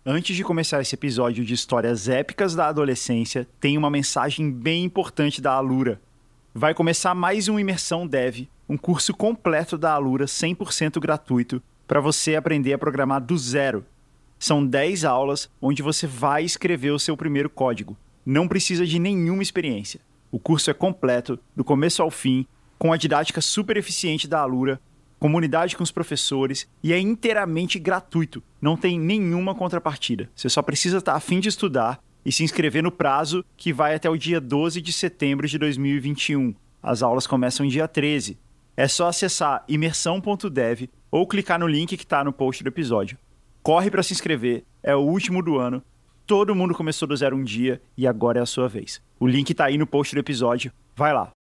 Antes de começar esse episódio de histórias épicas da adolescência, tem uma mensagem bem importante da Alura. Vai começar mais um Imersão Dev, um curso completo da Alura 100% gratuito para você aprender a programar do zero. São 10 aulas onde você vai escrever o seu primeiro código. Não precisa de nenhuma experiência. O curso é completo, do começo ao fim, com a didática super eficiente da Alura, comunidade com os professores e é inteiramente gratuito. Não tem nenhuma contrapartida. Você só precisa estar a fim de estudar e se inscrever no prazo que vai até o dia 12 de setembro de 2021. As aulas começam em dia 13. É só acessar imersão.dev ou clicar no link que está no post do episódio. Corre para se inscrever, é o último do ano. Todo mundo começou do zero um dia e agora é a sua vez. O link está aí no post do episódio. Vai lá.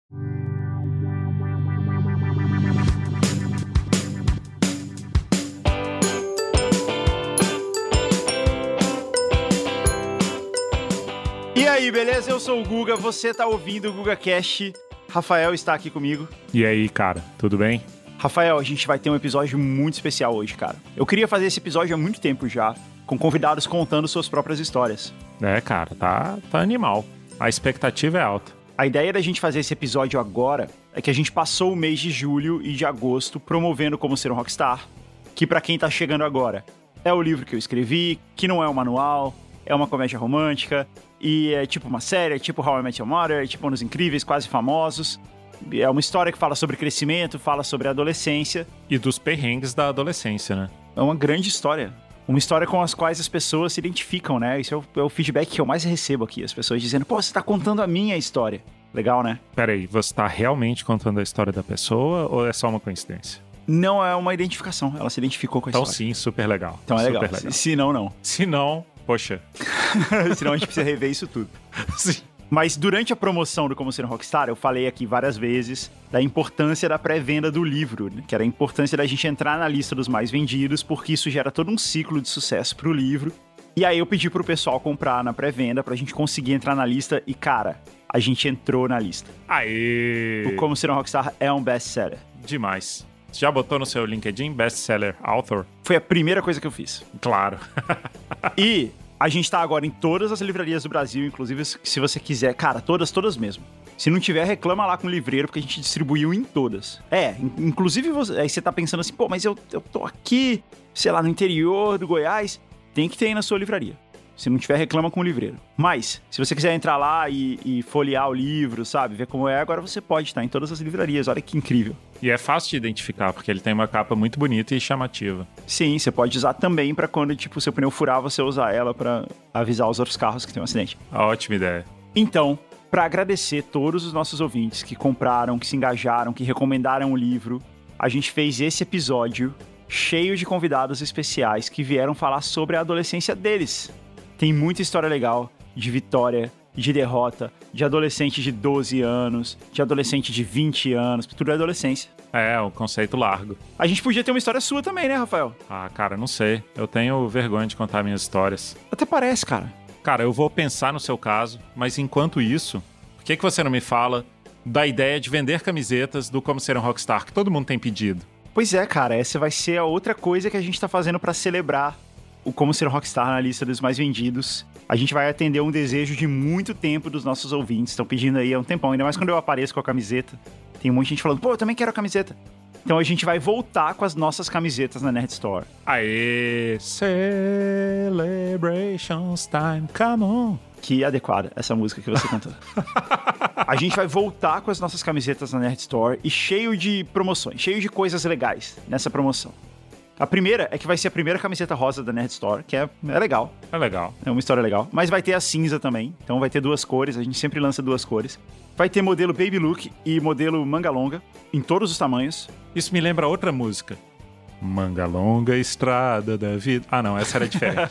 E aí, beleza? Eu sou o Guga, você tá ouvindo o GugaCast. Rafael está aqui comigo. E aí, cara, tudo bem? Rafael, a gente vai ter um episódio muito especial hoje, cara. Eu queria fazer esse episódio há muito tempo já, com convidados contando suas próprias histórias. É, cara, tá animal. A expectativa é alta. A ideia da gente fazer esse episódio agora é que a gente passou o mês de julho e de agosto promovendo Como Ser um Rockstar, que pra quem tá chegando agora, é o livro que eu escrevi, que não é um manual, é uma comédia romântica, e é tipo uma série, é tipo How I Met Your Mother, é tipo Anos Incríveis, Quase Famosos. É uma história que fala sobre crescimento, fala sobre adolescência. E dos perrengues da adolescência, né? É uma grande história. Uma história com as quais as pessoas se identificam, né? Isso é o feedback que eu mais recebo aqui. As pessoas dizendo, pô, você tá contando a minha história. Legal, né? Peraí, você tá realmente contando a história da pessoa ou é só uma coincidência? Não, é uma identificação. Ela se identificou com a história. Então sim, super legal. Então é super legal. Se não, não. Se não, poxa. Senão a gente precisa rever isso tudo. Sim. Mas durante a promoção do Como Ser um Rockstar, eu falei aqui várias vezes da importância da pré-venda do livro, né? Que era a importância da gente entrar na lista dos mais vendidos, porque isso gera todo um ciclo de sucesso pro livro. E aí eu pedi pro pessoal comprar na pré-venda pra gente conseguir entrar na lista e, cara, a gente entrou na lista. Aê! O Como Ser um Rockstar é um best-seller. Demais. Você já botou no seu LinkedIn best-seller author? Foi a primeira coisa que eu fiz. Claro. E a gente tá agora em todas as livrarias do Brasil, inclusive se você quiser. Cara, todas mesmo. Se não tiver, reclama lá com o livreiro, porque a gente distribuiu em todas. Inclusive aí você tá pensando assim, pô, mas eu tô aqui, sei lá, no interior do Goiás. Tem que ter aí na sua livraria. Se não tiver, reclama com o livreiro. Mas, se você quiser entrar lá e folhear o livro, sabe, ver como é, agora você pode estar em todas as livrarias. Olha que incrível. E é fácil de identificar, porque ele tem uma capa muito bonita e chamativa. Sim, você pode usar também pra quando, tipo, seu pneu furar, você usar ela pra avisar os outros carros que tem um acidente. Ótima ideia. Então, pra agradecer todos os nossos ouvintes que compraram, que se engajaram, que recomendaram o livro, a gente fez esse episódio cheio de convidados especiais que vieram falar sobre a adolescência deles. Tem muita história legal de vitória, de derrota, de adolescente de 12 anos, de adolescente de 20 anos, tudo é adolescência. É, um conceito largo. A gente podia ter uma história sua também, né, Rafael? Ah, cara, não sei. Eu tenho vergonha de contar minhas histórias. Até parece, cara. Cara, eu vou pensar no seu caso, mas enquanto isso, por que você não me fala da ideia de vender camisetas do Como Ser um Rockstar, que todo mundo tem pedido? Pois é, cara, essa vai ser a outra coisa que a gente tá fazendo pra celebrar o Como Ser um Rockstar na lista dos mais vendidos. A gente vai atender um desejo de muito tempo dos nossos ouvintes. Estão pedindo aí há um tempão, ainda mais quando eu apareço com a camiseta. Tem um monte de gente falando, pô, eu também quero a camiseta. Então a gente vai voltar com as nossas camisetas na Nerd Store. Aê! Celebrations time, come on! Que adequada essa música que você cantou. A gente vai voltar com as nossas camisetas na Nerd Store e cheio de promoções, cheio de coisas legais nessa promoção. A primeira é que vai ser a primeira camiseta rosa da Nerd Store, que é legal. É legal. É uma história legal. Mas vai ter a cinza também, então vai ter 2 cores, a gente sempre lança 2 cores. Vai ter modelo Baby Look e modelo Manga Longa, em todos os tamanhos. Isso me lembra outra música. Manga Longa, Estrada da Vida... Ah, não, essa era diferente.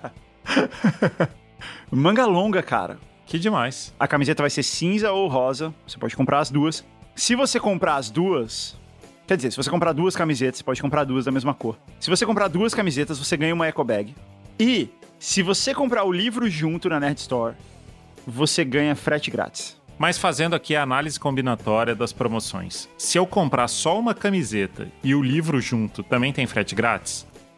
Manga Longa, cara. Que demais. A camiseta vai ser cinza ou rosa, você pode comprar as duas. Se você comprar as duas... Quer dizer, se você comprar 2 camisetas, você pode comprar 2 da mesma cor. Se você comprar 2 camisetas, você ganha uma eco bag. E se você comprar o livro junto na Nerd Store, você ganha frete grátis. Mas fazendo aqui a análise combinatória das promoções. Se eu comprar só uma camiseta e o livro junto, também tem frete grátis?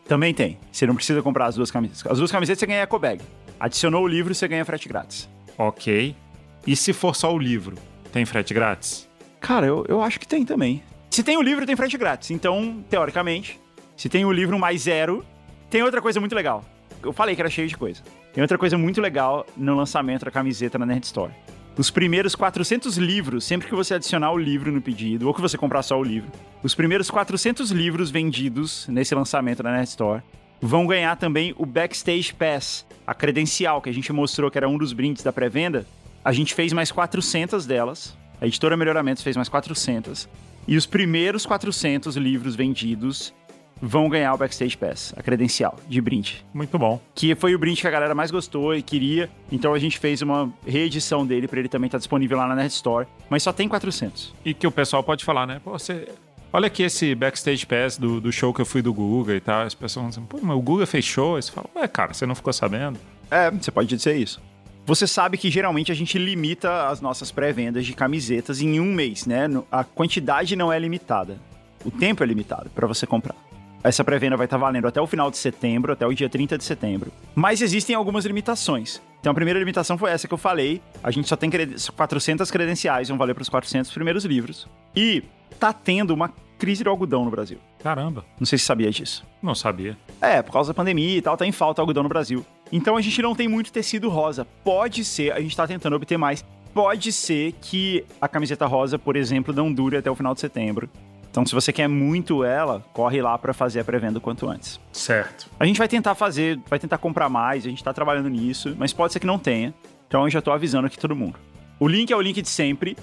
Também tem. Você não precisa comprar as duas camisetas. As duas camisetas você ganha eco bag. Adicionou o livro, você ganha frete grátis. Ok. E se for só o livro, tem frete grátis? Cara, eu acho que tem também. Se tem o livro, tem frete grátis. Então, teoricamente, se tem o livro mais 0, tem outra coisa muito legal. Eu falei que era cheio de coisa. Tem outra coisa muito legal no lançamento da camiseta na Nerd Store. Os primeiros 400 livros, sempre que você adicionar o livro no pedido, ou que você comprar só o livro, os primeiros 400 livros vendidos nesse lançamento da Nerd Store vão ganhar também o Backstage Pass, a credencial que a gente mostrou que era um dos brindes da pré-venda. A gente fez mais 400 delas, a editora Melhoramentos fez mais 400, e os primeiros 400 livros vendidos vão ganhar o Backstage Pass, a credencial de brinde. Muito bom. Que foi o brinde que a galera mais gostou e queria. Então a gente fez uma reedição dele pra ele também estar disponível lá na Nerd Store. Mas só tem 400. E que o pessoal pode falar, né? Pô, você... Olha aqui esse Backstage Pass do show que eu fui do Guga e tal. As pessoas vão dizer, pô, mas o Guga fez show? Aí você fala, ué, cara, você não ficou sabendo? É, você pode dizer isso. Você sabe que geralmente a gente limita as nossas pré-vendas de camisetas em um mês, né? A quantidade não é limitada. O tempo é limitado pra você comprar. Essa pré-venda vai estar valendo até o final de setembro, até o dia 30 de setembro. Mas existem algumas limitações. Então a primeira limitação foi essa que eu falei. A gente só tem 400 credenciais, vão valer para os 400 primeiros livros. E tá tendo uma crise do algodão no Brasil. Caramba. Não sei se você sabia disso. Não sabia. É, por causa da pandemia e tal, tá em falta algodão no Brasil. Então a gente não tem muito tecido rosa. Pode ser, a gente tá tentando obter mais. Pode ser que a camiseta rosa, por exemplo, não dure até o final de setembro. Então, se você quer muito ela, corre lá pra fazer a pré-venda o quanto antes. Certo. A gente vai tentar fazer, vai tentar comprar mais, a gente tá trabalhando nisso, mas pode ser que não tenha. Então, eu já tô avisando aqui todo mundo. O link é o link de sempre,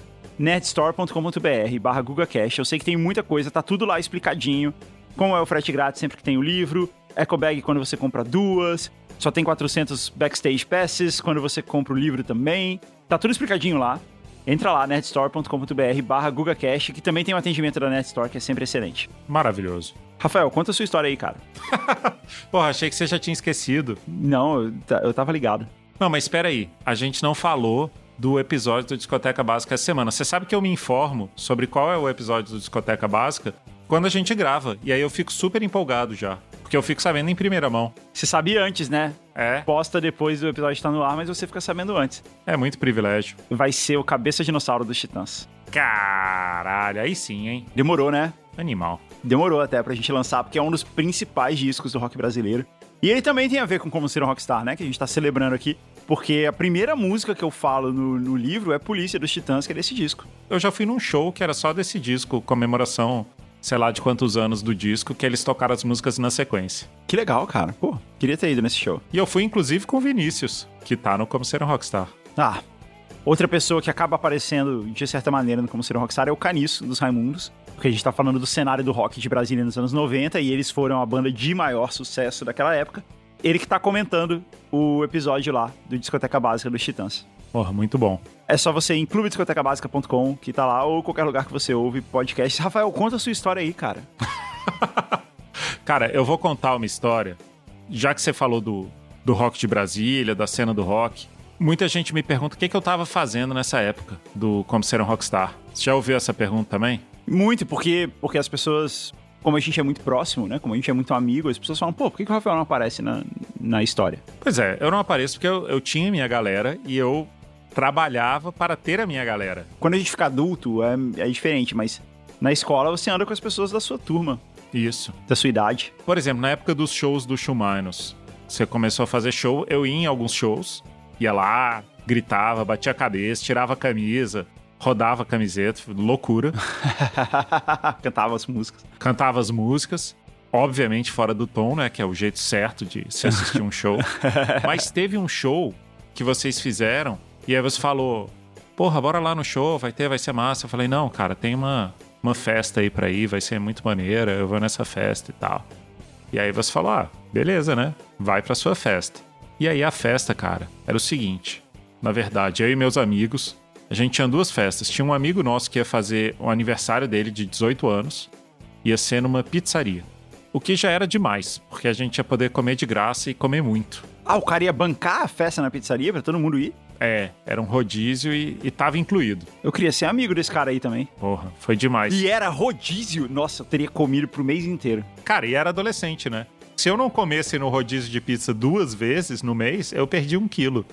nerdstore.com.br/GugaCast. Eu sei que tem muita coisa, tá tudo lá explicadinho. Como é o frete grátis sempre que tem o livro, eco bag quando você compra duas, só tem 400 backstage passes quando você compra o livro também. Tá tudo explicadinho lá. Entra lá, nerdstore.com.br/GugaCast, que também tem um atendimento da Nerd Store, que é sempre excelente. Maravilhoso. Rafael, conta a sua história aí, cara. Porra, achei que você já tinha esquecido. Não, eu tava ligado. Não, mas espera aí. A gente não falou do episódio do Discoteca Básica essa semana. Você sabe que eu me informo sobre qual é o episódio do Discoteca Básica quando a gente grava. E aí eu fico super empolgado já. Porque eu fico sabendo em primeira mão. Você sabia antes, né? É. Posta depois do episódio estar no ar, mas você fica sabendo antes. É muito privilégio. Vai ser o Cabeça Dinossauro dos Titãs. Caralho, aí sim, hein? Demorou, né? Animal. Demorou até pra gente lançar, porque é um dos principais discos do rock brasileiro. E ele também tem a ver com Como Ser um Rockstar, né? Que a gente tá celebrando aqui. Porque a primeira música que eu falo no livro é Polícia dos Titãs, que é desse disco. Eu já fui num show que era só desse disco, comemoração, sei lá de quantos anos do disco, que eles tocaram as músicas na sequência. Que legal, cara. Pô, queria ter ido nesse show. E eu fui, inclusive, com o Vinícius, que tá no Como Ser um Rockstar. Ah, outra pessoa que acaba aparecendo, de certa maneira, no Como Ser um Rockstar é o Caniço, dos Raimundos. Porque a gente tá falando do cenário do rock de Brasília nos anos 90, e eles foram a banda de maior sucesso daquela época. Ele que tá comentando o episódio lá do Discoteca Básica dos Titãs. Porra, muito bom. É só você ir em clubediscotecabásica.com, que tá lá, ou qualquer lugar que você ouve podcast. Rafael, conta a sua história aí, cara. Cara, eu vou contar uma história. Já que você falou do rock de Brasília, da cena do rock, muita gente me pergunta o que eu tava fazendo nessa época do Como Ser um Rockstar. Você já ouviu essa pergunta também? Muito, porque as pessoas... Como a gente é muito próximo, né? Como a gente é muito amigo, as pessoas falam, pô, por que o Rafael não aparece na história? Pois é, eu não apareço porque eu tinha minha galera e eu trabalhava para ter a minha galera. Quando a gente fica adulto, é diferente, mas na escola você anda com as pessoas da sua turma. Isso. Da sua idade. Por exemplo, na época dos shows do Chumanos, você começou a fazer show, eu ia em alguns shows, ia lá, gritava, batia a cabeça, tirava a camisa... Rodava a camiseta, loucura. Cantava as músicas. Cantava as músicas, obviamente fora do tom, né? Que é o jeito certo de se assistir um show. Mas teve um show que vocês fizeram e aí você falou, porra, bora lá no show, vai ser massa. Eu falei, não, cara, tem uma festa aí pra ir, vai ser muito maneira, eu vou nessa festa e tal. E aí você falou, ah, beleza, né? Vai pra sua festa. E aí a festa, cara, era o seguinte, na verdade, eu e meus amigos... A gente tinha duas festas. Tinha um amigo nosso que ia fazer o aniversário dele de 18 anos. Ia ser numa pizzaria. O que já era demais, porque a gente ia poder comer de graça e comer muito. Ah, o cara ia bancar a festa na pizzaria pra todo mundo ir? É, era um rodízio e tava incluído. Eu queria ser amigo desse cara aí também. Porra, foi demais. E era rodízio? Nossa, eu teria comido pro mês inteiro. Cara, e era adolescente, né? Se eu não comesse no rodízio de pizza 2 vezes no mês, eu perdi 1 quilo.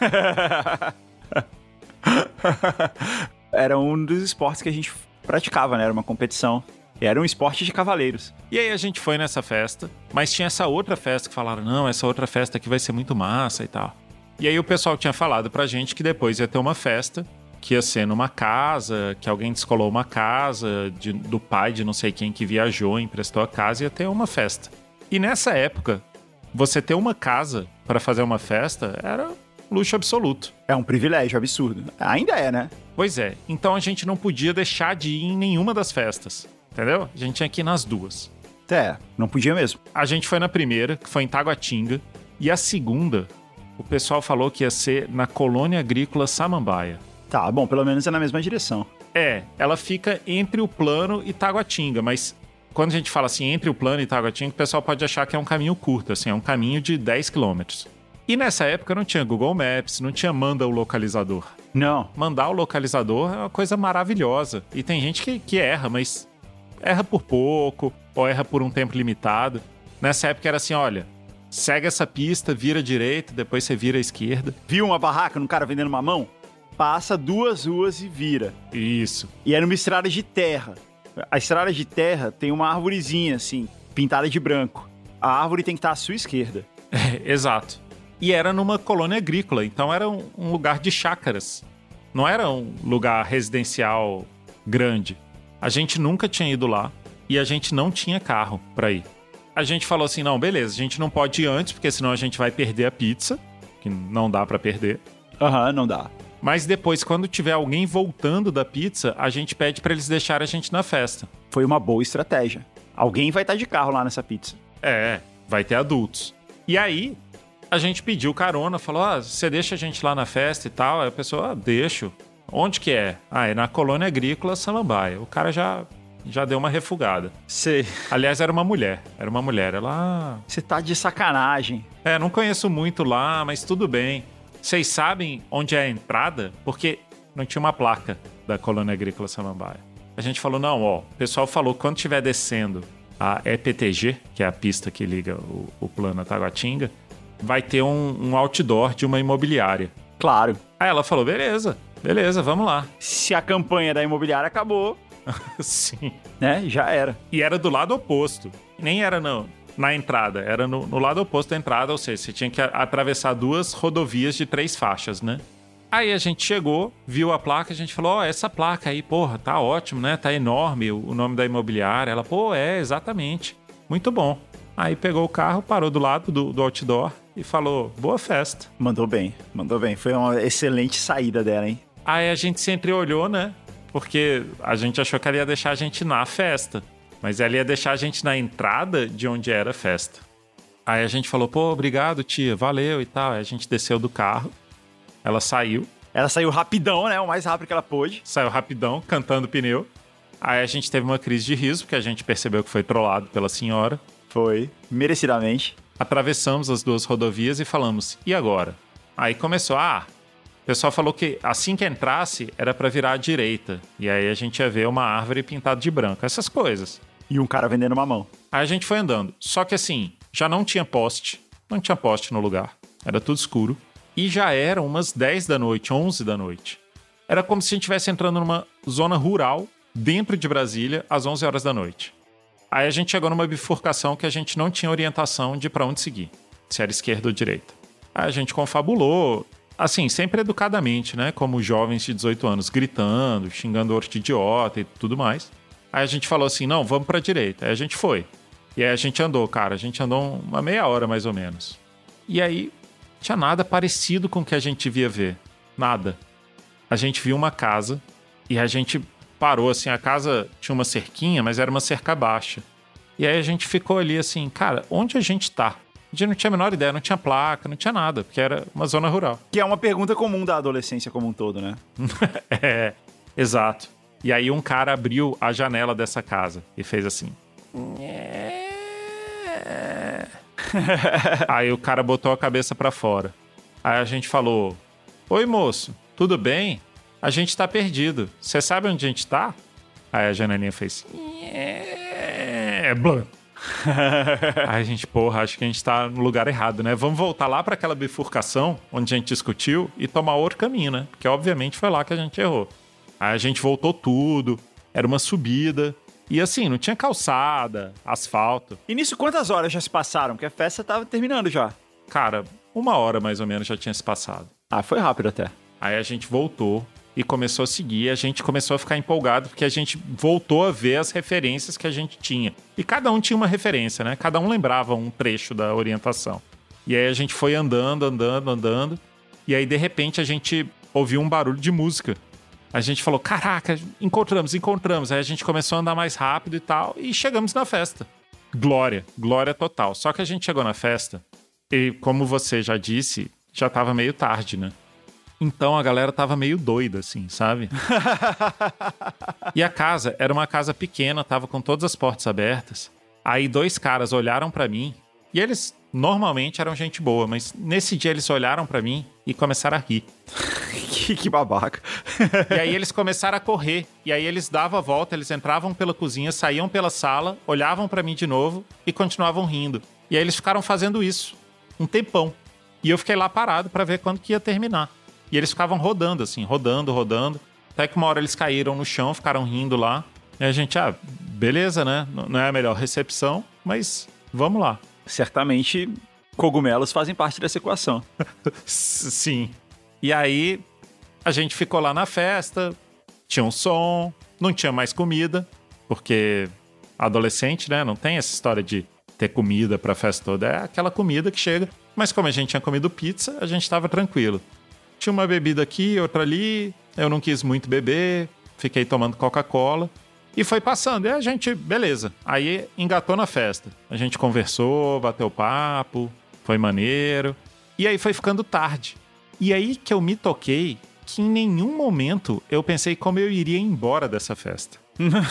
Era um dos esportes que a gente praticava, né? Era uma competição. E era um esporte de cavaleiros. E aí a gente foi nessa festa, mas tinha essa outra festa que falaram, não, essa outra festa aqui vai ser muito massa e tal. E aí o pessoal tinha falado pra gente que depois ia ter uma festa, que ia ser numa casa, que alguém descolou uma casa do pai de não sei quem que viajou, emprestou a casa e ia ter uma festa. E nessa época, você ter uma casa pra fazer uma festa era luxo absoluto. É um privilégio absurdo. Ainda é, né? Pois é, então a gente não podia deixar de ir em nenhuma das festas, entendeu? A gente tinha que ir nas duas. É, não podia mesmo. A gente foi na primeira, que foi em Taguatinga, e a segunda, o pessoal falou que ia ser na Colônia Agrícola Samambaia. Tá, bom, pelo menos é na mesma direção. É, ela fica entre o Plano e Taguatinga, mas quando a gente fala assim, entre o Plano e Taguatinga, o pessoal pode achar que é um caminho curto, assim, é um caminho de 10 quilômetros. E nessa época não tinha Google Maps, não tinha manda o localizador. Não. Mandar o localizador é uma coisa maravilhosa. E tem gente que erra, mas erra por pouco, ou erra por um tempo limitado. Nessa época era assim, olha, segue essa pista, vira à direita, depois você vira à esquerda. Viu uma barraca no cara vendendo mamão? Passa 2 ruas e vira. Isso. E era uma estrada de terra. A estrada de terra tem uma árvorezinha, assim, pintada de branco. A árvore tem que estar à sua esquerda. Exato. E era numa colônia agrícola, então era um lugar de chácaras. Não era um lugar residencial grande. A gente nunca tinha ido lá e a gente não tinha carro pra ir. A gente falou assim, não, beleza, a gente não pode ir antes, porque senão a gente vai perder a pizza, que não dá pra perder. Aham, não dá. Mas depois, quando tiver alguém voltando da pizza, a gente pede pra eles deixarem a gente na festa. Foi uma boa estratégia. Alguém vai estar de carro lá nessa pizza. É, vai ter adultos. E aí, a gente pediu carona, falou, você deixa a gente lá na festa e tal? Aí a pessoa, deixo. Onde que é? É na Colônia Agrícola Samambaia. O cara já deu uma refugada. Sei. Aliás, era uma mulher. Ela... Você tá de sacanagem. Não conheço muito lá, mas tudo bem. Vocês sabem onde é a entrada? Porque não tinha uma placa da Colônia Agrícola Samambaia. A gente falou, não, o pessoal falou que quando estiver descendo a EPTG, que é a pista que liga o Plano a Taguatinga, vai ter um outdoor de uma imobiliária. Claro. Aí ela falou, beleza, vamos lá. Se a campanha da imobiliária acabou... Sim. Né, já era. E era do lado oposto. Nem era na entrada, era no lado oposto da entrada, ou seja, você tinha que atravessar 2 rodovias de 3 faixas, né? Aí a gente chegou, viu a placa, a gente falou, essa placa aí, porra, tá ótimo, né? Tá enorme o nome da imobiliária. Ela, exatamente. Muito bom. Aí pegou o carro, parou do lado do outdoor e falou, boa festa. Mandou bem. Foi uma excelente saída dela, hein? Aí a gente se entreolhou, né? Porque a gente achou que ela ia deixar a gente na festa. Mas ela ia deixar a gente na entrada de onde era a festa. Aí a gente falou, obrigado, tia, valeu e tal. Aí a gente desceu do carro, ela saiu. Ela saiu rapidão, né? O mais rápido que ela pôde. Saiu rapidão, cantando pneu. Aí a gente teve uma crise de riso, porque a gente percebeu que foi trollado pela senhora. Foi, merecidamente. Atravessamos as 2 rodovias e falamos, e agora? Aí começou, o pessoal falou que assim que entrasse era pra virar à direita. E aí a gente ia ver uma árvore pintada de branco, essas coisas. E um cara vendendo mamão. Aí a gente foi andando. Só que assim, já não tinha poste. Não tinha poste no lugar. Era tudo escuro. E já eram umas 10 da noite, 11 da noite. Era como se a gente estivesse entrando numa zona rural, dentro de Brasília, às 11 horas da noite. Aí a gente chegou numa bifurcação que a gente não tinha orientação de pra onde seguir. Se era esquerda ou direita. Aí a gente confabulou, assim, sempre educadamente, né? Como jovens de 18 anos, gritando, xingando outro de idiota e tudo mais. Aí a gente falou assim, não, vamos pra direita. Aí a gente foi. E aí a gente andou, cara. A gente andou uma meia hora, mais ou menos. E aí, não tinha nada parecido com o que a gente devia ver. Nada. A gente viu uma casa e a gente parou, assim, a casa tinha uma cerquinha, mas era uma cerca baixa. E aí a gente ficou ali assim, cara, onde a gente tá? A gente não tinha a menor ideia, não tinha placa, não tinha nada, porque era uma zona rural. Que é uma pergunta comum da adolescência como um todo, né? Exato. E aí um cara abriu a janela dessa casa e fez assim. Aí o cara botou a cabeça pra fora. Aí a gente falou, oi moço, tudo bem? A gente tá perdido. Você sabe onde a gente tá? Aí a janelinha fez... Blum. Aí a gente, porra, acho que a gente tá no lugar errado, né? Vamos voltar lá pra aquela bifurcação onde a gente discutiu e tomar outro caminho, né? Porque obviamente foi lá que a gente errou. Aí a gente voltou tudo, era uma subida. E assim, não tinha calçada, asfalto. E nisso, quantas horas já se passaram? Porque a festa tava terminando já. Cara, 1 hora mais ou menos já tinha se passado. Ah, foi rápido até. Aí a gente voltou e começou a seguir. A gente começou a ficar empolgado porque a gente voltou a ver as referências que a gente tinha. E cada um tinha uma referência, né? Cada um lembrava um trecho da orientação. E aí a gente foi andando. E aí, de repente, a gente ouviu um barulho de música. A gente falou, caraca, encontramos. Aí a gente começou a andar mais rápido e tal, e chegamos na festa. Glória total. Só que a gente chegou na festa, e como você já disse, já tava meio tarde, né? Então a galera tava meio doida, assim, sabe? E a casa era uma casa pequena, tava com todas as portas abertas. Aí 2 caras olharam pra mim, e eles normalmente eram gente boa, mas nesse dia eles olharam pra mim e começaram a rir. Que babaca. E aí eles começaram a correr. E aí eles davam a volta, eles entravam pela cozinha, saíam pela sala, olhavam pra mim de novo e continuavam rindo. E aí eles ficaram fazendo isso um tempão. E eu fiquei lá parado pra ver quando que ia terminar. E eles ficavam rodando, assim, rodando. Até que uma hora eles caíram no chão, ficaram rindo lá. E a gente, beleza, né? Não é a melhor recepção, mas vamos lá. Certamente, cogumelos fazem parte dessa equação. Sim. E aí, a gente ficou lá na festa, tinha um som, não tinha mais comida, porque adolescente, né? Não tem essa história de ter comida pra festa toda. É aquela comida que chega. Mas como a gente tinha comido pizza, a gente tava tranquilo. Tinha uma bebida aqui, outra ali. Eu não quis muito beber, fiquei tomando Coca-Cola. E foi passando, e a gente, beleza. Aí engatou na festa. A gente conversou, bateu papo, foi maneiro. E aí foi ficando tarde. E aí que eu me toquei que em nenhum momento eu pensei como eu iria embora dessa festa.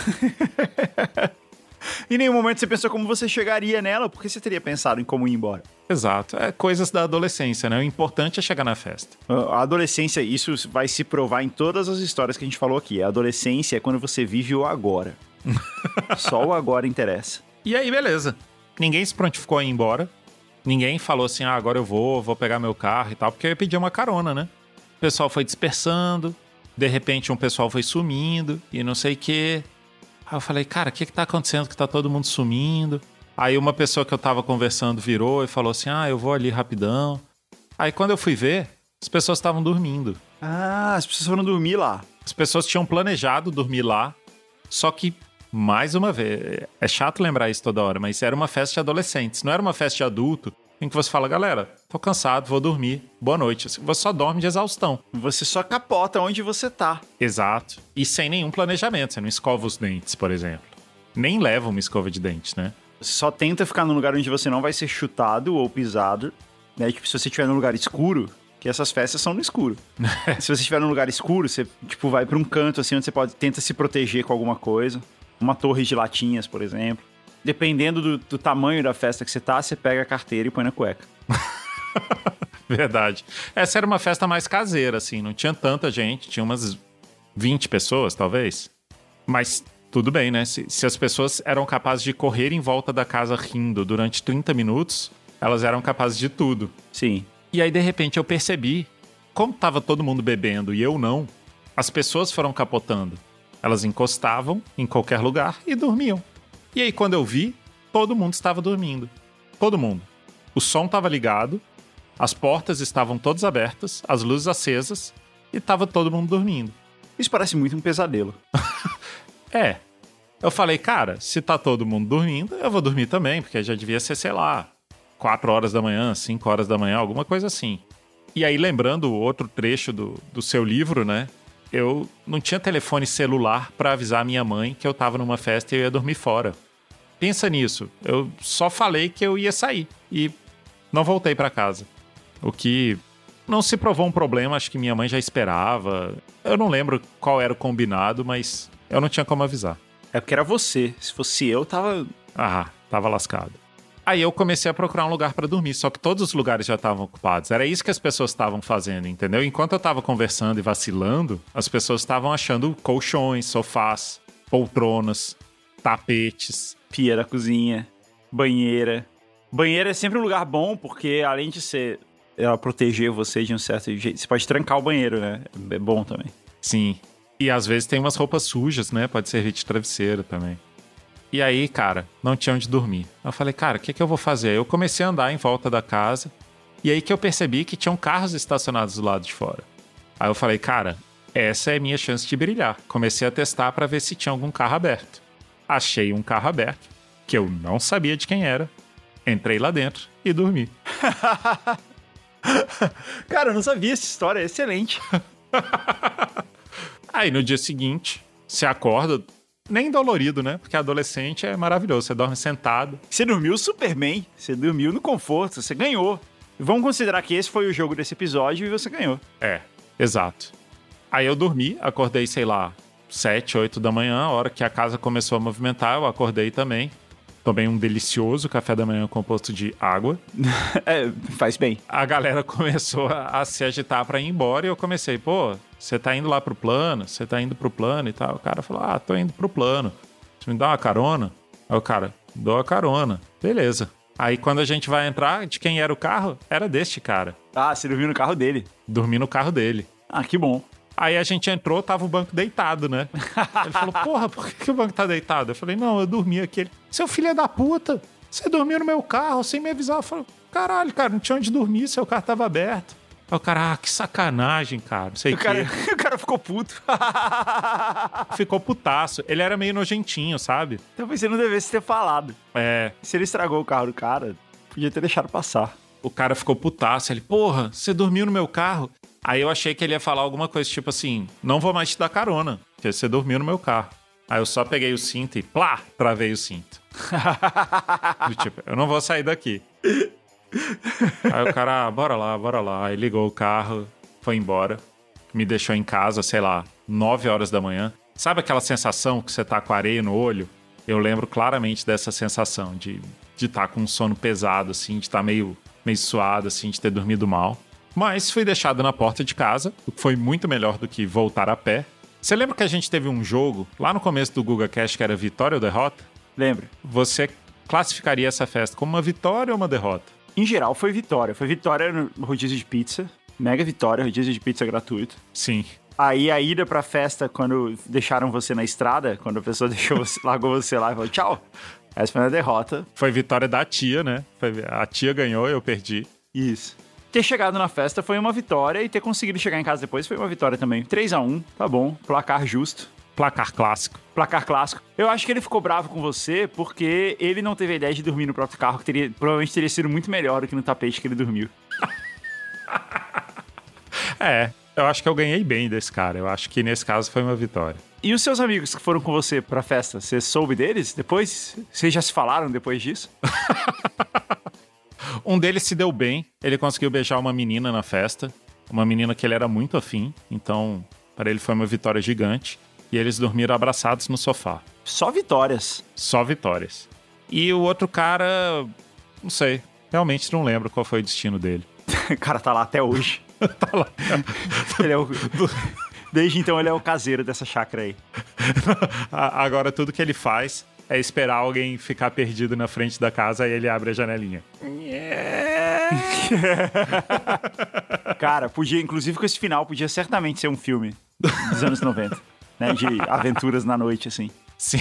Em nenhum momento você pensou como você chegaria nela, porque você teria pensado em como ir embora. Exato, é coisas da adolescência, né? O importante é chegar na festa. A adolescência, isso vai se provar em todas as histórias que a gente falou aqui. A adolescência é quando você vive o agora. Só o agora interessa. E aí, beleza. Ninguém se prontificou a ir embora. Ninguém falou assim, agora eu vou pegar meu carro e tal, porque eu ia pedir uma carona, né? O pessoal foi dispersando, de repente um pessoal foi sumindo e não sei o quê. Aí eu falei, cara, o que tá acontecendo que tá todo mundo sumindo? Aí uma pessoa que eu tava conversando virou e falou assim, eu vou ali rapidão. Aí quando eu fui ver, as pessoas estavam dormindo. Ah, as pessoas foram dormir lá. As pessoas tinham planejado dormir lá, só que, mais uma vez, é chato lembrar isso toda hora, mas era uma festa de adolescentes, não era uma festa de adulto, em que você fala, galera, tô cansado, vou dormir, boa noite. Você só dorme de exaustão. Você só capota onde você tá. Exato. E sem nenhum planejamento, você não escova os dentes, por exemplo. Nem leva uma escova de dentes, né? Você só tenta ficar num lugar onde você não vai ser chutado ou pisado, né? Tipo, se você estiver num lugar escuro, que essas festas são no escuro. Se você estiver num lugar escuro, você, tipo, vai pra um canto, assim, onde você tenta se proteger com alguma coisa. Uma torre de latinhas, por exemplo. Dependendo do tamanho da festa que você tá, você pega a carteira e põe na cueca. Verdade. Essa era uma festa mais caseira, assim, não tinha tanta gente, tinha umas 20 pessoas, talvez. Mas tudo bem, né? Se as pessoas eram capazes de correr em volta da casa rindo durante 30 minutos, elas eram capazes de tudo. Sim. E aí, de repente, eu percebi, como tava todo mundo bebendo e eu não, as pessoas foram capotando. Elas encostavam em qualquer lugar e dormiam. E aí, quando eu vi, todo mundo estava dormindo. Todo mundo. O som estava ligado, as portas estavam todas abertas, as luzes acesas e estava todo mundo dormindo. Isso parece muito um pesadelo. É. Eu falei, cara, se tá todo mundo dormindo, eu vou dormir também, porque já devia ser, sei lá, 4 horas da manhã, 5 horas da manhã, alguma coisa assim. E aí, lembrando outro trecho do seu livro, né? Eu não tinha telefone celular pra avisar a minha mãe que eu tava numa festa e eu ia dormir fora. Pensa nisso. Eu só falei que eu ia sair e não voltei pra casa. O que não se provou um problema, acho que minha mãe já esperava. Eu não lembro qual era o combinado, mas eu não tinha como avisar. É porque era você. Se fosse eu, tava lascado. Aí eu comecei a procurar um lugar pra dormir, só que todos os lugares já estavam ocupados. Era isso que as pessoas estavam fazendo, entendeu? Enquanto eu tava conversando e vacilando, as pessoas estavam achando colchões, sofás, poltronas, tapetes. Pia da cozinha. banheira. Banheira é sempre um lugar bom, porque além de ser ela proteger você de um certo jeito, você pode trancar o banheiro, né? É bom também. Sim. E às vezes tem umas roupas sujas, né? Pode servir de travesseiro também. E aí, cara, não tinha onde dormir. Eu falei, cara, o que eu vou fazer? Eu comecei a andar em volta da casa. E aí que eu percebi que tinham carros estacionados do lado de fora. Aí eu falei, cara, essa é a minha chance de brilhar. Comecei a testar pra ver se tinha algum carro aberto. Achei um carro aberto, que eu não sabia de quem era. Entrei lá dentro e dormi. Cara, eu não sabia essa história, é excelente. Aí no dia seguinte, você acorda, nem dolorido, né? Porque adolescente é maravilhoso, você dorme sentado. Você dormiu super bem, você dormiu no conforto, você ganhou. Vamos considerar que esse foi o jogo desse episódio e você ganhou. É, exato. Aí eu dormi, acordei, sei lá, 7, 8 da manhã, a hora que a casa começou a movimentar, eu acordei também. Tomei um delicioso café da manhã composto de água. É, faz bem. A galera começou a se agitar pra ir embora e eu comecei, pô, você tá indo lá pro plano? Você tá indo pro plano e tal? O cara falou, tô indo pro plano. Você me dá uma carona? Aí o cara, dou a carona. Beleza. Aí quando a gente vai entrar, de quem era o carro? Era deste cara. Ah, você dormiu no carro dele. Dormi no carro dele. Ah, que bom. Aí a gente entrou, tava o banco deitado, né? Ele falou, porra, por que o banco tá deitado? Eu falei, não, eu dormi aqui. Ele, seu filho é da puta, você dormiu no meu carro sem me avisar. Eu falei, caralho, cara, não tinha onde dormir, seu carro tava aberto. Aí o cara, que sacanagem, cara, não sei o quê. O cara ficou puto. Ficou putaço. Ele era meio nojentinho, sabe? Talvez você não devesse ter falado. É. Se ele estragou o carro do cara, podia ter deixado passar. O cara ficou putaço. Ele, porra, você dormiu no meu carro? Aí eu achei que ele ia falar alguma coisa tipo assim, não vou mais te dar carona, porque você dormiu no meu carro. Aí eu só peguei o cinto e plá, travei o cinto. Do tipo, eu não vou sair daqui. Aí o cara, bora lá. Aí ligou o carro, foi embora. Me deixou em casa, sei lá, 9 horas da manhã. Sabe aquela sensação que você tá com areia no olho? Eu lembro claramente dessa sensação de estar com um sono pesado, assim, de estar meio suado, assim, de ter dormido mal. Mas fui deixado na porta de casa, o que foi muito melhor do que voltar a pé. Você lembra que a gente teve um jogo lá no começo do GugaCast que era vitória ou derrota? Lembro. Você classificaria essa festa como uma vitória ou uma derrota? Em geral, foi vitória. Foi vitória no rodízio de pizza. Mega vitória, rodízio de pizza gratuito. Sim. Aí a ida pra festa, quando deixaram você na estrada, quando a pessoa largou você lá e falou tchau. Essa foi uma derrota. Foi vitória da tia, né? A tia ganhou, eu perdi. Isso. Ter chegado na festa foi uma vitória e ter conseguido chegar em casa depois foi uma vitória também. 3-1, tá bom. Placar justo. Placar clássico. Placar clássico. Eu acho que ele ficou bravo com você porque ele não teve a ideia de dormir no próprio carro, que provavelmente teria sido muito melhor do que no tapete que ele dormiu. É, eu acho que eu ganhei bem desse cara. Eu acho que nesse caso foi uma vitória. E os seus amigos que foram com você pra festa, você soube deles depois? Vocês já se falaram depois disso? Um deles se deu bem, ele conseguiu beijar uma menina na festa, uma menina que ele era muito afim, então para ele foi uma vitória gigante, e eles dormiram abraçados no sofá. Só vitórias. Só vitórias. E o outro cara, não sei, realmente não lembro qual foi o destino dele. O cara tá lá até hoje. Tá lá. Ele é Desde então ele é o caseiro dessa chácara aí. Agora tudo que ele faz é esperar alguém ficar perdido na frente da casa e ele abre a janelinha. Cara, podia, inclusive com esse final, podia certamente ser um filme dos anos 90, né? De aventuras na noite, assim. Sim.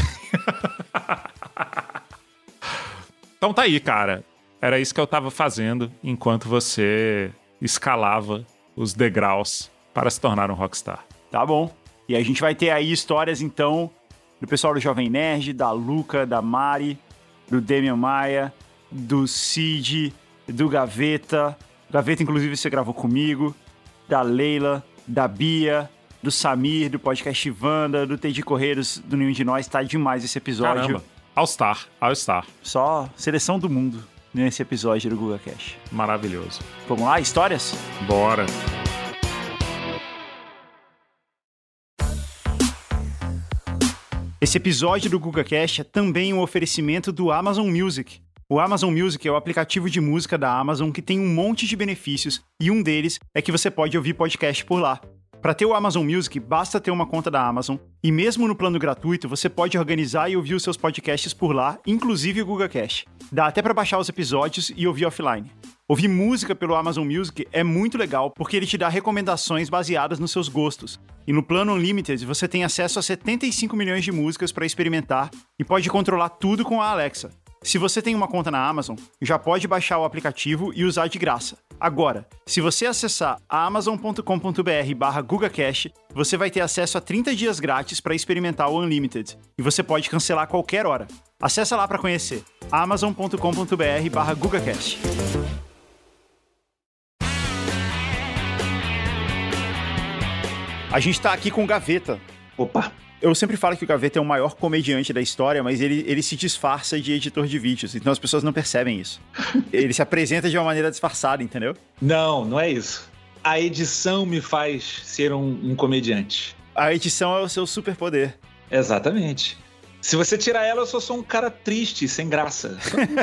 Então tá aí, cara. Era isso que eu tava fazendo enquanto você escalava os degraus para se tornar um rockstar. Tá bom. E a gente vai ter aí histórias, então, do pessoal do Jovem Nerd, da Luca, da Mari, do Demian Maia, do Cid, do Gaveta. Gaveta, inclusive, você gravou comigo. Da Leila, da Bia, do Samir, do podcast Wanda, do Teddy Correiros, do Nenhum de Nós. Tá demais esse episódio. Caramba. All Star. Só seleção do mundo nesse episódio do GugaCast. Maravilhoso. Vamos lá, histórias? Bora. Esse episódio do GugaCast é também um oferecimento do Amazon Music. O Amazon Music é o aplicativo de música da Amazon que tem um monte de benefícios e um deles é que você pode ouvir podcast por lá. Para ter o Amazon Music, basta ter uma conta da Amazon E mesmo no plano gratuito, você pode organizar e ouvir os seus podcasts por lá, inclusive o GugaCast. Dá até para baixar os episódios e ouvir offline. Ouvir música pelo Amazon Music é muito legal porque ele te dá recomendações baseadas nos seus gostos. E no plano Unlimited, você tem acesso a 75 milhões de músicas para experimentar e pode controlar tudo com a Alexa. Se você tem uma conta na Amazon, já pode baixar o aplicativo e usar de graça. Agora, se você acessar amazon.com.br/GugaCast, você vai ter acesso a 30 dias grátis para experimentar o Unlimited. E você pode cancelar a qualquer hora. Acessa lá para conhecer. amazon.com.br/GugaCast. A gente tá aqui com o Gaveta. Opa! Eu sempre falo que o Gaveta é o maior comediante da história, mas ele se disfarça de editor de vídeos, então as pessoas não percebem isso. Ele se apresenta de uma maneira disfarçada, entendeu? Não é isso. A edição me faz ser um comediante. A edição é o seu superpoder. Exatamente. Se você tirar ela, eu só um cara triste, sem graça.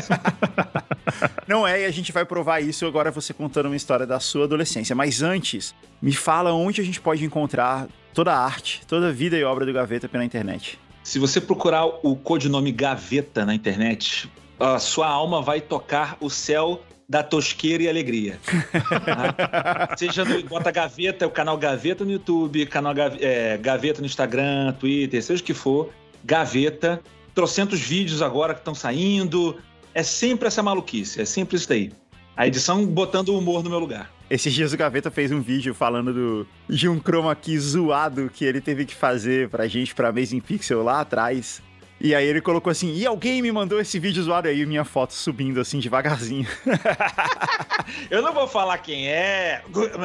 Não é, e a gente vai provar isso agora você contando uma história da sua adolescência. Mas antes, me fala onde a gente pode encontrar toda a arte, toda a vida e obra do Gaveta pela internet. Se você procurar o codinome Gaveta na internet, a sua alma vai tocar o céu da tosqueira e alegria. Seja bota Gaveta, o canal Gaveta no YouTube, canal Gaveta no Instagram, Twitter, seja o que for, Gaveta, trocentos vídeos agora que estão saindo, é sempre essa maluquice, é sempre isso daí. A edição botando o humor no meu lugar. Esses dias o Gaveta fez um vídeo falando de um chroma key zoado que ele teve que fazer pra gente, pra Amazing Pixel lá atrás. E aí ele colocou assim, e alguém me mandou esse vídeo zoado aí, minha foto subindo assim devagarzinho. Eu não vou falar quem é.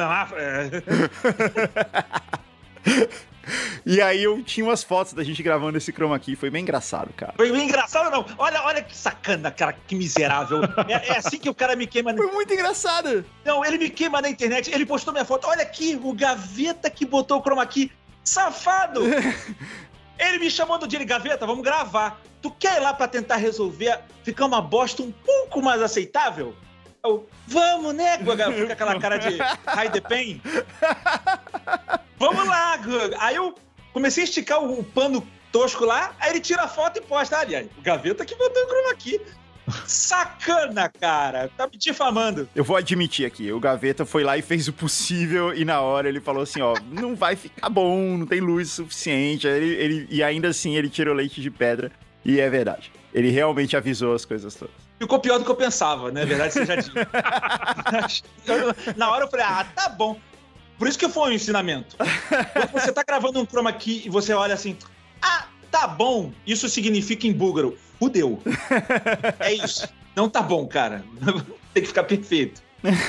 E aí eu tinha umas fotos da gente gravando esse chroma key, foi bem engraçado, cara. Foi bem engraçado, não. Olha que sacana, cara, que miserável. É assim que o cara me queima. Foi muito engraçado. Não, ele me queima na internet, ele postou minha foto. Olha aqui, o Gaveta que botou o chroma key. Safado! Ele me chamou do dia, Gaveta, vamos gravar. Tu quer ir lá pra tentar resolver, ficar uma bosta um pouco mais aceitável? Eu, vamos, né, Guga? Fica aquela cara de hide the pain. Vamos lá, Guga. Aí eu comecei a esticar o pano tosco lá, aí ele tira a foto e posta. Aliás, o Gaveta que botou o chroma key. Sacana, cara. Tá me difamando. Eu vou admitir aqui, o Gaveta foi lá e fez o possível e na hora ele falou assim, ó, não vai ficar bom, não tem luz suficiente. E ainda assim ele tirou leite de pedra e é verdade. Ele realmente avisou as coisas todas. Ficou pior do que eu pensava, né? Verdade seja dita. Na hora eu falei, tá bom. Por isso que foi um ensinamento. Quando você tá gravando um chroma key e você olha assim, tá bom, isso significa em búlgaro, fudeu. É isso. Não tá bom, cara. Tem que ficar perfeito.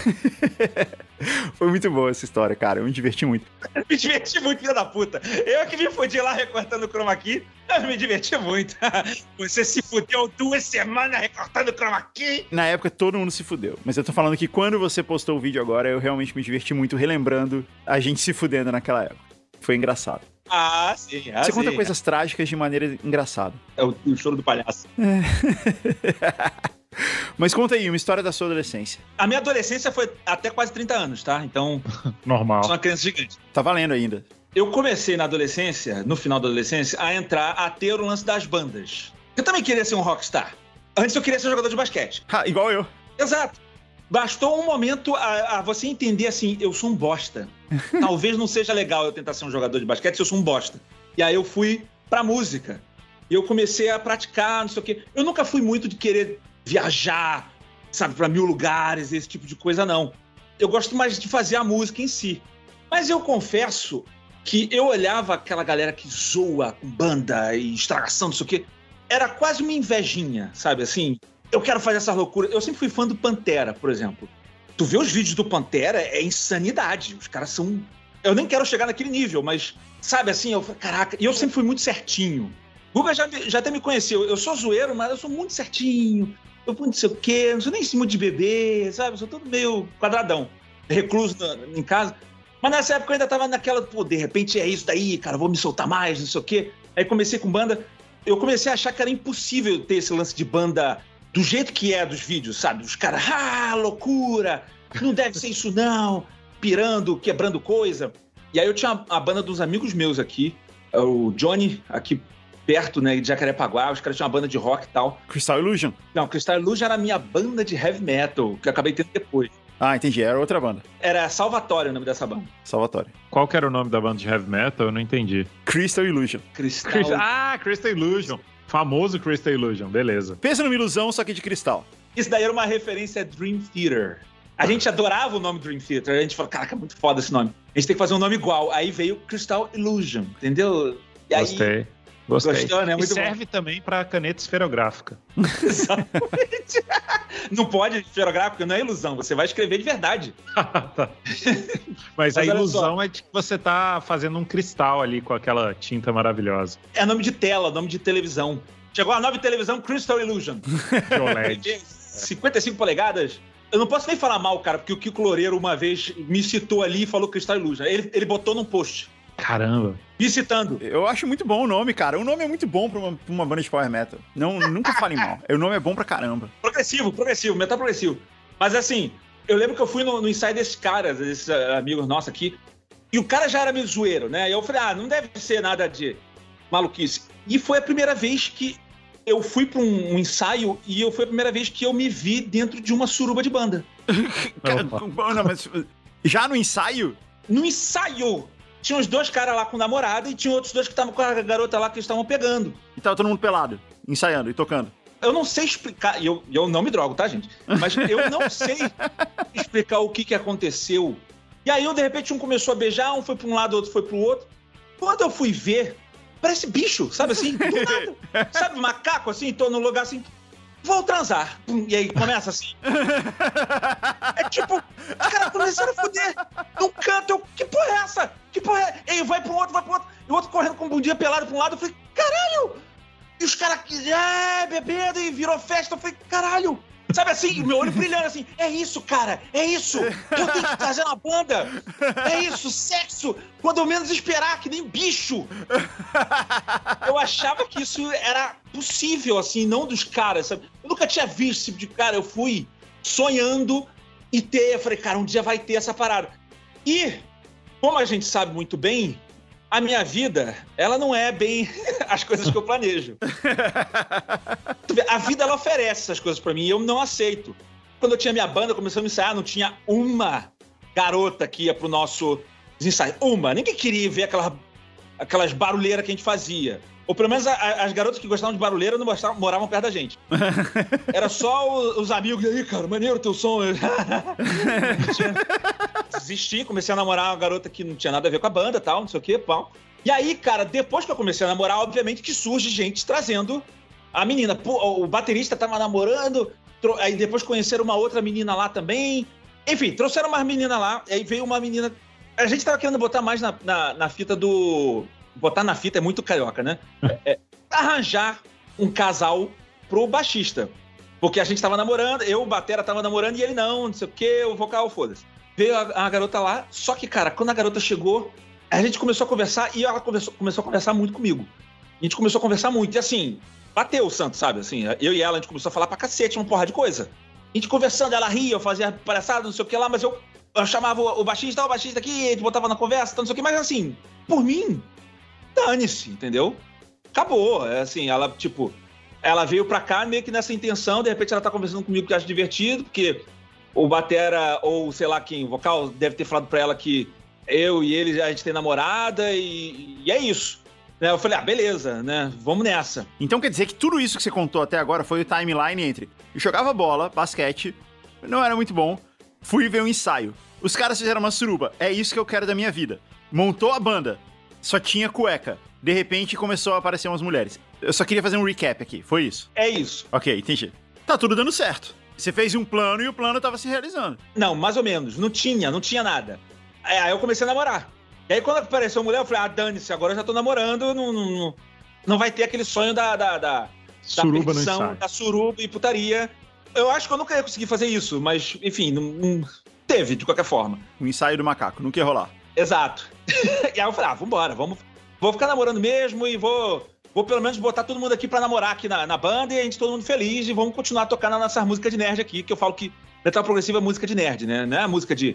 Foi muito boa essa história, cara. Eu me diverti muito. Me diverti muito, filha da puta. Eu que me fudi lá recortando o chroma key, eu me diverti muito. Você se fudeu 2 semanas recortando o chroma key. Na época, todo mundo se fudeu. Mas eu tô falando que quando você postou o vídeo agora, eu realmente me diverti muito relembrando a gente se fudendo naquela época. Foi engraçado. Sim. Você conta coisas trágicas de maneira engraçada. É o choro do palhaço. Mas conta aí, uma história da sua adolescência. A minha adolescência foi até quase 30 anos, tá? Então, normal. Sou uma criança gigante. Tá valendo ainda. Eu comecei na adolescência, no final da adolescência, a ter o lance das bandas. Eu também queria ser um rockstar. Antes eu queria ser jogador de basquete. Igual eu. Exato. Bastou um momento a você entender assim, eu sou um bosta. Talvez não seja legal eu tentar ser um jogador de basquete se eu sou um bosta. E aí eu fui pra música. E eu comecei a praticar, não sei o quê. Eu nunca fui muito de querer viajar, sabe, pra 1000 lugares, esse tipo de coisa, não. Eu gosto mais de fazer a música em si. Mas eu confesso que eu olhava aquela galera que zoa com banda e estragação, não sei o quê. Era quase uma invejinha, sabe, assim... Eu quero fazer essa loucura. Eu sempre fui fã do Pantera, por exemplo. Tu vê os vídeos do Pantera, é insanidade. Os caras são... Eu nem quero chegar naquele nível, mas, sabe assim, eu falei, caraca... E eu sempre fui muito certinho. O Guga já até me conheceu. Eu sou zoeiro, mas eu sou muito certinho. Eu não sei o quê, não sou nem muito de bebê, sabe? Eu sou todo meio quadradão. Recluso em casa. Mas nessa época eu ainda tava naquela... Pô, de repente é isso daí, cara, vou me soltar mais, não sei o quê. Aí comecei com banda. Eu comecei a achar que era impossível ter esse lance de banda... Do jeito que é dos vídeos, sabe? Os caras, loucura, não deve ser isso não, pirando, quebrando coisa. E aí eu tinha a banda dos amigos meus aqui, o Johnny, aqui perto, né, de Jacarepaguá, os caras tinham uma banda de rock e tal. Crystal Illusion? Não, Crystal Illusion era a minha banda de heavy metal, que eu acabei tendo depois. Ah, entendi. Era outra banda. Era Salvatore o nome dessa banda. Salvatore. Qual que era o nome da banda de heavy metal? Eu não entendi. Crystal Illusion. Crystal Illusion. Famoso Crystal Illusion, beleza. Pensa numa ilusão, só que de cristal. Isso daí era uma referência a Dream Theater. A gente adorava o nome Dream Theater. A gente falou, caraca, muito foda esse nome. A gente tem que fazer um nome igual. Aí veio Crystal Illusion, entendeu? E Gostei. Gostou, né? Muito e serve também para caneta esferográfica. Exatamente. Não pode esferográfica, não é ilusão. Você vai escrever de verdade. Tá. Mas a ilusão é de que você tá fazendo um cristal ali com aquela tinta maravilhosa. É nome de tela, nome de televisão. Chegou a nova televisão Crystal Illusion. OLED. 55 polegadas. Eu não posso nem falar mal, cara, porque o Kiko Loureiro uma vez me citou ali e falou Crystal Illusion. Ele botou num post. Caramba. Me citando. Eu acho muito bom o nome, cara. O nome é muito bom pra uma banda de power metal. Nunca falem mal. O nome é bom pra caramba. Progressivo, metal progressivo. Mas assim, eu lembro que eu fui no ensaio desses caras, desses amigos nossos aqui, e o cara já era meio zoeiro, né? E eu falei, não deve ser nada de maluquice. E foi a primeira vez que eu fui pra um ensaio e foi a primeira vez que eu me vi dentro de uma suruba de banda. Não, mas já no ensaio? No ensaio! Tinha uns 2 caras lá com namorada e tinha outros 2 que estavam com a garota lá que eles estavam pegando. E tava todo mundo pelado, ensaiando e tocando. Eu não sei explicar, e eu não me drogo, tá, gente? Mas eu não sei explicar o que aconteceu. E aí, de repente, um começou a beijar, um foi pra um lado, outro foi pro outro. Quando eu fui ver, parece bicho, sabe assim? Do nada. Sabe, macaco, assim, tô num lugar assim... Vou transar. E aí começa assim. É tipo, os caras começaram a foder num canto. Que porra é essa? Que porra é? E aí vai pro outro. E o outro correndo com bundinha pelado pra um lado. Eu falei, caralho! E os caras, bebendo e virou festa. Eu falei, caralho! Sabe assim, meu olho brilhando assim. É isso, cara, é isso. Eu tenho que fazer na banda. É isso, sexo. Quando eu menos esperar, que nem bicho. Eu achava que isso era possível, assim, não dos caras, sabe? Eu nunca tinha visto esse tipo de cara. Eu fui sonhando e eu falei, cara, um dia vai ter essa parada. E, como a gente sabe muito bem, a minha vida, ela não é bem as coisas que eu planejo. A vida, ela oferece essas coisas pra mim e eu não aceito. Quando eu tinha minha banda, começamos a ensaiar, não tinha uma garota que ia pro nosso ensaio. Uma. Ninguém queria ver aquelas barulheiras que a gente fazia. Ou pelo menos as garotas que gostavam de barulheira não moravam perto da gente. Era só os amigos. E aí, cara, maneiro teu som. Desisti, comecei a namorar uma garota que não tinha nada a ver com a banda, tal, não sei o quê, pau. E aí, cara, depois que eu comecei a namorar, obviamente que surge gente trazendo a menina. Pô, o baterista tava namorando, aí depois conheceram uma outra menina lá também. Enfim, trouxeram uma menina lá, aí veio uma menina... A gente tava querendo botar mais na fita do... Botar na fita é muito carioca, né? Arranjar um casal pro baixista. Porque a gente tava namorando, o batera tava namorando e ele não sei o quê, o vocal, foda-se. Veio a garota lá, só que, cara, quando a garota chegou, a gente começou a conversar e ela começou a conversar muito comigo. A gente começou a conversar muito, e assim, bateu o santo, sabe? Assim, eu e ela, a gente começou a falar pra cacete, uma porra de coisa. A gente conversando, ela ria, eu fazia palhaçada, não sei o que lá, mas eu chamava o baixista aqui, a gente botava na conversa, não sei o que, mas assim, por mim, dane-se, entendeu? Acabou, assim, ela, tipo, ela veio pra cá meio que nessa intenção, de repente ela tá conversando comigo que acha divertido, porque o batera, ou sei lá quem, o vocal deve ter falado pra ela que eu e ele, a gente tem namorada e é isso. Eu falei, beleza, né, vamos nessa. Então quer dizer que tudo isso que você contou até agora foi o timeline entre eu jogava bola, basquete, não era muito bom, fui ver um ensaio, os caras fizeram uma suruba, é isso que eu quero da minha vida. Montou a banda, só tinha cueca, de repente começou a aparecer umas mulheres. Eu só queria fazer um recap aqui, foi isso? É isso. Ok, entendi. Tá tudo dando certo. Você fez um plano e o plano tava se realizando. Não, mais ou menos. Não tinha nada. Aí eu comecei a namorar. E aí quando apareceu a mulher, eu falei, dane-se, agora eu já tô namorando, não vai ter aquele sonho da suruba perdição, da suruba e putaria. Eu acho que eu nunca ia conseguir fazer isso, mas, enfim, não teve, de qualquer forma. O ensaio do macaco, não quer rolar. Exato. E aí eu falei, vambora, vou ficar namorando mesmo e vou pelo menos botar todo mundo aqui pra namorar aqui na banda e a gente todo mundo feliz e vamos continuar tocando a nossa música de nerd aqui, que eu falo que metal progressivo é música de nerd, né? Não é a música de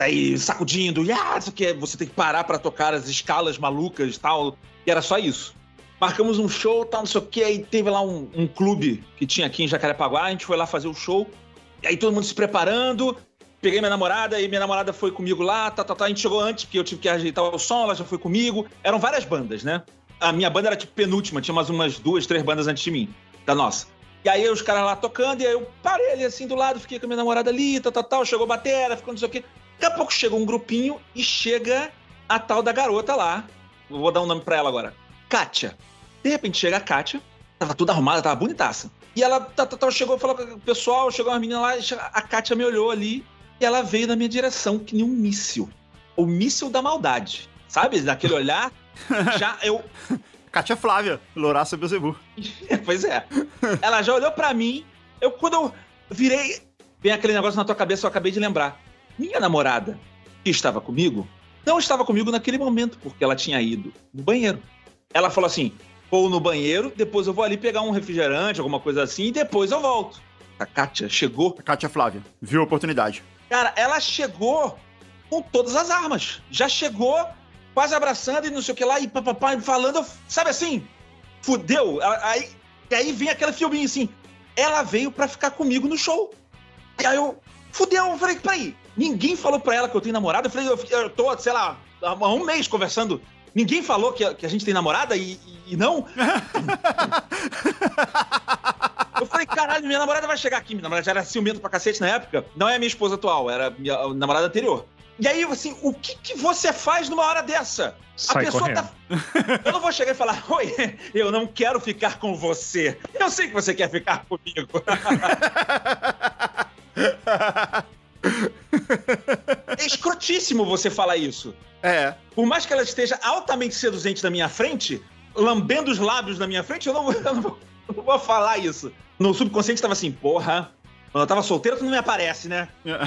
Aí sacudindo, isso aqui, você tem que parar pra tocar as escalas malucas e tal. E era só isso. Marcamos um show, tal, não sei o que, aí teve lá um clube que tinha aqui em Jacarepaguá, a gente foi lá fazer o show, e aí todo mundo se preparando, peguei minha namorada, e minha namorada foi comigo lá, a gente chegou antes, porque eu tive que ajeitar o som, ela já foi comigo, eram várias bandas, né? A minha banda era tipo penúltima, tinha umas 2, 3 bandas antes de mim, da nossa. E aí os caras lá tocando, e aí eu parei ali assim do lado, fiquei com a minha namorada ali, chegou a batera, ficou não sei o quê. Daqui a pouco chega um grupinho e chega a tal da garota lá, vou dar um nome pra ela agora, Kátia. De repente chega a Kátia, tava toda arrumada, tava bonitaça. E ela chegou, falou com o pessoal, chegou uma menina lá, a Kátia me olhou ali, e ela veio na minha direção, que nem um míssil. O míssil da maldade. Sabe? Daquele olhar, já eu... Kátia Flávia, Louraça Beelzebub. Pois é. Ela já olhou pra mim, quando eu virei, vem aquele negócio na tua cabeça, eu acabei de lembrar. Minha namorada, que estava comigo, não estava comigo naquele momento, porque ela tinha ido no banheiro. Ela falou assim... Vou no banheiro, depois eu vou ali pegar um refrigerante, alguma coisa assim, e depois eu volto. A Kátia chegou... A Kátia Flávia, viu a oportunidade. Cara, ela chegou com todas as armas. Já chegou quase abraçando e não sei o que lá, e papapá, falando, sabe assim? Fudeu. Aí vem aquele filminho assim. Ela veio pra ficar comigo no show. E aí eu falei, peraí, ninguém falou pra ela que eu tenho namorada? Eu falei, eu tô, sei lá, há um mês conversando... Ninguém falou que a gente tem namorada e não? Eu falei, caralho, minha namorada vai chegar aqui. Minha namorada já era ciumenta pra cacete na época. Não é a minha esposa atual, era a minha namorada anterior. E aí, assim, o que você faz numa hora dessa? Sai a pessoa correndo. Eu não vou chegar e falar, oi, eu não quero ficar com você. Eu sei que você quer ficar comigo. É escrotíssimo você falar isso. É. Por mais que ela esteja altamente seduzente na minha frente, lambendo os lábios na minha frente, eu não vou falar isso. No subconsciente tava assim, porra, quando eu tava solteiro tu não me aparece, né?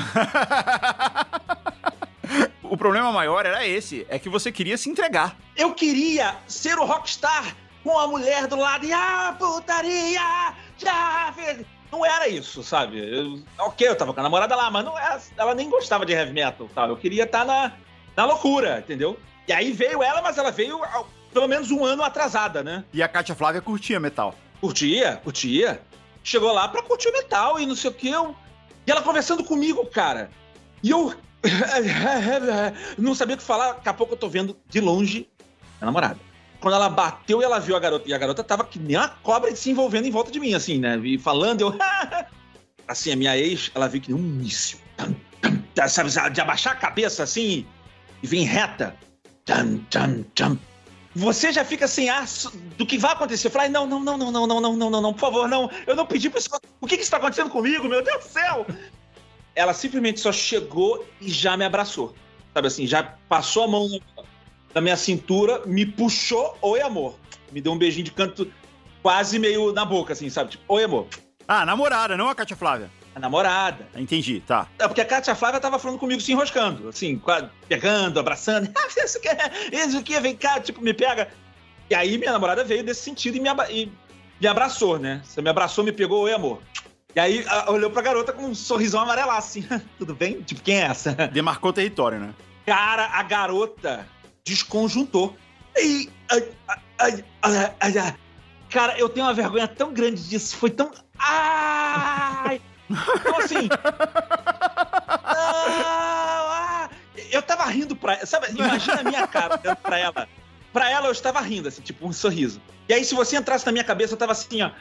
O problema maior era esse, é que você queria se entregar. Eu queria ser o rockstar com a mulher do lado e putaria, já fez... Não era isso, sabe? Eu tava com a namorada lá, mas não era, ela nem gostava de heavy metal, sabe? Eu queria estar na loucura, entendeu? E aí veio ela, mas ela veio pelo menos um ano atrasada, né? E a Kátia Flávia curtia metal. Curtia. Chegou lá pra curtir o metal e não sei o que. E ela conversando comigo, cara. E eu não sabia o que falar. Daqui a pouco eu tô vendo de longe a namorada. Quando ela bateu e ela viu a garota, e a garota tava que nem uma cobra se envolvendo em volta de mim, assim, né? E falando, eu... Assim, a minha ex, ela viu que nem um míssil. Sabe, de abaixar a cabeça, assim, e vir reta. Você já fica sem ar do que vai acontecer. Eu falei, não, por favor, não. Eu não pedi pra isso. O que está acontecendo comigo, meu Deus do céu? Ela simplesmente só chegou e já me abraçou. Sabe assim, já passou a mão na minha cintura, me puxou, oi, amor. Me deu um beijinho de canto quase meio na boca, assim, sabe? Tipo, oi, amor. Ah, a namorada, não a Kátia Flávia. A namorada. Entendi, tá. É porque a Kátia Flávia tava falando comigo, se enroscando, assim, pegando, abraçando. Isso aqui, vem cá, tipo, me pega. E aí minha namorada veio desse sentido e me abraçou, né? Você me abraçou, me pegou, oi, amor. E aí olhou pra garota com um sorrisão amarelaço, assim. Tudo bem? Tipo, quem é essa? Demarcou o território, né? Cara, a garota desconjuntou. E... Cara, eu tenho uma vergonha tão grande disso. Foi tão... Ai! Então, assim... Eu tava rindo pra ela. Sabe, imagina a minha cara olhando pra ela. Pra ela eu estava rindo, assim, tipo um sorriso. E aí, se você entrasse na minha cabeça, eu tava assim, ó...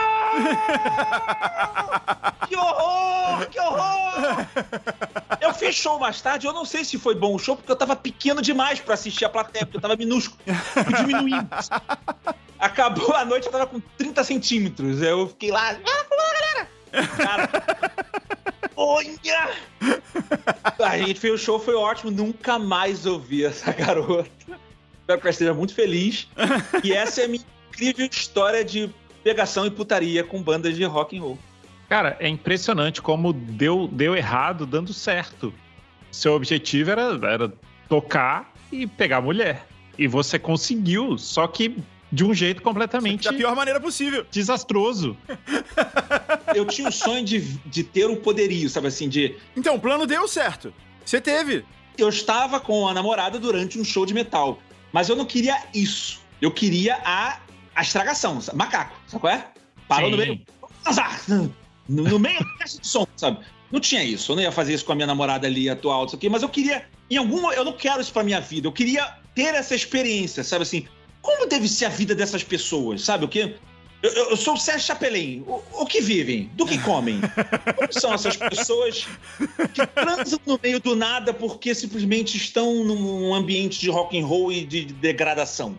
Que horror! Que horror! Eu fiz show mais tarde, eu não sei se foi bom o show, porque eu tava pequeno demais pra assistir a plateia, porque eu tava minúsculo. Fui diminuindo. Acabou a noite, eu tava com 30 centímetros. Eu fiquei lá... galera! Cara... Olha! A gente fez o show, foi ótimo. Nunca mais ouvi essa garota. Espero que ela esteja muito feliz. E essa é a minha incrível história de pegação e putaria com bandas de rock and roll. Cara, é impressionante como deu errado dando certo. Seu objetivo era tocar e pegar a mulher. E você conseguiu, só que de um jeito completamente... Da pior maneira possível. Desastroso. Eu tinha o sonho de ter o poderio, sabe assim, de... Então, o plano deu certo. Você teve? Eu estava com a namorada durante um show de metal, mas eu não queria isso. Eu queria a estragação, sabe? Macaco, sabe qual é? Parou no meio, no meio da caixa de som, sabe? Não tinha isso, eu não ia fazer isso com a minha namorada ali atual, isso aqui, mas eu queria, eu não quero isso pra minha vida, eu queria ter essa experiência, sabe assim? Como deve ser a vida dessas pessoas, sabe o quê? Eu sou o Sérgio Chapelin. O que vivem? Do que comem? Como são essas pessoas que transam no meio do nada porque simplesmente estão num ambiente de rock and roll e de degradação?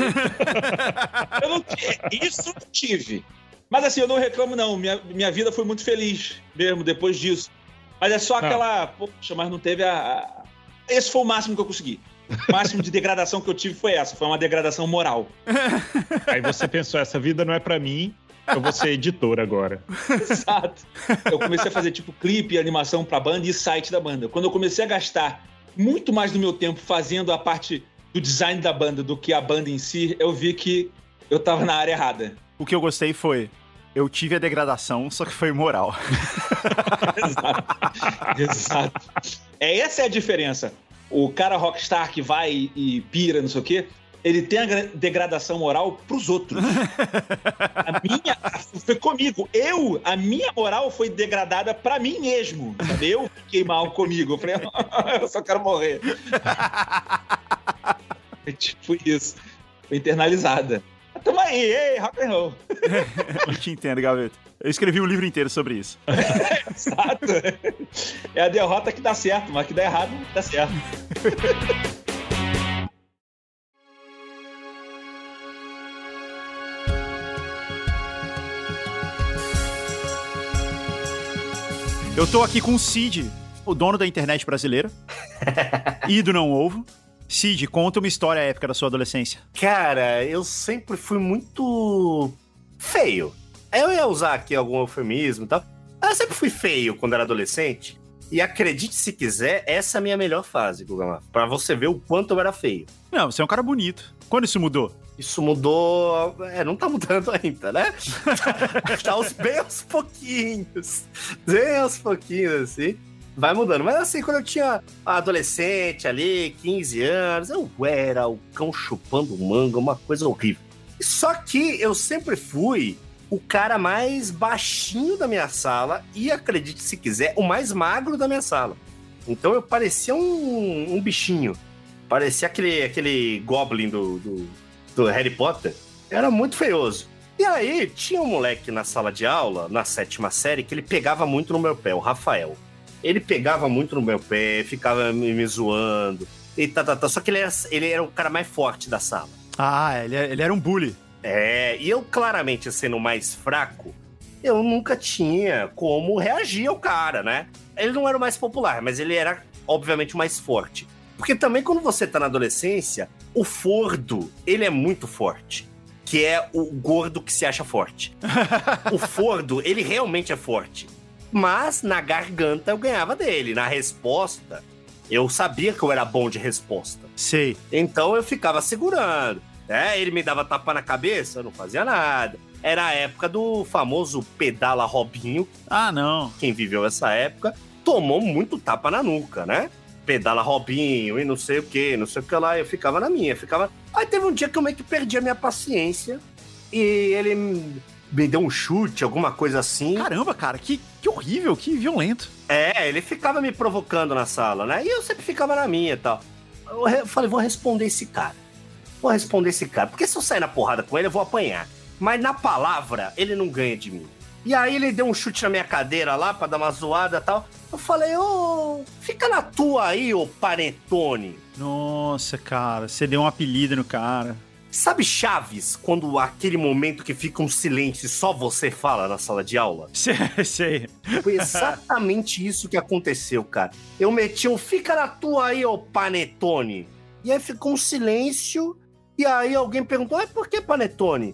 Isso eu não tive. Mas assim, eu não reclamo não. Minha vida foi muito feliz mesmo depois disso. Mas é só aquela... Poxa, mas não teve Esse foi o máximo que eu consegui. O máximo de degradação que eu tive foi essa. Foi uma degradação moral. Aí você pensou, essa vida não é pra mim, eu vou ser editor agora. Exato. Eu comecei a fazer tipo clipe, animação pra banda e site da banda. Quando eu comecei a gastar muito mais do meu tempo fazendo a parte do design da banda do que a banda em si, eu vi que eu tava na área errada. O que eu gostei foi... Eu tive a degradação, só que foi moral. Exato. Essa é a diferença. O cara rockstar que vai e pira, não sei o quê, ele tem a degradação moral pros outros. A minha foi comigo. A minha moral foi degradada pra mim mesmo. Sabe? Eu fiquei mal comigo. Eu falei, eu só quero morrer. É tipo isso. Foi internalizada. Tamo aí, rock and roll. Eu te entendo, Gaveta. Eu escrevi um livro inteiro sobre isso. Exato. É a derrota que dá certo, mas que dá errado, dá certo. Eu tô aqui com o Cid, o dono da internet brasileira. E do Não Ovo. Cid, conta uma história épica da sua adolescência. Cara, eu sempre fui muito feio. Eu ia usar aqui algum eufemismo e tal. Eu sempre fui feio quando era adolescente. E acredite se quiser, essa é a minha melhor fase, Guga. Pra você ver o quanto eu era feio. Não, você é um cara bonito. Quando isso mudou? Isso mudou... não tá mudando ainda, né? Tá bem aos pouquinhos. Bem aos pouquinhos, assim. Vai mudando. Mas assim, quando eu tinha adolescente ali, 15 anos, eu era o cão chupando manga, uma coisa horrível. Só que eu sempre fui o cara mais baixinho da minha sala e, acredite se quiser, o mais magro da minha sala. Então eu parecia um bichinho. Parecia aquele goblin do Harry Potter. Era muito feioso. E aí, tinha um moleque na sala de aula, na 7ª série, que ele pegava muito no meu pé, o Rafael. Ele pegava muito no meu pé, ficava me zoando. E Só que ele era o cara mais forte da sala. Ah, ele era um bully. E eu claramente sendo mais fraco, eu nunca tinha como reagir ao cara, né? Ele não era o mais popular, mas ele era, obviamente, o mais forte. Porque também quando você tá na adolescência, o fordo, ele é muito forte. Que é o gordo que se acha forte. O fordo, ele realmente é forte. Mas na garganta eu ganhava dele. Na resposta, eu sabia que eu era bom de resposta. Sei. Então eu ficava segurando. Ele me dava tapa na cabeça, eu não fazia nada. Era a época do famoso pedala Robinho. Ah, não. Quem viveu essa época tomou muito tapa na nuca, né? Pedala Robinho e não sei o que lá. Eu ficava na minha, Aí teve um dia que eu meio que perdi a minha paciência e ele me deu um chute, alguma coisa assim. Caramba, cara, que horrível, que violento. Ele ficava me provocando na sala, né? E eu sempre ficava na minha e tal. Eu falei, vou responder esse cara. Porque se eu sair na porrada com ele, eu vou apanhar. Mas na palavra, ele não ganha de mim. E aí ele deu um chute na minha cadeira lá, pra dar uma zoada e tal. Eu falei, fica na tua aí, ô Panetone. Nossa, cara, você deu um apelido no cara. Sabe Chaves, quando aquele momento que fica um silêncio e só você fala na sala de aula? Sei. Foi exatamente isso que aconteceu, cara. Eu meti um fica na tua aí, ô Panetone. E aí ficou um silêncio, e aí alguém perguntou, por que Panetone?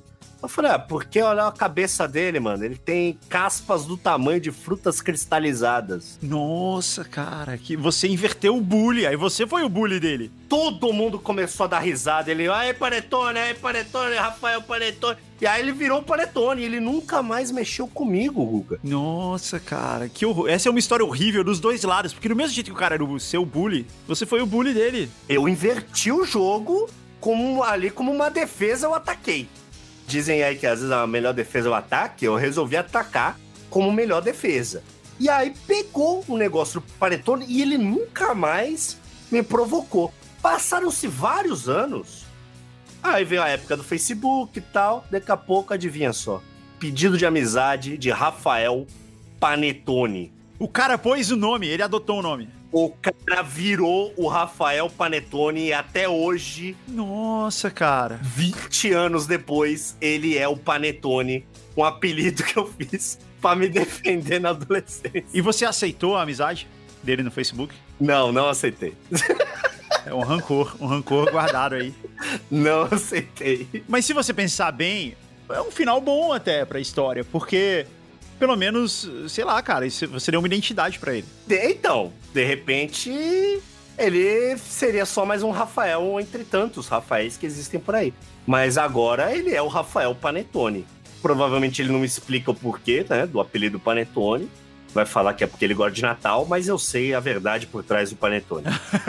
Eu falei, porque olha a cabeça dele, mano. Ele tem caspas do tamanho de frutas cristalizadas. Nossa, cara, que você inverteu o bully. Aí você foi o bully dele. Todo mundo começou a dar risada. Ele, aí, Panetone, Rafael Panetone. E aí ele virou o Panetone. E ele nunca mais mexeu comigo, Guga. Nossa, cara, que horror. Essa é uma história horrível dos dois lados. Porque do mesmo jeito que o cara era o seu bully, você foi o bully dele. Eu inverti o jogo como uma defesa, eu ataquei. Dizem aí que às vezes a melhor defesa é o ataque, eu resolvi atacar como melhor defesa. E aí pegou o negócio do Panetone e ele nunca mais me provocou. Passaram-se vários anos, aí veio a época do Facebook e tal, daqui a pouco, adivinha só, pedido de amizade de Rafael Panetone. O cara pôs o nome, ele adotou o nome. O cara virou o Rafael Panetone e até hoje... Nossa, cara. 20 anos depois, ele é o Panetone, um apelido que eu fiz pra me defender na adolescência. E você aceitou a amizade dele no Facebook? Não aceitei. É um rancor guardado aí. Não aceitei. Mas se você pensar bem, é um final bom até pra história, porque... Pelo menos, sei lá, cara, você deu uma identidade pra ele. Então, de repente, ele seria só mais um Rafael entre tantos Rafaéis que existem por aí. Mas agora ele é o Rafael Panetone. Provavelmente ele não me explica o porquê, né, do apelido Panetone. Vai falar que é porque ele gosta de Natal, mas eu sei a verdade por trás do Panetone.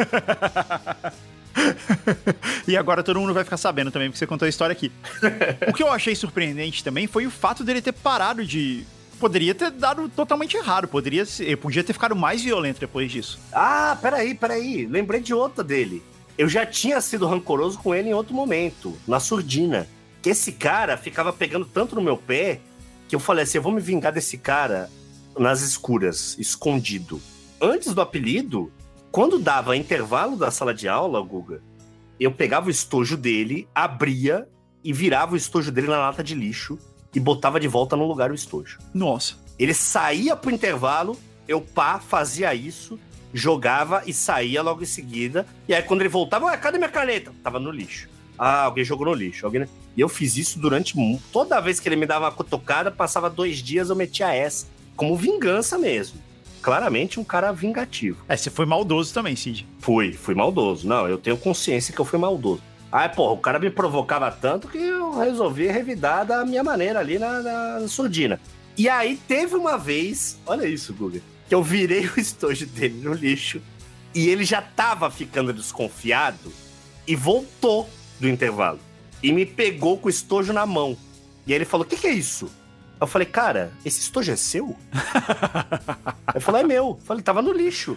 E agora todo mundo vai ficar sabendo também, porque você contou a história aqui. O que eu achei surpreendente também foi o fato dele ter parado de... Poderia ter dado totalmente errado. Podia ter ficado mais violento depois disso. Ah, peraí. Lembrei de outra dele. Eu já tinha sido rancoroso com ele em outro momento, na surdina. Que esse cara ficava pegando tanto no meu pé que eu falei assim, eu vou me vingar desse cara nas escuras, escondido. Antes do apelido, quando dava intervalo da sala de aula, Guga, eu pegava o estojo dele, abria e virava o estojo dele na lata de lixo e botava de volta no lugar o estojo. Nossa. Ele saía pro intervalo, eu fazia isso, jogava e saía logo em seguida. E aí quando ele voltava, cadê minha caneta? Tava no lixo. Ah, alguém jogou no lixo. E eu fiz isso durante... Toda vez que ele me dava uma cutucada, passava 2 dias, eu metia essa. Como vingança mesmo. Claramente um cara vingativo. Você foi maldoso também, Cid. Fui maldoso. Não, eu tenho consciência que eu fui maldoso. Aí, porra, o cara me provocava tanto que eu resolvi revidar da minha maneira ali na surdina. E aí teve uma vez, olha isso, Guga, que eu virei o estojo dele no lixo e ele já tava ficando desconfiado e voltou do intervalo. E me pegou com o estojo na mão. E aí ele falou, o que é isso? Eu falei, cara, esse estojo é seu? Ele falou, é meu. Eu falei, tava no lixo.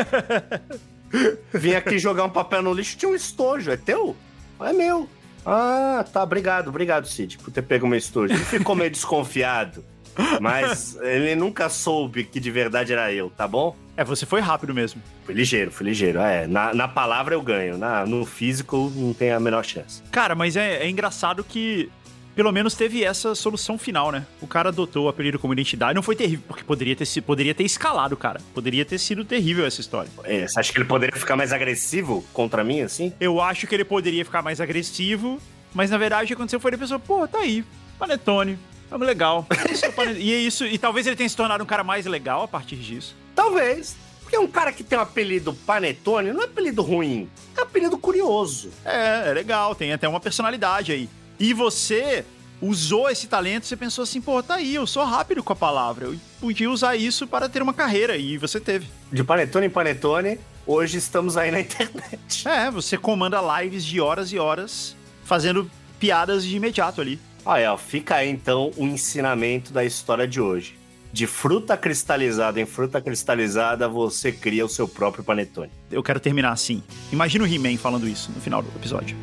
Vim aqui jogar um papel no lixo, tinha um estojo, é teu? É meu. Ah, tá, obrigado, Cid, por ter pego meu estojo. Ele ficou meio desconfiado, mas ele nunca soube que de verdade era eu, tá bom? Você foi rápido mesmo. Fui ligeiro. Na palavra eu ganho, no físico não tem a menor chance. Cara, mas é engraçado que pelo menos teve essa solução final, né? O cara adotou o apelido como identidade. Não foi terrível, porque poderia ter escalado, cara. Poderia ter sido terrível essa história. Você acha que ele poderia ficar mais agressivo contra mim, assim? Eu acho que ele poderia ficar mais agressivo, mas na verdade o que aconteceu foi a pessoa, tá aí, Panetone, é legal. E é isso, e talvez ele tenha se tornado um cara mais legal a partir disso. Talvez. Porque um cara que tem um apelido Panetone não é apelido ruim, é apelido curioso. É legal, tem até uma personalidade aí. E você usou esse talento, você pensou assim, tá aí, eu sou rápido com a palavra, eu podia usar isso para ter uma carreira, e você teve. De panetone em panetone, hoje estamos aí na internet. Você comanda lives de horas e horas, fazendo piadas de imediato ali. Fica aí então o ensinamento da história de hoje. De fruta cristalizada em fruta cristalizada, você cria o seu próprio panetone. Eu quero terminar assim. Imagina o He-Man falando isso no final do episódio.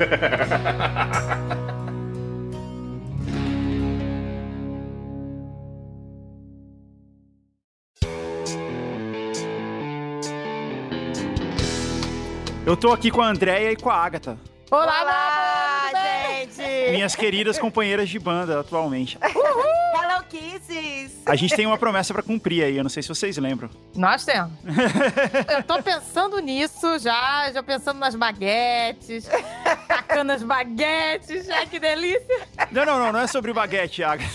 Eu tô aqui com a Andréia e com a Agatha. Olá, gente! Minhas queridas companheiras de banda atualmente. Hello Kisses! A gente tem uma promessa pra cumprir aí, eu não sei se vocês lembram. Nós temos. Eu tô pensando nisso já pensando nas baguetes, tacando as baguetes, já que delícia. Não é sobre baguete, Agatha.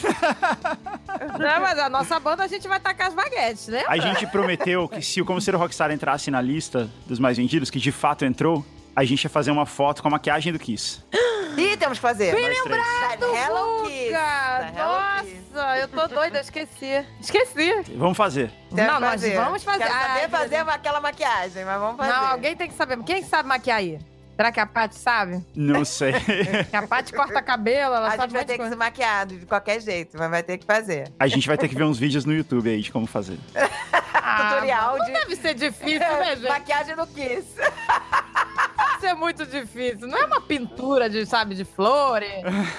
Não, mas a nossa banda a gente vai tacar as baguetes, né? A gente prometeu que se o Como Ser Rockstar entrasse na lista dos mais vendidos, que de fato entrou, a gente ia fazer uma foto com a maquiagem do Kiss. Ih, temos que fazer. Bem Nós três. lembrado, Hello Kiss. Guga! Hello Kiss. Nossa, eu tô doida, eu esqueci. Vamos fazer. Temos Não, que nós vamos fazer. Quero saber Ai, fazer meu aquela maquiagem, mas vamos fazer. Não, alguém tem que saber. Quem sabe maquiar aí? Será que a Paty sabe? Não sei. Que a Paty corta cabelo, ela A sabe gente vai um monte ter de que coisa. ser maquiado de qualquer jeito, mas vai ter que fazer. A gente vai ter que ver uns vídeos no YouTube aí de como fazer. Tutorial não de deve ser difícil, né, gente? maquiagem no Kiss. Deve ser muito difícil. Não é uma pintura de flores.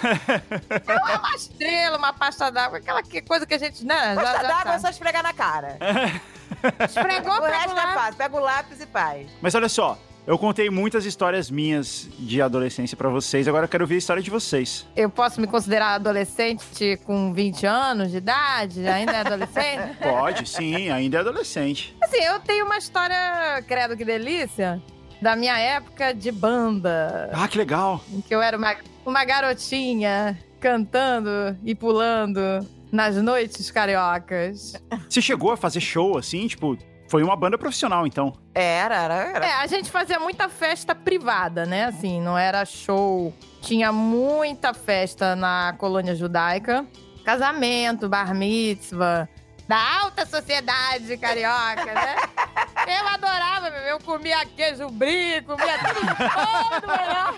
É uma estrela, uma pasta d'água, aquela coisa que a gente, né? Pasta d'água é sabe. só esfregar na cara. Esfregou, O resto pega é lá. fácil. Pega o lápis e faz. Mas olha só, eu contei muitas histórias minhas de adolescência pra vocês, agora eu quero ouvir a história de vocês. Eu posso me considerar adolescente com 20 anos de idade? Ainda é adolescente? Pode, sim, ainda é adolescente. Assim, eu tenho uma história, credo que delícia, da minha época de banda. Ah, que legal. Em que eu era uma garotinha cantando e pulando nas noites cariocas. Você chegou a fazer show assim, tipo, foi uma banda profissional então? Era. É, a gente fazia muita festa privada, né? Assim, não era show. Tinha muita festa na colônia judaica. Casamento, bar mitzvah, da alta sociedade carioca, né? Eu adorava, eu comia queijo brie, comia tudo melhor.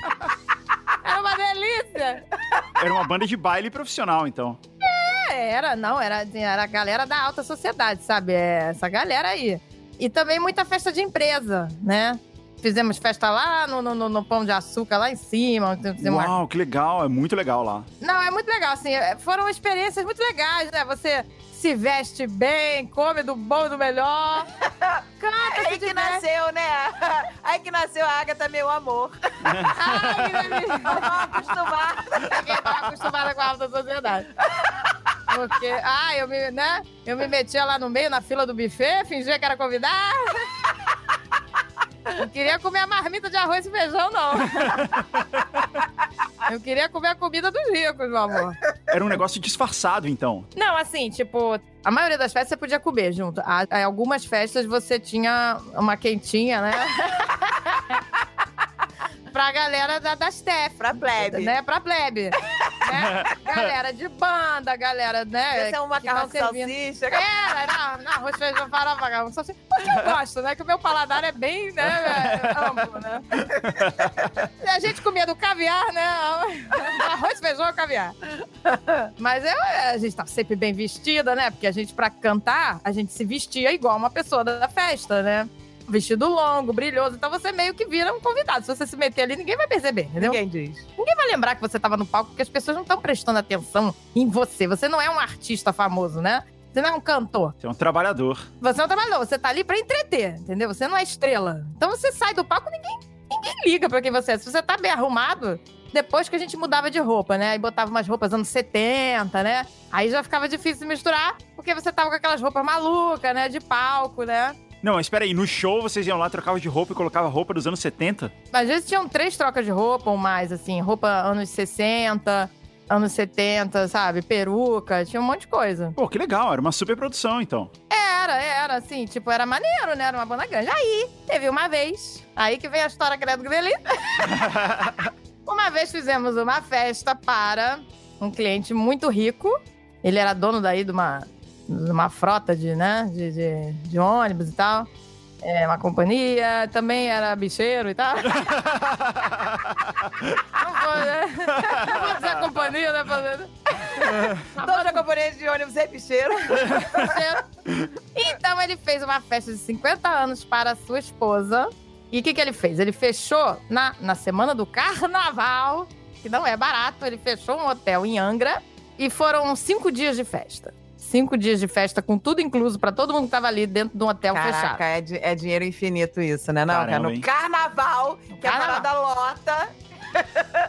Era uma delícia. Era uma banda de baile profissional então. Era a galera da alta sociedade, sabe? Essa galera aí. E também muita festa de empresa, né? Fizemos festa lá no Pão de Açúcar, lá em cima. Uau, que legal, é muito legal lá. Não, é muito legal, assim, foram experiências muito legais, né? Você se veste bem, come do bom e do melhor, canta, Aí se que diverte. nasceu, né? Aí que nasceu a Agatha, meu amor. Ai, que delícia. Mal acostumada. Ninguém tava acostumada com a alta sociedade. Porque, eu me metia lá no meio, na fila do buffet, fingia que era convidada. Não queria comer a marmita de arroz e feijão, não. Eu queria comer a comida dos ricos, meu amor. Era um negócio disfarçado então. Não, assim, tipo, a maioria das festas você podia comer junto. Algumas festas você tinha uma quentinha, né? Pra galera das TEF. Pra plebe. Né? Pra plebe. Né? Galera de banda, galera, né? Esse é um macarrão de salsicha. Era, arroz, feijão, farofa, salsicha. Porque eu gosto, né? Que o meu paladar é bem, né? Amplo, né? E a gente comia do caviar, né? Arroz, feijão e caviar. Mas a gente tava sempre bem vestida, né? Porque a gente, pra cantar, a gente se vestia igual uma pessoa da festa, né? Vestido longo, brilhoso. Então você meio que vira um convidado. Se você se meter ali, ninguém vai perceber, entendeu? Ninguém diz. Ninguém vai lembrar que você tava no palco, porque as pessoas não estão prestando atenção em você. Você não é um artista famoso, né? Você não é um cantor. Você é um trabalhador. Você é um trabalhador. Você tá ali pra entreter, entendeu? Você não é estrela. Então você sai do palco, ninguém liga pra quem você é. Se você tá bem arrumado, depois que a gente mudava de roupa, né? Aí botava umas roupas anos 70, né? Aí já ficava difícil misturar, porque você tava com aquelas roupas malucas, né? De palco, né? Não, mas espera aí, no show vocês iam lá, trocavam de roupa e colocavam roupa dos anos 70? Às vezes tinham 3 trocas de roupa ou mais, assim. Roupa anos 60, anos 70, sabe? Peruca, tinha um monte de coisa. Pô, que legal, era uma super produção então. Era, assim, tipo, era maneiro, né? Era uma banda grande. Aí, teve uma vez, aí que vem a história credo dele. Uma vez fizemos uma festa para um cliente muito rico. Ele era dono daí de uma frota de ônibus e tal. Uma companhia, também era bicheiro e tal. Não vou dizer companhia, né? Toda a companhia de ônibus é bicheiro. Então ele fez uma festa de 50 anos para sua esposa. E o que ele fez? Ele fechou na semana do carnaval, que não é barato, ele fechou um hotel em Angra e foram 5 dias de festa. 5 dias de festa com tudo incluso pra todo mundo que tava ali dentro de um hotel fechado. Caraca, é dinheiro infinito isso, né? Não, Caramba, no hein? carnaval, que a parada lota.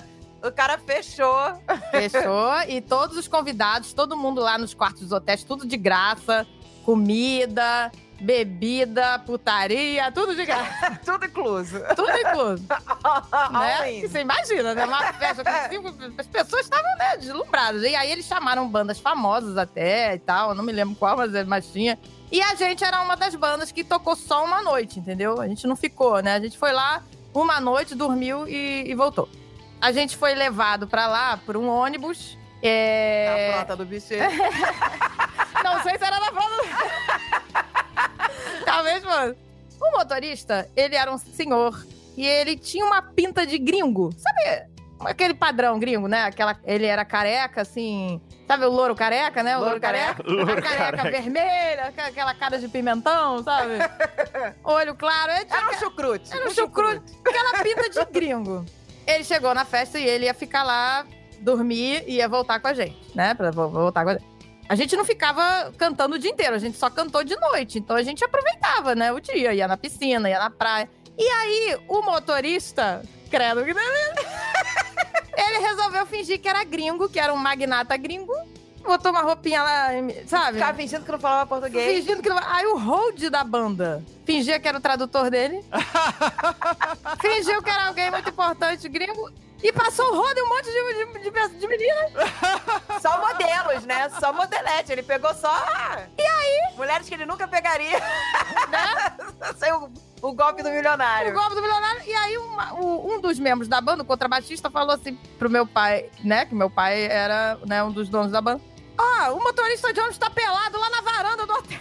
O cara fechou. Fechou. E todos os convidados, todo mundo lá nos quartos dos hotéis, tudo de graça. Comida, bebida, putaria, tudo de graça. Tudo incluso. Tudo incluso. Né? E você imagina, né? Uma festa com 5... As pessoas estavam, né, deslumbradas. E aí eles chamaram bandas famosas até e tal. Eu não me lembro qual, mas tinha. E a gente era uma das bandas que tocou só uma noite, entendeu? A gente não ficou, né? A gente foi lá uma noite, dormiu e voltou. A gente foi levado pra lá por um ônibus. A frota do bicho. Não sei se era na frota. Talvez fosse. O motorista, ele era um senhor. E ele tinha uma pinta de gringo. Sabe aquele padrão gringo, né? Ele era careca, assim... Sabe o louro careca, né? O louro careca. Louro a careca vermelha, aquela cara de pimentão, sabe? Olho claro. Era um chucrute. Era um chucrute. Aquela pinta de gringo. Ele chegou na festa e ele ia ficar lá, dormir e ia voltar com a gente, né? Pra voltar com a gente. A gente não ficava cantando o dia inteiro, a gente só cantou de noite. Então a gente aproveitava, né? O dia, ia na piscina, ia na praia. E aí, o motorista, credo que delícia, ele resolveu fingir que era gringo, que era um magnata gringo. Botou uma roupinha lá, sabe? Ficava fingindo que não falava português. Fingindo que não... Aí o hold da banda fingia que era o tradutor dele. Fingiu que era alguém muito importante, gringo. E passou o rodo em um monte de meninas. Só modelos, né? Só modelete. Ele pegou só... E aí? Mulheres que ele nunca pegaria. Né? Sem o golpe do milionário. O golpe do milionário. E aí um dos membros da banda, o contrabaixista, falou assim pro meu pai, né? Que meu pai era, né, um dos donos da banda. O motorista de ônibus tá pelado lá na varanda do hotel.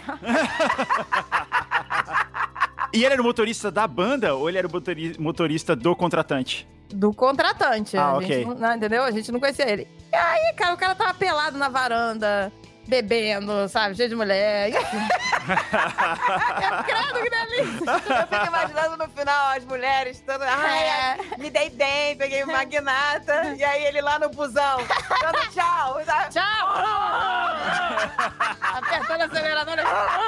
E ele era o motorista da banda ou ele era o motorista do contratante? Do contratante. Ah, a gente ok. não, entendeu? A gente não conhecia ele. E aí, cara, o cara tava pelado na varanda, bebendo, sabe? Cheio de mulher. Enfim. Credo, que delícia. Eu fico imaginando no final as mulheres todas. Me dei bem, peguei uma magnata. E aí ele lá no busão, dando tchau. Sabe? Tchau! Apertando o acelerador.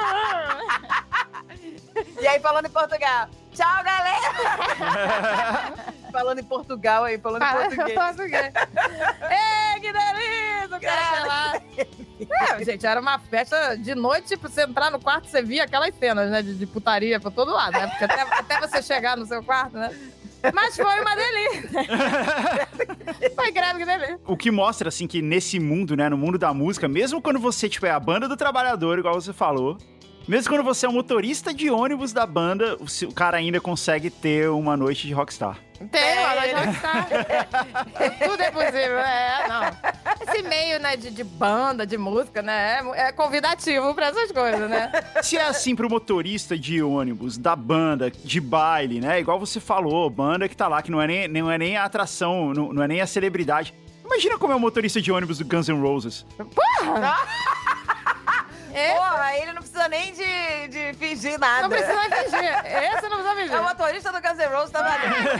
E aí falando em Portugal. Tchau, galera! Falando em Portugal aí, falando em português. Ei, que delícia! O cara lá. Gente, era uma festa de noite, tipo, você entrar no quarto, você via aquelas cenas, né, de putaria pra todo lado, né? Porque até você chegar no seu quarto, né? Mas foi uma delícia. Foi grave que delícia. O que mostra, assim, que nesse mundo, né, no mundo da música, mesmo quando você, tipo, é a banda do trabalhador, igual você falou, mesmo quando você é um motorista de ônibus da banda, o cara ainda consegue ter uma noite de rockstar. Tem, uma noite de rockstar. Tudo é possível, não. Esse meio, né, de banda, de música, né, é convidativo pra essas coisas, né? Se é assim pro motorista de ônibus, da banda, de baile, né, igual você falou, banda que tá lá, que não é nem a atração, não é nem a celebridade. Imagina como é o motorista de ônibus do Guns N' Roses. Porra! Porra, ele não precisa nem de fingir nada. Não precisa fingir. Esse não precisa fingir. É o motorista do Guns N' Roses, tá valendo.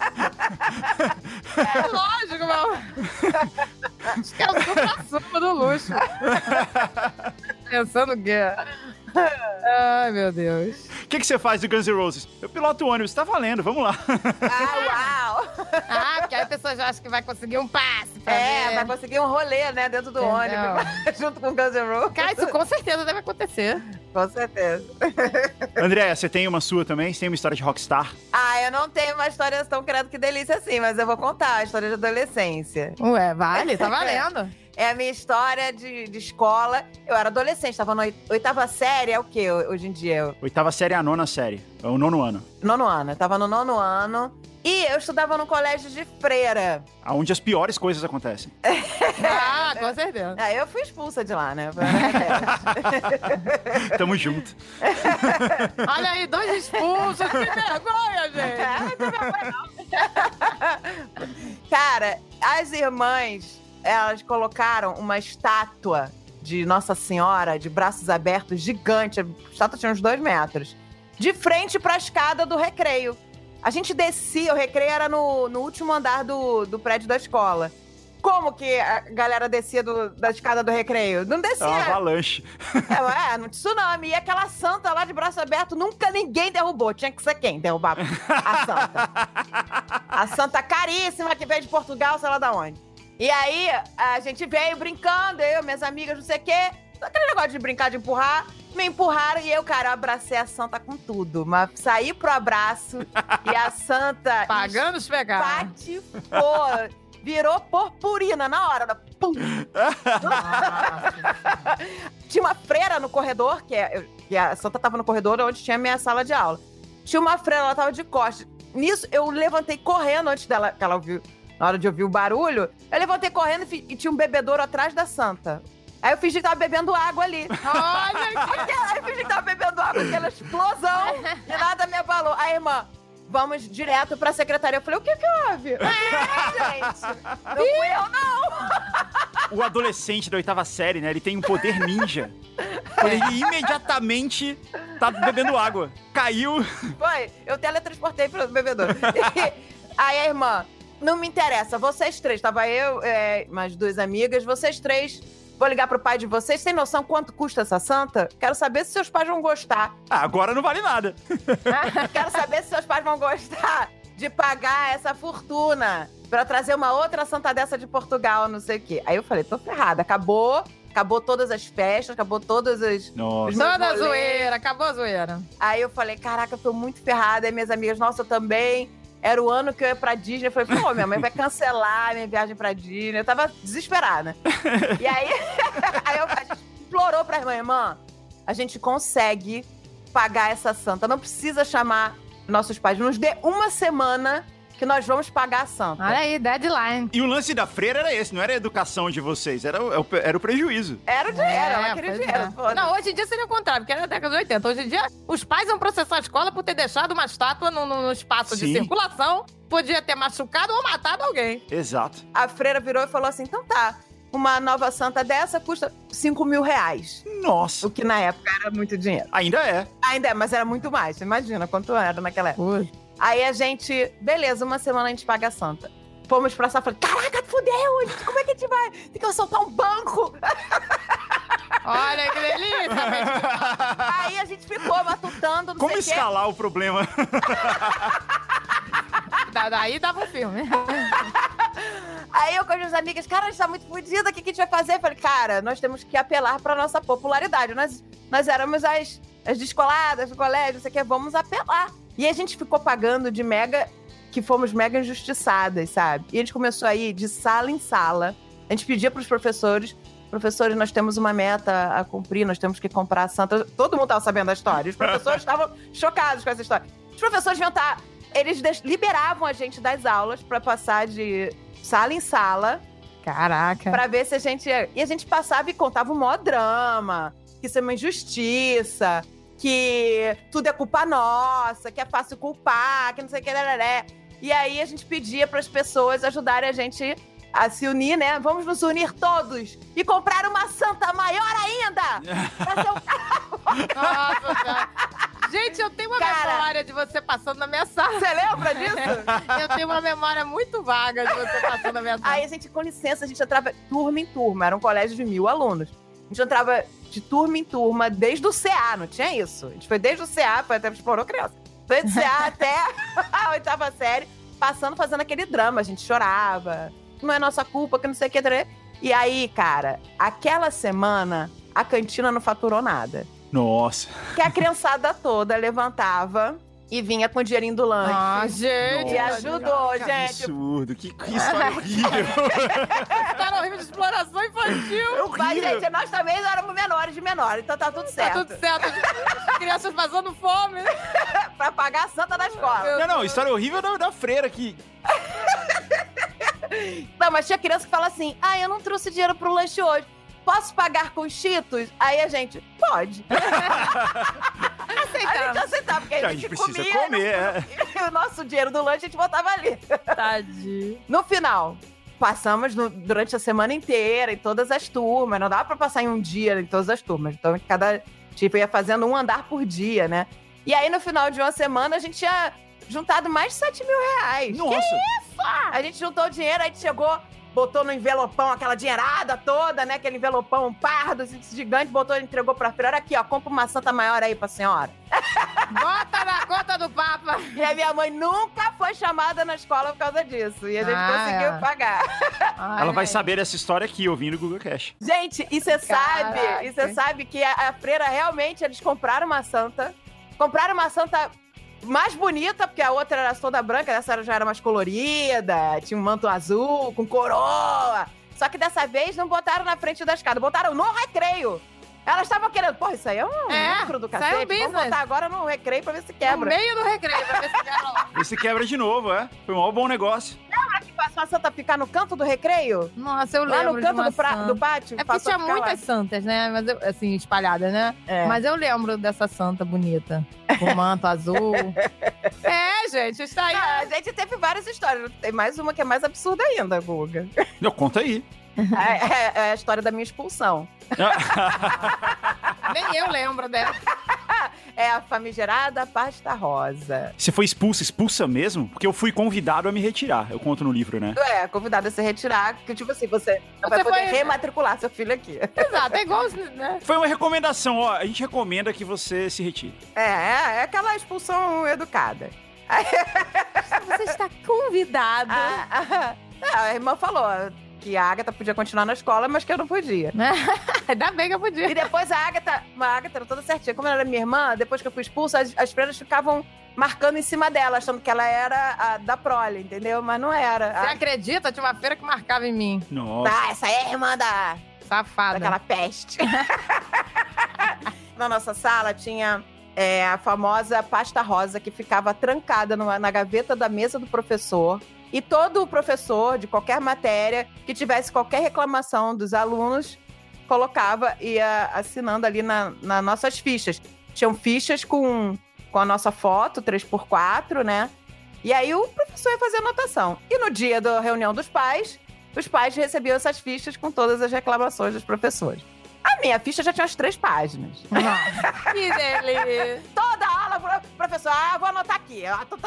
É lógico, meu. Acho que é o supra-sumo do luxo. Pensando o quê? Ai, meu Deus. O que você faz do Guns N' Roses? Eu piloto o ônibus, tá valendo, vamos lá. Uau! Porque aí a pessoa já acha que vai conseguir um passe pra ver. Vai conseguir um rolê, né, dentro do ônibus, junto com o Guns N' Roses. Cara, isso com certeza deve acontecer. Com certeza. Andréia, você tem uma sua também? Você tem uma história de rockstar? Eu não tenho uma história tão credo que delícia assim, mas eu vou contar a história de adolescência. Ué, vale, tá valendo. É a minha história de escola. Eu era adolescente, tava na 8ª série, é o quê hoje em dia? 8ª série é a 9ª série, é o 9º ano. 9º ano, eu tava no 9º ano. E eu estudava no colégio de freira. Onde as piores coisas acontecem. Com certeza. Eu fui expulsa de lá, né? Tamo junto. Olha aí, 2 expulsos, que vergonha, gente. Não tem vergonha, não. Cara, as irmãs, elas colocaram uma estátua de Nossa Senhora, de braços abertos, gigante. A estátua tinha uns 2 metros. De frente pra escada do recreio. A gente descia, o recreio era no último andar do prédio da escola. Como que a galera descia da escada do recreio? Não É descia. uma avalanche. No tsunami. E aquela santa lá de braço aberto, nunca ninguém derrubou. Tinha que ser quem derrubar a santa. A santa caríssima que veio de Portugal, sei lá da onde. E aí, a gente veio brincando, eu, minhas amigas, não sei o quê. Aquele negócio de brincar, de empurrar. Me empurraram e eu, cara, abracei a santa com tudo. Mas saí pro abraço e a santa... Pagando os pegados. Patifou. Virou purpurina na hora. Pum. Tinha uma freira no corredor, que a santa tava no corredor onde tinha a minha sala de aula. Tinha uma freira, ela tava de costas. Nisso, eu levantei correndo antes dela, que ela ouviu, na hora de ouvir o barulho. Eu levantei correndo e tinha um bebedouro atrás da santa. Aí eu fingi que tava bebendo água ali. Aí eu fingi que tava bebendo água, aquela explosão, e nada me abalou. Aí, irmã, vamos direto pra secretaria. Eu falei, o que houve? Gente, não fui eu, não. O adolescente da 8ª série, né? Ele tem um poder ninja. Ele imediatamente tá bebendo água. Caiu. Foi, eu teletransportei pro bebedouro. Aí a irmã, não me interessa, vocês três, tava eu, mais 2 amigas, vocês três, vou ligar pro pai de vocês, tem noção quanto custa essa santa? Quero saber se seus pais vão gostar. Agora não vale nada. Quero saber se seus pais vão gostar de pagar essa fortuna pra trazer uma outra santa dessa de Portugal, não sei o quê. Aí eu falei, tô ferrada, acabou todas as festas, acabou todas as... Nossa. Toda a zoeira, acabou a zoeira. Aí eu falei, caraca, eu tô muito ferrada. Aí minhas amigas, nossa, eu também. Era o ano que eu ia pra Disney. Eu falei, pô, minha mãe vai cancelar a minha viagem pra Disney. Eu tava desesperada. E aí, a gente implorou pra irmã, a gente consegue pagar essa santa. Não precisa chamar nossos pais. Nos dê uma semana que nós vamos pagar a santa. Olha aí, deadline. E o lance da freira era esse, não era a educação de vocês, era o prejuízo. Era o dinheiro, ela queria pois dinheiro. é. Foda. Não, hoje em dia seria o contrário, porque era na década de 80. Hoje em dia, os pais vão processar a escola por ter deixado uma estátua no espaço de Sim. circulação. Podia ter machucado ou matado alguém. Exato. A freira virou e falou assim, então tá, uma nova santa dessa custa 5 mil reais. Nossa. O que na época era muito dinheiro. Ainda é. Ainda é, mas era muito mais. Você imagina quanto era naquela época. Aí a gente, beleza, uma semana a gente paga a santa. Fomos pra sala e falei, caraca, fudeu, como é que a gente vai? Tem que assaltar um banco. Olha que delícia. Aí a gente ficou matutando, não Como sei o quê. escalar o problema? Daí dava um filme. Aí eu com as minhas amigas, cara, a gente tá muito fudida, o que a gente vai fazer? Eu falei, cara, nós temos que apelar pra nossa popularidade. Nós éramos as descoladas do colégio, não sei o que, vamos apelar. E a gente ficou pagando de mega, que fomos mega injustiçadas, sabe? E a gente começou a ir de sala em sala. A gente pedia pros professores, nós temos uma meta a cumprir, nós temos que comprar a santa. Todo mundo tava sabendo da história. Os professores estavam chocados com essa história. Os professores iam estar... Eles liberavam a gente das aulas pra passar de sala em sala. Caraca. Pra ver se a gente... E a gente passava e contava um maior drama, que isso é uma injustiça, que tudo é culpa nossa, que é fácil culpar, que não sei o que, E aí a gente pedia pras pessoas ajudarem a gente a se unir, né? Vamos nos unir todos e comprar uma santa maior ainda! Pra ser Nossa, cara. Gente, eu tenho uma memória de você passando na minha sala. Você lembra disso? Eu tenho uma memória muito vaga de você passando na minha sala. Aí a gente, com licença, a gente entrava turma em turma. Era um colégio de 1000 alunos. A gente entrava de turma em turma desde o CA, não tinha isso? A gente foi desde o CA, foi até explorou criança. Foi do CA até a 8ª série, fazendo aquele drama. A gente chorava. Não é nossa culpa, que não sei o que. E aí, cara, aquela semana, a cantina não faturou nada. Nossa. Que a criançada toda levantava e vinha com o dinheirinho do lanche. Ah, gente. E ajudou, Que gente. absurdo. Que história horrível. História horrível de exploração infantil. É horrível. Mas, gente, nós também éramos menores de menor, então tá tudo certo. Tá tudo certo. As crianças passando fome. Pra pagar a santa da escola. Não, história horrível da freira que... Não, mas tinha criança que fala assim, eu não trouxe dinheiro pro lanche hoje. Posso pagar com Cheetos? Aí a gente, pode. A gente aceitava, porque a gente precisa comia, comer, E o nosso dinheiro do lanche a gente botava ali. Tadinho. No final, passamos durante a semana inteira, em todas as turmas. Não dava pra passar em um dia em todas as turmas. Então, cada tipo ia fazendo um andar por dia, né? E aí, no final de uma semana, a gente tinha juntado mais de 7 mil reais. Nossa. Que isso? A gente juntou o dinheiro, aí chegou botou no envelopão aquela dinheirada toda, né? Aquele envelopão pardo, gigante, botou, entregou pra freira. Olha aqui, ó, compra uma Santa Maior aí pra senhora. Bota na conta do Papa. E a minha mãe nunca foi chamada na escola por causa disso. E a gente conseguiu pagar. Ela vai saber essa história aqui, ouvindo o Google Cash. Gente, e você sabe que a freira realmente, eles compraram uma santa mais bonita, porque a outra era toda branca, essa já era mais colorida, tinha um manto azul, com coroa. Só que dessa vez não botaram na frente da escada, botaram no recreio. Elas estavam querendo, porra, isso aí é um lucro do cacete. Vamos botar agora no recreio pra ver se quebra. No meio do recreio, pra ver se quebra lá. Vê se quebra de novo, é? Foi um bom negócio. Lembra que passou a santa ficar no canto do recreio? Nossa, eu Lá lembro no canto do pátio? É porque tinha muitas lá. santas, né? Mas assim, espalhadas, né? É. Mas eu lembro dessa santa bonita. Com manto azul. Gente, isso aí. A gente teve várias histórias. Tem mais uma que é mais absurda ainda, Guga. Não, conta aí. É a história da minha expulsão. Nem eu lembro dela. É a famigerada pasta rosa. Você foi expulsa mesmo? Porque eu fui convidado a me retirar. Eu conto no livro, né? Convidado a se retirar, que tipo assim, você não vai poder rematricular seu filho aqui. Exato, é igual, né? Foi uma recomendação, ó. A gente recomenda que você se retire. É aquela expulsão educada. Você está convidado. A irmã falou que a Agatha podia continuar na escola, mas que eu não podia. Ainda bem que eu podia. E depois a Agatha era toda certinha. Como ela era minha irmã, depois que eu fui expulsa, as freiras ficavam marcando em cima dela, achando que ela era a da prole, entendeu? Mas não era. Você acredita? Tinha uma feira que marcava em mim. Nossa. Essa é a irmã Safada. daquela peste. Na nossa sala tinha a famosa pasta rosa que ficava trancada na gaveta da mesa do professor. E todo professor de qualquer matéria que tivesse qualquer reclamação dos alunos colocava e ia assinando ali nas nossas fichas. Tinham fichas com a nossa foto, 3x4, né? E aí o professor ia fazer anotação. E no dia da reunião dos pais, os pais recebiam essas fichas com todas as reclamações dos professores. A minha ficha já tinha umas 3 páginas. Que delícia! Toda aula, professor, vou anotar aqui.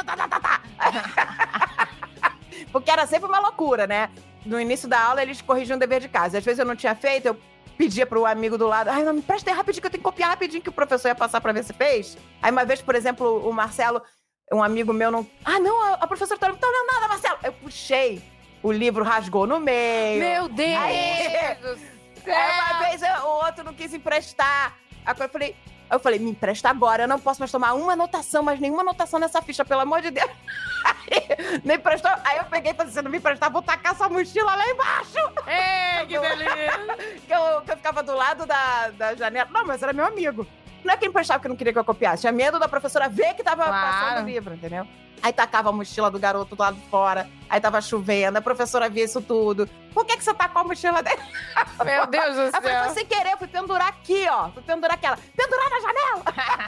Porque era sempre uma loucura, né? No início da aula, eles corrigiam o dever de casa. Às vezes eu não tinha feito, eu pedia pro amigo do lado, não, me presta aí rapidinho que eu tenho que copiar rapidinho que o professor ia passar pra ver se fez. Aí uma vez, por exemplo, o Marcelo, um amigo meu, não... a professora não tá lendo nada, Marcelo. Eu puxei, o livro rasgou no meio. Meu Deus! Aí uma vez o outro não quis emprestar. Aí eu falei, me empresta agora, eu não posso mais tomar uma anotação, mas nenhuma anotação nessa ficha, pelo amor de Deus. Aí, nem prestou. Aí eu peguei e falei, se não me emprestar, vou tacar essa mochila lá embaixo. Ei, que delícia! que eu ficava do lado da janela. Não, mas era meu amigo. Não é que emprestava porque não queria que eu copiasse. Tinha medo da professora ver que tava passando o livro, entendeu? Aí tacava a mochila do garoto do lado de fora. Aí tava chovendo, a professora via isso tudo. Por que você tacou a mochila dele? Meu Deus do céu. Eu falei, foi sem querer, eu fui pendurar aqui, ó. Fui pendurar aquela. Pendurar na janela!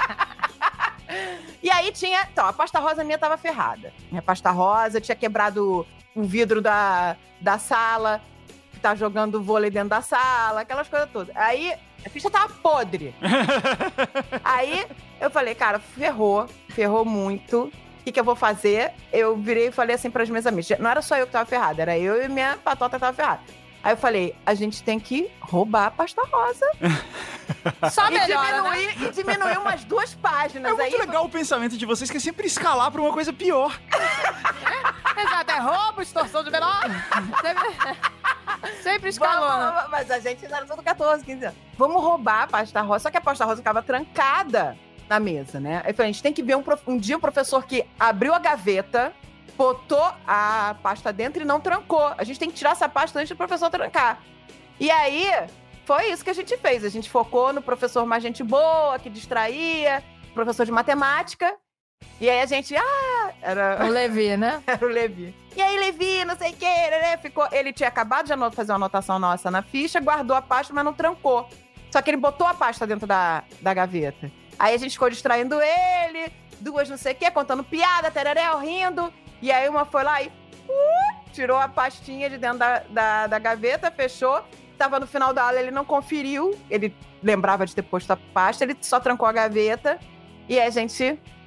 E aí tinha... Então, a pasta rosa minha tava ferrada. Minha pasta rosa, tinha quebrado o vidro da sala, que tá jogando vôlei dentro da sala, aquelas coisas todas. Aí, a ficha tava podre. Aí, eu falei, cara, ferrou muito. O que eu vou fazer? Eu virei e falei assim pras minhas amigas. Não era só eu que tava ferrada, era eu e minha patota que tava ferrada. Aí eu falei, a gente tem que roubar a pasta rosa. Só melhora, né? E diminuir umas 2 páginas. É muito legal o pensamento de vocês, que é sempre escalar pra uma coisa pior. Exato, é roubo, extorsão de menor. Sempre escalou. Mas a gente era tudo 14, 15 anos. Vamos roubar a pasta rosa. Só que a pasta rosa ficava trancada na mesa, né? Aí a gente tem que ver um dia um professor que abriu a gaveta, botou a pasta dentro e não trancou. A gente tem que tirar essa pasta antes do professor trancar. E aí, foi isso que a gente fez. A gente focou no professor mais gente boa, que distraía, professor de matemática. E aí a gente, era... O Levi, né? Era o Levi. E aí, Levi, não sei o que, né? Ele tinha acabado de fazer uma anotação nossa na ficha, guardou a pasta, mas não trancou. Só que ele botou a pasta dentro da gaveta. Aí a gente ficou distraindo ele, 2 não sei o quê, contando piada, tereréu, rindo. E aí uma foi lá e tirou a pastinha de dentro da gaveta, fechou. Tava no final da aula, ele não conferiu. Ele lembrava de ter posto a pasta, ele só trancou a gaveta. E aí a gente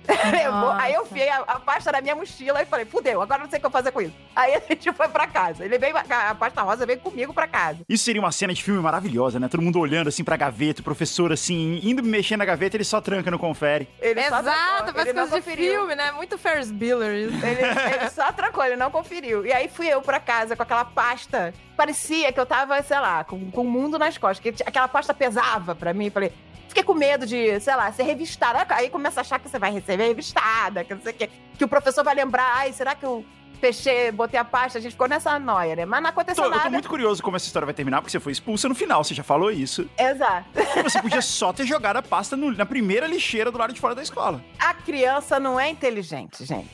Levou. Aí eu fiei a pasta na minha mochila e falei, fudeu, agora não sei o que eu vou fazer com isso. Aí a gente foi pra casa. Ele veio, a pasta rosa veio comigo pra casa. Isso seria uma cena de filme maravilhosa, né? Todo mundo olhando assim pra gaveta, o professor assim, indo mexer na gaveta, ele só tranca, não confere. Ele só Exato, trancou, parece ele não coisa de conferiu. filme, né? Muito Ferris Bueller. Isso. Ele só trancou, ele não conferiu. E aí fui eu pra casa com aquela pasta. Parecia que eu tava, sei lá, com o mundo nas costas. Que aquela pasta pesava pra mim. Falei, fiquei com medo de, sei lá, ser revistada. Aí começa a achar que você vai receber revistada, que não sei o quê. Que o professor vai lembrar, ai, será que eu fechei, botei a pasta? A gente ficou nessa noia, né? Mas não aconteceu Eu nada. tô muito curioso como essa história vai terminar, porque você foi expulsa no final, você já falou isso. Exato. E você podia só ter jogado a pasta na primeira lixeira do lado de fora da escola. A criança não é inteligente, gente.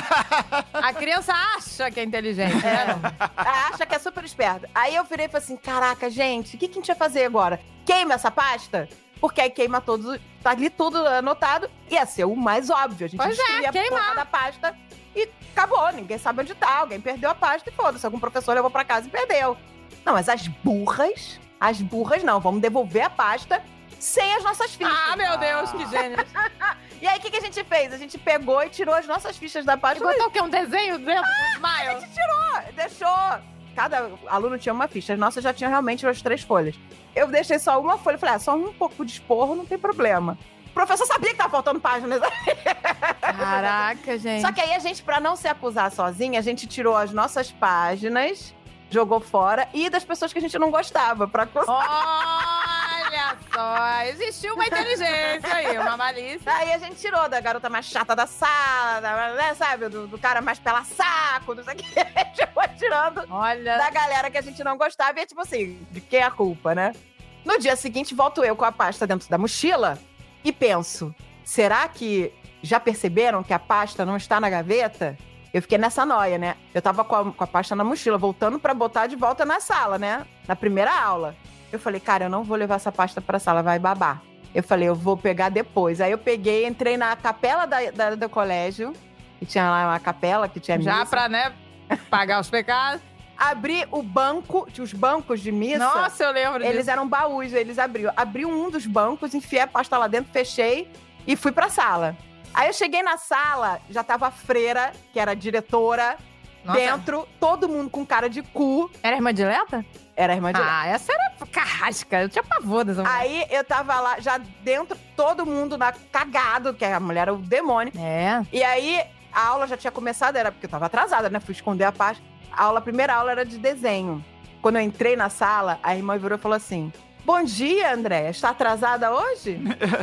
A criança acha que é inteligente, né? Acha que é super esperta. Aí eu virei e falei assim, caraca, gente, o que a gente vai fazer agora? Queima essa pasta? Porque aí queima todos, tá ali tudo anotado, ia ser o mais óbvio. A gente Pois é, destruía a queimar. porra da pasta e acabou. Ninguém sabe onde tá, alguém perdeu a pasta e foda-se. Algum professor levou pra casa e perdeu. Não, mas as burras não, vamos devolver a pasta sem as nossas fichas. Ah, meu Deus, que gênio. E aí, o que a gente fez? A gente pegou e tirou as nossas fichas da E pasta. botou o quê? Um desenho dentro do Smile? Deixou. Cada aluno tinha uma ficha. As nossas já tinham realmente as 3 folhas. Eu deixei só uma folha. Falei, só um pouco de esporro, não tem problema. O professor sabia que tava faltando páginas. Caraca, gente. Só que aí a gente, pra não se acusar sozinha, a gente tirou as nossas páginas, jogou fora, e das pessoas que a gente não gostava, pra acusar. Olha só, existiu uma inteligência aí, uma malícia. Aí a gente tirou da garota mais chata da sala, né, sabe? Do cara mais pela saco, não sei o que. A gente foi tirando Olha. da galera que a gente não gostava. E é tipo assim, de quem é a culpa, né? No dia seguinte, volto eu com a pasta dentro da mochila e penso, será que já perceberam que a pasta não está na gaveta? Eu fiquei nessa noia, né? Eu tava com a pasta na mochila, voltando pra botar de volta na sala, né? Na primeira aula. Eu falei, cara, eu não vou levar essa pasta pra sala, vai babar. Eu falei, eu vou pegar depois. Aí eu peguei, entrei na capela do colégio, e tinha lá uma capela que tinha Já missa. pra, né, pagar os pecados. Abri o banco, tinha os bancos de missa. Nossa, eu lembro disso. Eles eram baús, eles abriam. Abri um dos bancos, enfiei a pasta lá dentro, fechei e fui pra sala. Aí eu cheguei na sala, já tava a freira, que era a diretora, Nossa. dentro, todo mundo com cara de cu. Era irmã dileta? Era a irmã de Ah, essa era carrasca. Eu tinha pavor dessa mulher. Aí eu tava lá, já dentro, todo mundo cagado, que a mulher era o demônio. É. E aí, a aula já tinha começado, era porque eu tava atrasada, né? Fui esconder a pasta. A primeira aula era de desenho. Quando eu entrei na sala, a irmã virou e falou assim, bom dia, André. Está atrasada hoje?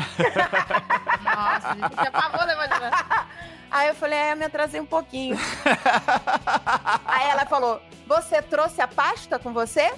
Nossa, gente, tinha pavor da irmã dileta. Aí eu falei, eu me atrasei um pouquinho. Aí ela falou, você trouxe a pasta com você?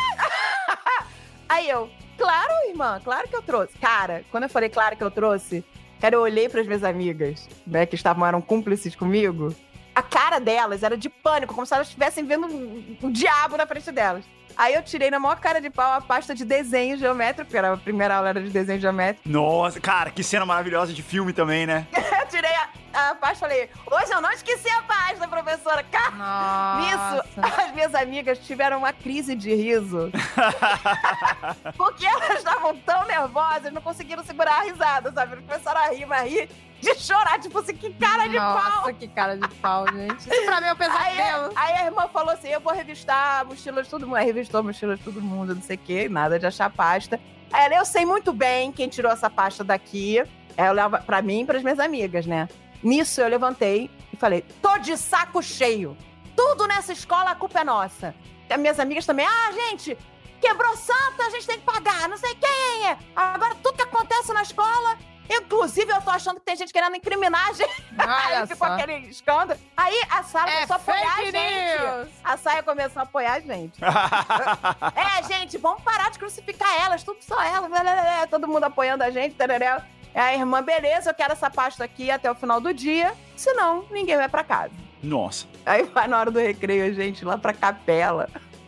Aí eu, claro, irmã, claro que eu trouxe. Cara, quando eu falei claro que eu trouxe, cara, eu olhei para as minhas amigas, né, que eram cúmplices comigo. A cara delas era de pânico, como se elas estivessem vendo um diabo na frente delas. Aí eu tirei na maior cara de pau a pasta de desenho geométrico, porque a primeira aula era de desenho geométrico. Nossa, cara, que cena maravilhosa de filme também, né? Eu tirei a pasta e falei, hoje eu não esqueci a pasta, professora. Nossa. Nisso, as minhas amigas tiveram uma crise de riso. Porque elas estavam tão nervosas, não conseguiram segurar a risada, sabe? Elas começaram a rir, mas rir de chorar, tipo assim, que cara de pau. Nossa, que cara de pau, gente. Isso pra mim é um pesadelo. Aí a irmã falou assim, eu vou revistar a mochila de todo mundo. Aí revistou a mochila de todo mundo, não sei o quê, nada de achar a pasta. Aí ela, eu sei muito bem quem tirou essa pasta daqui. Aí eu levo pra mim e pras minhas amigas, né? Nisso eu levantei e falei, tô de saco cheio. Tudo nessa escola, a culpa é nossa. E as minhas amigas também, gente, quebrou santo, a gente tem que pagar, não sei quem é. Agora tudo que acontece na escola, inclusive eu tô achando que tem gente querendo incriminar a gente. Olha Aí ficou só. aquele escândalo. Aí a sala começou a apoiar a fake gente. news. A saia começou a apoiar a gente. Gente, vamos parar de crucificar elas, tudo só elas. Todo mundo apoiando a gente. Tarará. A irmã, beleza, eu quero essa pasta aqui até o final do dia, senão ninguém vai pra casa. Nossa. Aí vai na hora do recreio, a gente, lá pra capela.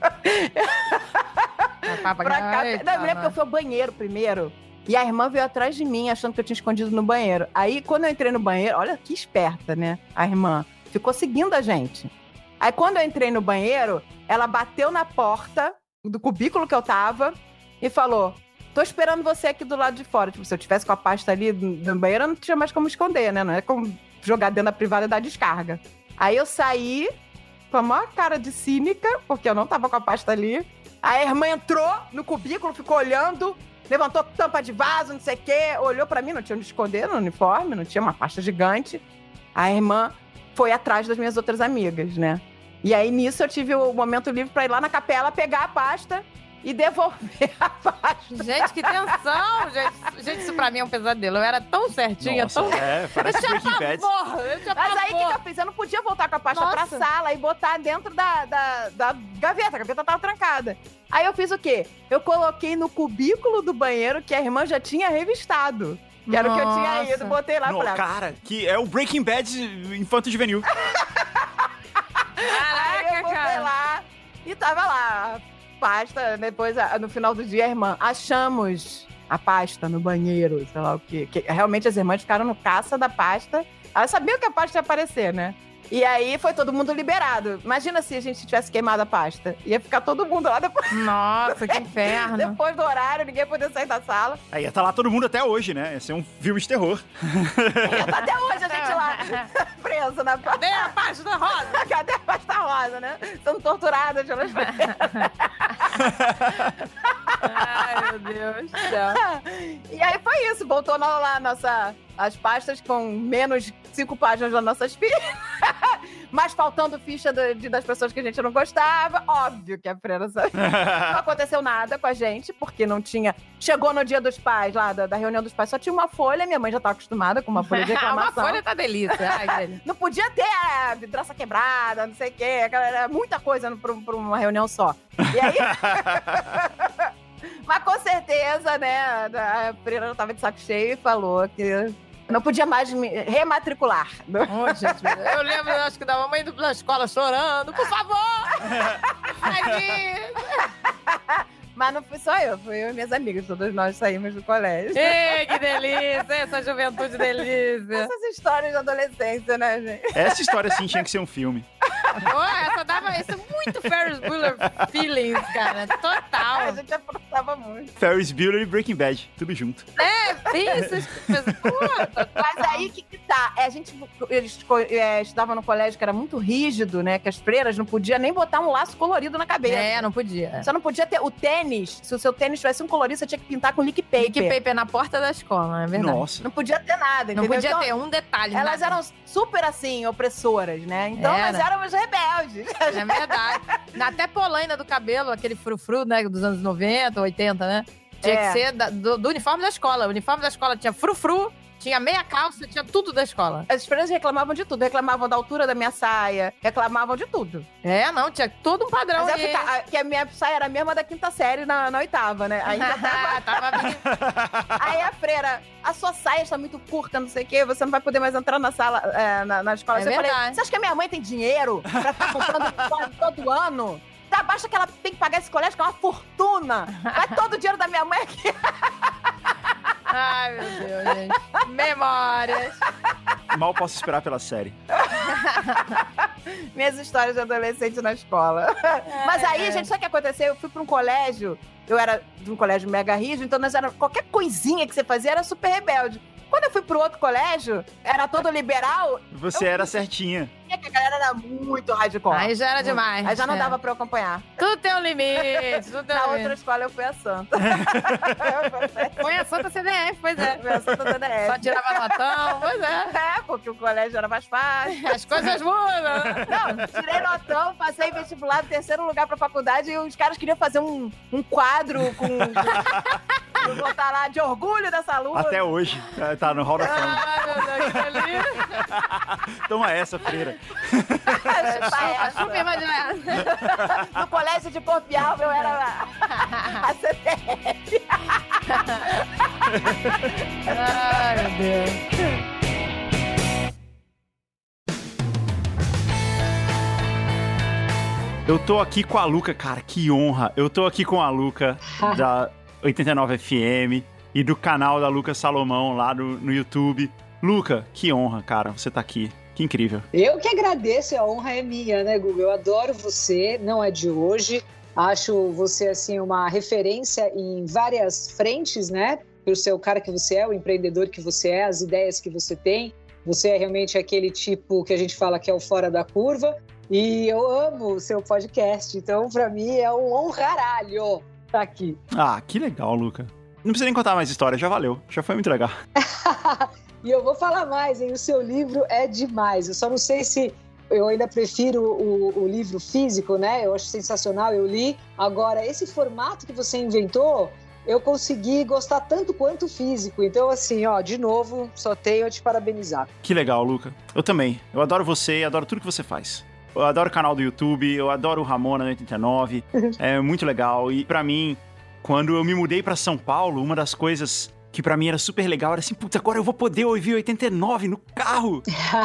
Não, eu me lembro que eu fui ao banheiro primeiro. E a irmã veio atrás de mim, achando que eu tinha escondido no banheiro. Aí, quando eu entrei no banheiro, olha que esperta, né? A irmã ficou seguindo a gente. Aí, quando eu entrei no banheiro, ela bateu na porta do cubículo que eu tava e falou, tô esperando você aqui do lado de fora. Tipo, se eu tivesse com a pasta ali no banheiro, eu não tinha mais como esconder, né? Não é como jogar dentro da privada e dar descarga. Aí eu saí com a maior cara de cínica, porque eu não tava com a pasta ali. A irmã entrou no cubículo, ficou olhando, levantou tampa de vaso, não sei o quê, olhou pra mim, não tinha onde esconder no uniforme, não tinha uma pasta gigante. A irmã foi atrás das minhas outras amigas, né? E aí, nisso, eu tive o momento livre pra ir lá na capela, pegar a pasta e devolver a pasta. Gente, que tensão, gente. Gente, isso pra mim é um pesadelo. Eu era tão certinha, Nossa, tão... parece eu tinha Breaking Bad. pavor, eu tinha Mas aí, o pavor. que eu fiz? Eu não podia voltar com a pasta Nossa. pra sala e botar dentro da gaveta. A gaveta tava trancada. Aí eu fiz o quê? Eu coloquei no cubículo do banheiro que a irmã já tinha revistado. Que era o que eu tinha ido, botei lá. Não, Falei, cara, que é o Breaking Bad infanto-juvenil. aí eu botei cara. lá e tava lá. A pasta, depois, no final do dia, a irmã, achamos a pasta no banheiro, sei lá o quê. Que realmente as irmãs ficaram no caça da pasta. Elas sabiam que a pasta ia aparecer, né? E aí foi todo mundo liberado. Imagina se a gente tivesse queimado a pasta. Ia ficar todo mundo lá depois, Nossa, que inferno. depois do horário, ninguém ia poder sair da sala. Aí ia tá lá todo mundo até hoje, né? Ia ser um filme de terror. E tá até hoje a gente lá, preso na pasta. Cadê a pasta rosa? Cadê a pasta rosa, né? Sendo torturadas pelas freiras. Ai, meu Deus do céu. E aí foi isso. Voltou lá as pastas com menos 5 páginas das nossas filhas. Mas faltando ficha das pessoas que a gente não gostava. Óbvio que a freira sabe. Não aconteceu nada com a gente, porque não tinha... Chegou no dia dos pais, lá da reunião dos pais, só tinha uma folha. Minha mãe já estava acostumada com uma folha de reclamação. Uma folha tá delícia. Ai, velho. Não podia ter a vidraça quebrada, não sei o quê. Era muita coisa pra uma reunião só. E aí... Mas com certeza, né, a freira já tava de saco cheio e falou que não podia mais me rematricular. Oh, gente, eu lembro, acho que da mamãe indo pra escola chorando. Por favor! Aqui! Mas não fui só eu, fui eu e minhas amigas. Todos nós saímos do colégio. Ei, que delícia! Essa juventude delícia! Essas histórias de adolescência, né, gente? Essa história, sim, tinha que ser um filme. Pô, essa dava isso muito Ferris Bueller feelings, cara. Total. A gente aprontava muito. Ferris Bueller e Breaking Bad, tudo junto. Isso. Mas aí, que tá? Eles estudavam no colégio que era muito rígido, né? Que as freiras não podiam nem botar um laço colorido na cabeça. É, não podia. Você não podia ter o tênis. Se o seu tênis tivesse um colorido, você tinha que pintar com lick paper. Lick paper na porta da escola, é verdade. Nossa. Não podia ter nada, Não entendeu? podia Então, ter um detalhe. elas nada. eram super, assim, opressoras, né? Então, Era. nós éramos rebeldes. É verdade. Até polaina do cabelo, aquele frufru, né, dos anos 90, 80, né? Tinha que ser do uniforme da escola. O uniforme da escola tinha frufru, tinha meia calça, tinha tudo da escola. As freiras reclamavam de tudo. Reclamavam da altura da minha saia, reclamavam de tudo. É, não, tinha todo um padrão Mas ali. que a minha saia era a mesma da 5ª série na 8ª, né? Ainda tava... Aí a freira, a sua saia está muito curta, não sei o quê, você não vai poder mais entrar na sala, na escola. É Eu falei, verdade. você acha que a minha mãe tem dinheiro pra ficar comprando uniforme todo ano? Tá, basta que ela tem que pagar esse colégio, que é uma fortuna. Vai todo o dinheiro da minha mãe aqui. Ai, meu Deus, gente. Memórias. Mal posso esperar pela série. Minhas histórias de adolescente na escola. Mas aí, gente, sabe o que aconteceu? Eu fui pra um colégio, eu era de um colégio mega rígido, então nós era qualquer coisinha que você fazia era super rebelde. Quando eu fui pro outro colégio, era todo liberal, Você era certinha. e a galera era muito hardcore. Aí já era demais. Aí já não é. dava pra eu acompanhar. Tudo tem um limite, tudo tem Na um outra limite. escola eu fui a santa. Foi a Santa CDF, pois é. Fui a santa CDF. Só tirava notão, pois é. É, porque o colégio era mais fácil. As coisas mudam. Não, tirei notão, passei vestibular, 3º lugar pra faculdade, e os caras queriam fazer um quadro com... botar lá de orgulho dessa aluna. Até hoje. Tá no Hall da Fama. Ai, meu Deus, que delícia. Toma essa, freira. Chupa imaginar. No colégio de Porpial, eu era a CTF. Ai, meu Deus. Eu tô aqui com a Luca, cara, que honra. Eu tô aqui com a Luca da 89 FM e do canal da Luca Salomão lá no YouTube. Luca, que honra, cara, você tá aqui. Que incrível. Eu que agradeço, a honra é minha, né, Google? Eu adoro você, não é de hoje. Acho você, assim, uma referência em várias frentes, né? Pelo seu cara que você é, o empreendedor que você é, as ideias que você tem. Você é realmente aquele tipo que a gente fala que é o fora da curva. E eu amo o seu podcast. Então, pra mim, é um honraralho estar aqui. Ah, que legal, Luca. Não precisa nem contar mais história, já valeu. Já foi muito legal. E eu vou falar mais, hein? O seu livro é demais. Eu só não sei se eu ainda prefiro o livro físico, né? Eu acho sensacional, eu li. Agora, esse formato que você inventou, eu consegui gostar tanto quanto o físico. Então, assim, ó, de novo, só tenho a te parabenizar. Que legal, Luca. Eu também. Eu adoro você, adoro tudo que você faz. Eu adoro o canal do YouTube, eu adoro o Ramona 89. É muito legal. E pra mim, quando eu me mudei pra São Paulo, uma das coisas que pra mim era super legal era assim, putz, agora eu vou poder ouvir 89 no carro.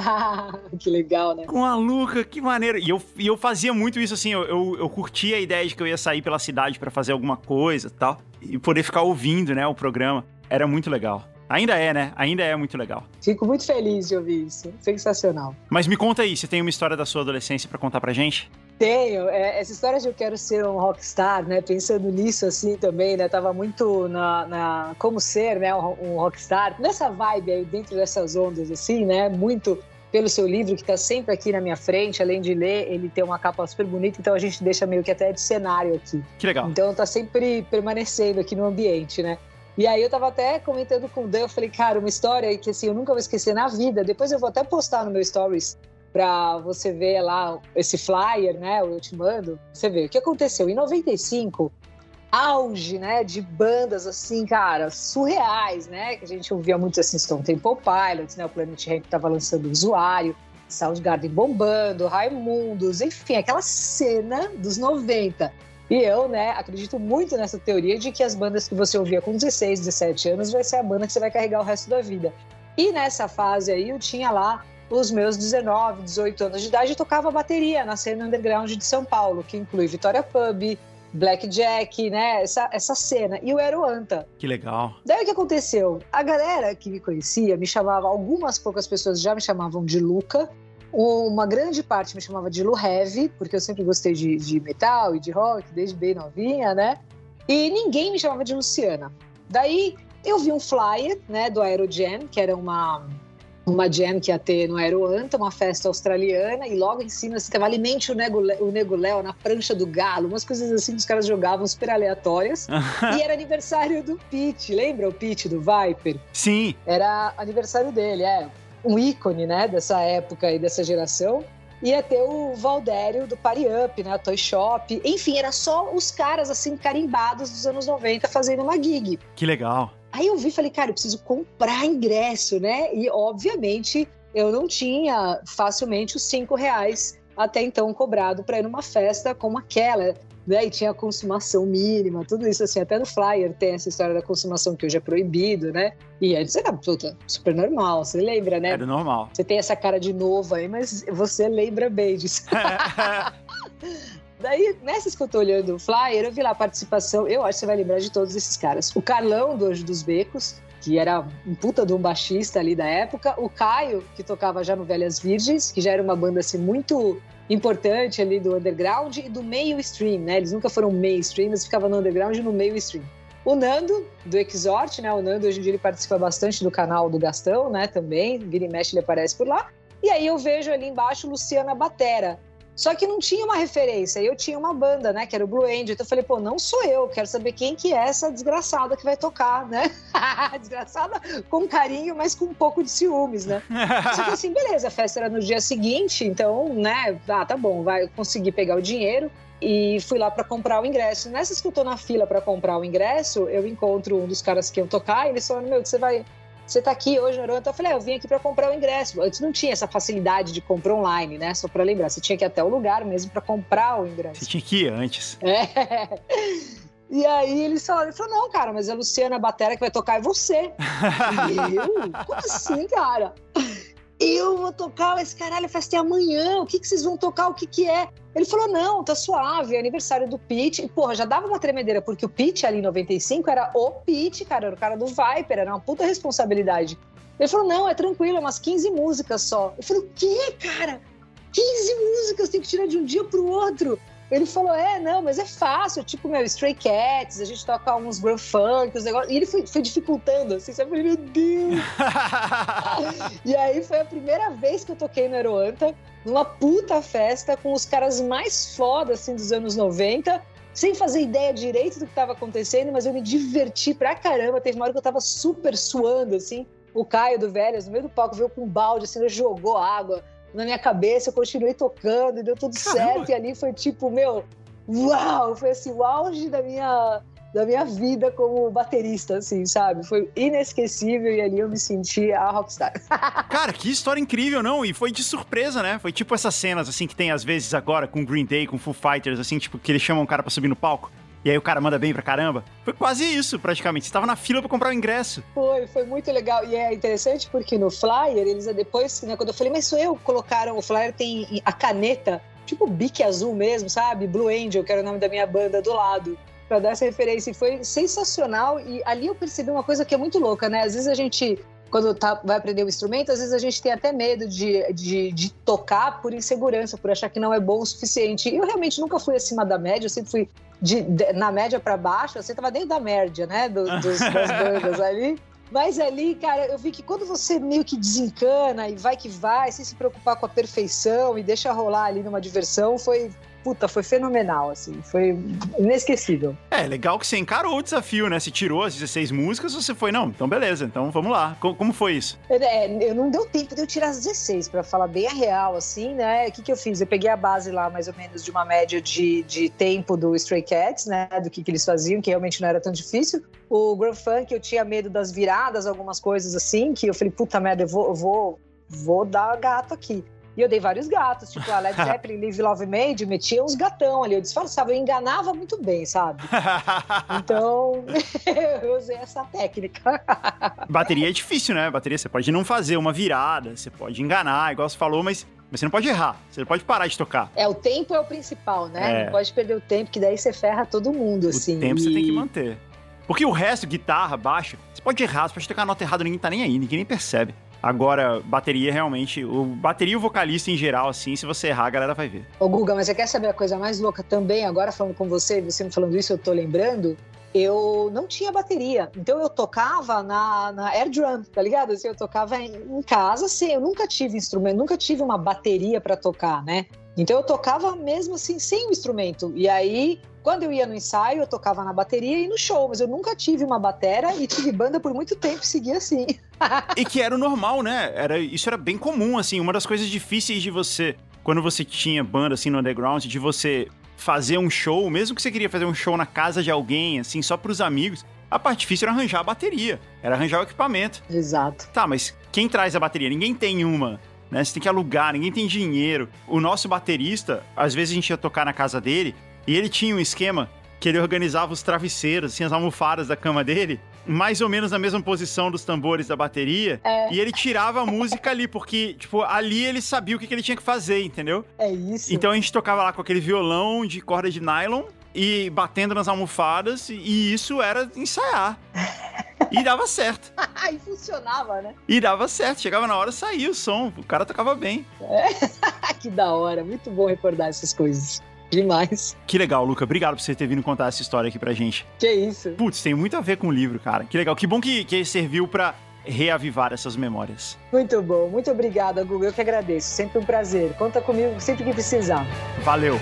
Que legal, né? Com a Luca, que maneiro. E eu fazia muito isso assim, eu curtia a ideia de que eu ia sair pela cidade pra fazer alguma coisa e tal. E poder ficar ouvindo, né, o programa. Era muito legal. Ainda é, né? Ainda é muito legal. Fico muito feliz de ouvir isso. Sensacional. Mas me conta aí, você tem uma história da sua adolescência pra contar pra gente? Tenho. Essa história de eu quero ser um rockstar, né? Pensando nisso assim também, né? Tava muito na como ser, né? Um rockstar. Nessa vibe aí, dentro dessas ondas assim, né? Muito pelo seu livro, que tá sempre aqui na minha frente. Além de ler, ele tem uma capa super bonita, então a gente deixa meio que até de cenário aqui. Que legal. Então tá sempre permanecendo aqui no ambiente, né? E aí eu tava até comentando com o Dan, eu falei, cara, uma história que assim, eu nunca vou esquecer na vida. Depois eu vou até postar no meu stories pra você ver lá esse flyer, né? Eu te mando. Você vê o que aconteceu. Em 95, auge, né? De bandas assim, cara, surreais, né? Que a gente ouvia muito assim, Stone Temple Pilots, né? O Planet Hemp tava lançando o Usuário, Soundgarden bombando, Raimundos, enfim, aquela cena dos 90. E eu, né, acredito muito nessa teoria de que as bandas que você ouvia com 16, 17 anos vai ser a banda que você vai carregar o resto da vida. E nessa fase aí eu tinha lá os meus 19, 18 anos de idade e tocava bateria na cena underground de São Paulo, que inclui Vitória Pub, Blackjack, né, essa cena. E eu era o Anta. Que legal. Daí o que aconteceu? A galera que me conhecia me chamava, algumas poucas pessoas já me chamavam de Luca. Uma grande parte me chamava de Lu Heavy, porque eu sempre gostei de metal e de rock, desde bem novinha, né? E ninguém me chamava de Luciana. Daí eu vi um flyer, né, do Aero Jam, que era uma jam que ia ter no Aero Anta, uma festa australiana, e logo em cima você tava Alimente o Nego Léo na prancha do galo, umas coisas assim que os caras jogavam super aleatórias. E era aniversário do Pete, lembra o Pete do Viper? Sim. Era aniversário dele, um ícone, né, dessa época e dessa geração. Ia ter o Valdério do Party Up, né, a Toy Shop. Enfim, era só os caras, assim, carimbados dos anos 90 fazendo uma gig. Que legal. Aí eu vi e falei, cara, eu preciso comprar ingresso, né? E, obviamente, eu não tinha facilmente os R$5 até então cobrado para ir numa festa como aquela, né? E tinha a consumação mínima, tudo isso assim, até no flyer tem essa história da consumação que hoje é proibido, né? E antes era super normal, você lembra, né? Era normal. Você tem essa cara de novo aí, mas você lembra bem disso. Daí, nessas que eu tô olhando o flyer, eu vi lá a participação, eu acho que você vai lembrar de todos esses caras. O Carlão, do Anjo dos Becos, que era um puta de um baixista ali da época. O Caio, que tocava já no Velhas Virgens, que já era uma banda assim muito importante ali do underground e do mainstream, né? Eles nunca foram mainstream, mas ficavam no underground e no mainstream. O Nando, do Exhort, né? O Nando, hoje em dia, ele participa bastante do canal do Gastão, né? Também, vira e mexe, ele aparece por lá. E aí eu vejo ali embaixo Luciana Batera. Só que não tinha uma referência, eu tinha uma banda, né, que era o Blue Angel, então eu falei, pô, não sou eu, quero saber quem que é essa desgraçada que vai tocar, né? Desgraçada com carinho, mas com um pouco de ciúmes, né? Só que assim, beleza, a festa era no dia seguinte, então, né, tá bom, vai conseguir pegar o dinheiro e fui lá pra comprar o ingresso. Nessas que eu tô na fila pra comprar o ingresso, eu encontro um dos caras que iam tocar e eles falaram, meu, você tá aqui hoje no Aero? Eu falei, eu vim aqui pra comprar o ingresso. Antes não tinha essa facilidade de comprar online, né? Só pra lembrar, você tinha que ir até o lugar mesmo pra comprar o ingresso. Você tinha que ir antes. É. E aí ele falou, não, cara, mas a Luciana Batera que vai tocar é você. E eu? Como assim, cara? Eu vou tocar, esse caralho, a festa é amanhã, o que vocês vão tocar, o que é? Ele falou, não, tá suave, é aniversário do Pete. E, porra, já dava uma tremedeira, porque o Pete ali em 95 era o Pete, cara, era o cara do Viper, era uma puta responsabilidade. Ele falou, não, é tranquilo, é umas 15 músicas só. Eu falei, o quê, cara? 15 músicas, tem que tirar de um dia pro outro. Ele falou, não, mas é fácil, tipo, Stray Cats, a gente toca uns Grand Funk, os negócios. E ele foi dificultando, assim, sabe? Eu falei, meu Deus! E aí foi a primeira vez que eu toquei no Aeroanta, numa puta festa, com os caras mais foda, assim, dos anos 90, sem fazer ideia direito do que tava acontecendo, mas eu me diverti pra caramba. Teve uma hora que eu tava super suando, assim. O Caio do Velhas, no meio do palco, veio com um balde, assim, jogou água na minha cabeça, eu continuei tocando e deu tudo certo. E ali foi tipo, uau! Foi assim, o auge da minha vida como baterista, assim, sabe? Foi inesquecível e ali eu me senti a rockstar. Cara, que história incrível, não? E foi de surpresa, né? Foi tipo essas cenas, assim, que tem às vezes agora com Green Day, com Foo Fighters, assim, tipo, que eles chamam o cara pra subir no palco. E aí o cara manda bem pra caramba. Foi quase isso, praticamente. Você tava na fila pra comprar o ingresso. Foi muito legal. E é interessante porque no flyer, eles depois, né, quando eu falei, mas sou eu, colocaram, o flyer tem a caneta, tipo Bic azul mesmo, sabe? Blue Angel, que era o nome da minha banda, do lado, pra dar essa referência. E foi sensacional. E ali eu percebi uma coisa que é muito louca, né? Às vezes a gente, quando vai aprender o instrumento, às vezes a gente tem até medo de tocar por insegurança, por achar que não é bom o suficiente. Eu realmente nunca fui acima da média, eu sempre fui na média pra baixo, eu sempre tava dentro da média, né, das bandas ali. Mas ali, cara, eu vi que quando você meio que desencana e vai que vai, sem se preocupar com a perfeição e deixa rolar ali numa diversão, foi fenomenal, assim, foi inesquecível. É, legal que você encarou o desafio, né? Você tirou as 16 músicas, você foi, não, então beleza, então vamos lá. Como foi isso? Eu não deu tempo de eu tirar as 16, pra falar bem a real, assim, né? O que eu fiz? Eu peguei a base lá, mais ou menos, de uma média de tempo do Stray Cats, né? Do que eles faziam, que realmente não era tão difícil. O Grand Funk, eu tinha medo das viradas, algumas coisas assim, que eu falei, puta merda, eu vou dar gato aqui. E eu dei vários gatos, tipo a Led Zeppelin, Live Love Made, metia uns gatão ali, eu disfarçava, eu enganava muito bem, sabe? Então, eu usei essa técnica. Bateria é difícil, né? Bateria, você pode não fazer uma virada, você pode enganar, igual você falou, mas você não pode errar, você não pode parar de tocar. O tempo é o principal, né? Não pode perder o tempo, que daí você ferra todo mundo, assim. O tempo você tem que manter. Porque o resto, guitarra, baixo, você pode errar, você pode tocar a nota errada, ninguém tá nem aí, ninguém nem percebe. Agora, bateria realmente, bateria e o vocalista em geral, assim, se você errar, a galera vai ver. Ô Guga, mas você quer saber a coisa mais louca também? Agora falando com você me falando isso, eu tô lembrando, eu não tinha bateria, então eu tocava na air drum, tá ligado? Assim, eu tocava em casa, assim, eu nunca tive instrumento, nunca tive uma bateria pra tocar, né? Então eu tocava mesmo assim, sem o instrumento. E aí, quando eu ia no ensaio, eu tocava na bateria e no show, mas eu nunca tive uma batera e tive banda por muito tempo, seguia assim. E que era o normal, né? Isso era bem comum, assim, uma das coisas difíceis de você, quando você tinha banda, assim, no underground, de você fazer um show, mesmo que você queria fazer um show na casa de alguém, assim, só pros amigos, a parte difícil era arranjar a bateria, era arranjar o equipamento. Exato. Tá, mas quem traz a bateria? Ninguém tem uma. Né? Você tem que alugar, ninguém tem dinheiro. O nosso baterista, às vezes a gente ia tocar na casa dele e ele tinha um esquema que ele organizava os travesseiros, assim, as almofadas da cama dele, mais ou menos na mesma posição dos tambores da bateria, e ele tirava a música ali, porque, tipo, ali ele sabia o que ele tinha que fazer, entendeu? É isso. Então a gente tocava lá com aquele violão de corda de nylon e batendo nas almofadas, e isso era ensaiar. E dava certo. E funcionava, né? E dava certo. Chegava na hora, saía o som. O cara tocava bem. Que da hora. Muito bom recordar essas coisas. Demais. Que legal, Luca. Obrigado por você ter vindo contar essa história aqui pra gente. Que isso. Putz, tem muito a ver com o livro, cara. Que legal. Que bom que serviu pra reavivar essas memórias. Muito bom. Muito obrigada, Guga. Eu que agradeço. Sempre um prazer. Conta comigo sempre que precisar. Valeu.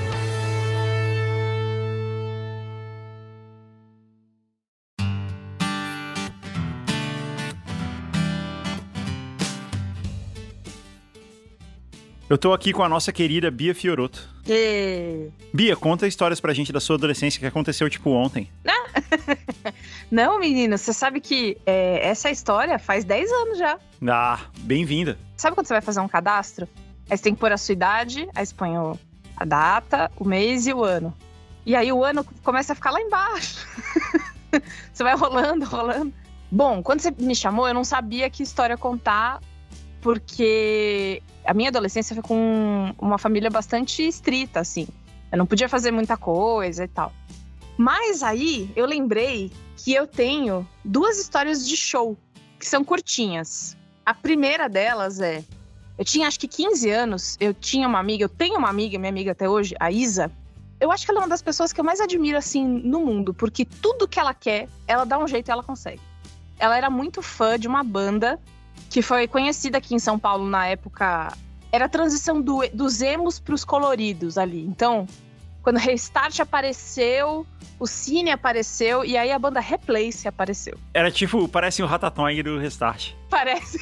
Eu tô aqui com a nossa querida Bia Fiorotto. Bia, conta histórias pra gente da sua adolescência que aconteceu, tipo, ontem. Não, menino, você sabe que essa história faz 10 anos já. Ah, bem-vinda. Sabe quando você vai fazer um cadastro? Aí você tem que pôr a sua idade, aí você põe a data, o mês e o ano. E aí o ano começa a ficar lá embaixo. Você vai rolando. Bom, quando você me chamou, eu não sabia que história contar, porque a minha adolescência foi com uma família bastante estrita, assim. Eu não podia fazer muita coisa e tal. Mas aí, eu lembrei que eu tenho 2 histórias de show, que são curtinhas. A primeira delas eu tinha acho que 15 anos, eu tenho uma amiga, minha amiga até hoje, a Isa, Eu acho que ela é uma das pessoas que eu mais admiro, assim, no mundo. Porque tudo que ela quer, ela dá um jeito e ela consegue. Ela era muito fã de uma banda que foi conhecida aqui em São Paulo na época. Era a transição dos emos pros coloridos ali. Então, quando o Restart apareceu, o Cine apareceu e aí a banda Replace apareceu. Era tipo, parece o Ratatouille do Restart. Parece.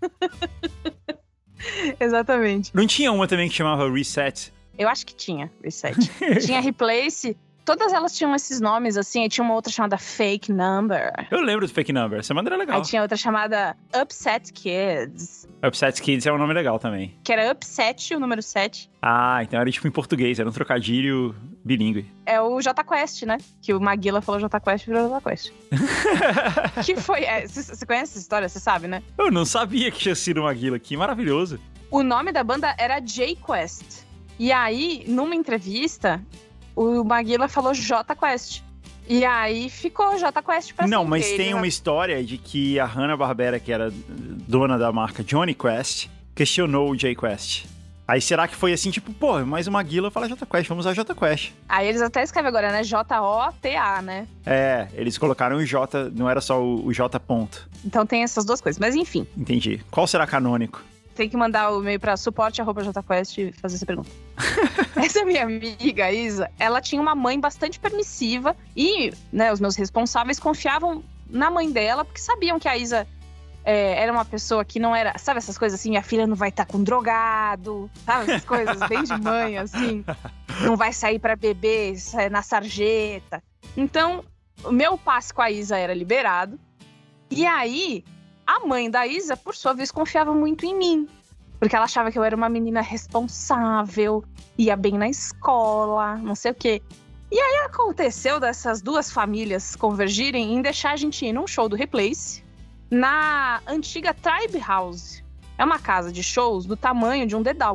Exatamente. Não tinha uma também que chamava Reset? Eu acho que tinha Reset. Tinha Replace. Todas elas tinham esses nomes, assim. Aí tinha uma outra chamada Fake Number. Eu lembro do Fake Number. Essa maneira é legal. Aí tinha outra chamada Upset Kids. Upset Kids é um nome legal também. Que era Upset, o número 7. Ah, então era tipo em português. Era um trocadilho bilíngue. É o Jota Quest, né? Que o Maguila falou Jota Quest e virou Jota Quest. Que foi... Você conhece essa história? Você sabe, né? Eu não sabia que tinha sido o Maguila. Que maravilhoso. O nome da banda era J-Quest. E aí, numa entrevista, o Maguila falou Jota Quest. E aí ficou Jota Quest pra sempre. Não, mas tem uma história de que a Hanna-Barbera, que era dona da marca Johnny Quest, questionou o J-Quest. Aí será que foi assim, tipo, pô, mais uma Maguila fala Jota Quest, vamos usar Jota Quest. Aí eles até escrevem agora, né? J-O-T-A, né? É, eles colocaram o J, não era só o J ponto. Então tem essas duas coisas, mas enfim. Entendi. Qual será canônico? Tem que mandar o e-mail pra suporte@jquest e fazer essa pergunta. Essa minha amiga, Isa, ela tinha uma mãe bastante permissiva e, né, os meus responsáveis confiavam na mãe dela, porque sabiam que a Isa era uma pessoa que não era... Sabe essas coisas assim? Minha filha não vai estar com drogado, sabe? Essas coisas bem de mãe, assim. Não vai sair pra beber na sarjeta. Então, o meu passe com a Isa era liberado. E aí... A mãe da Isa, por sua vez, confiava muito em mim. Porque ela achava que eu era uma menina responsável, ia bem na escola, não sei o quê. E aí aconteceu dessas duas famílias convergirem em deixar a gente ir num show do Replace na antiga Tribe House. É uma casa de shows do tamanho de um dedal.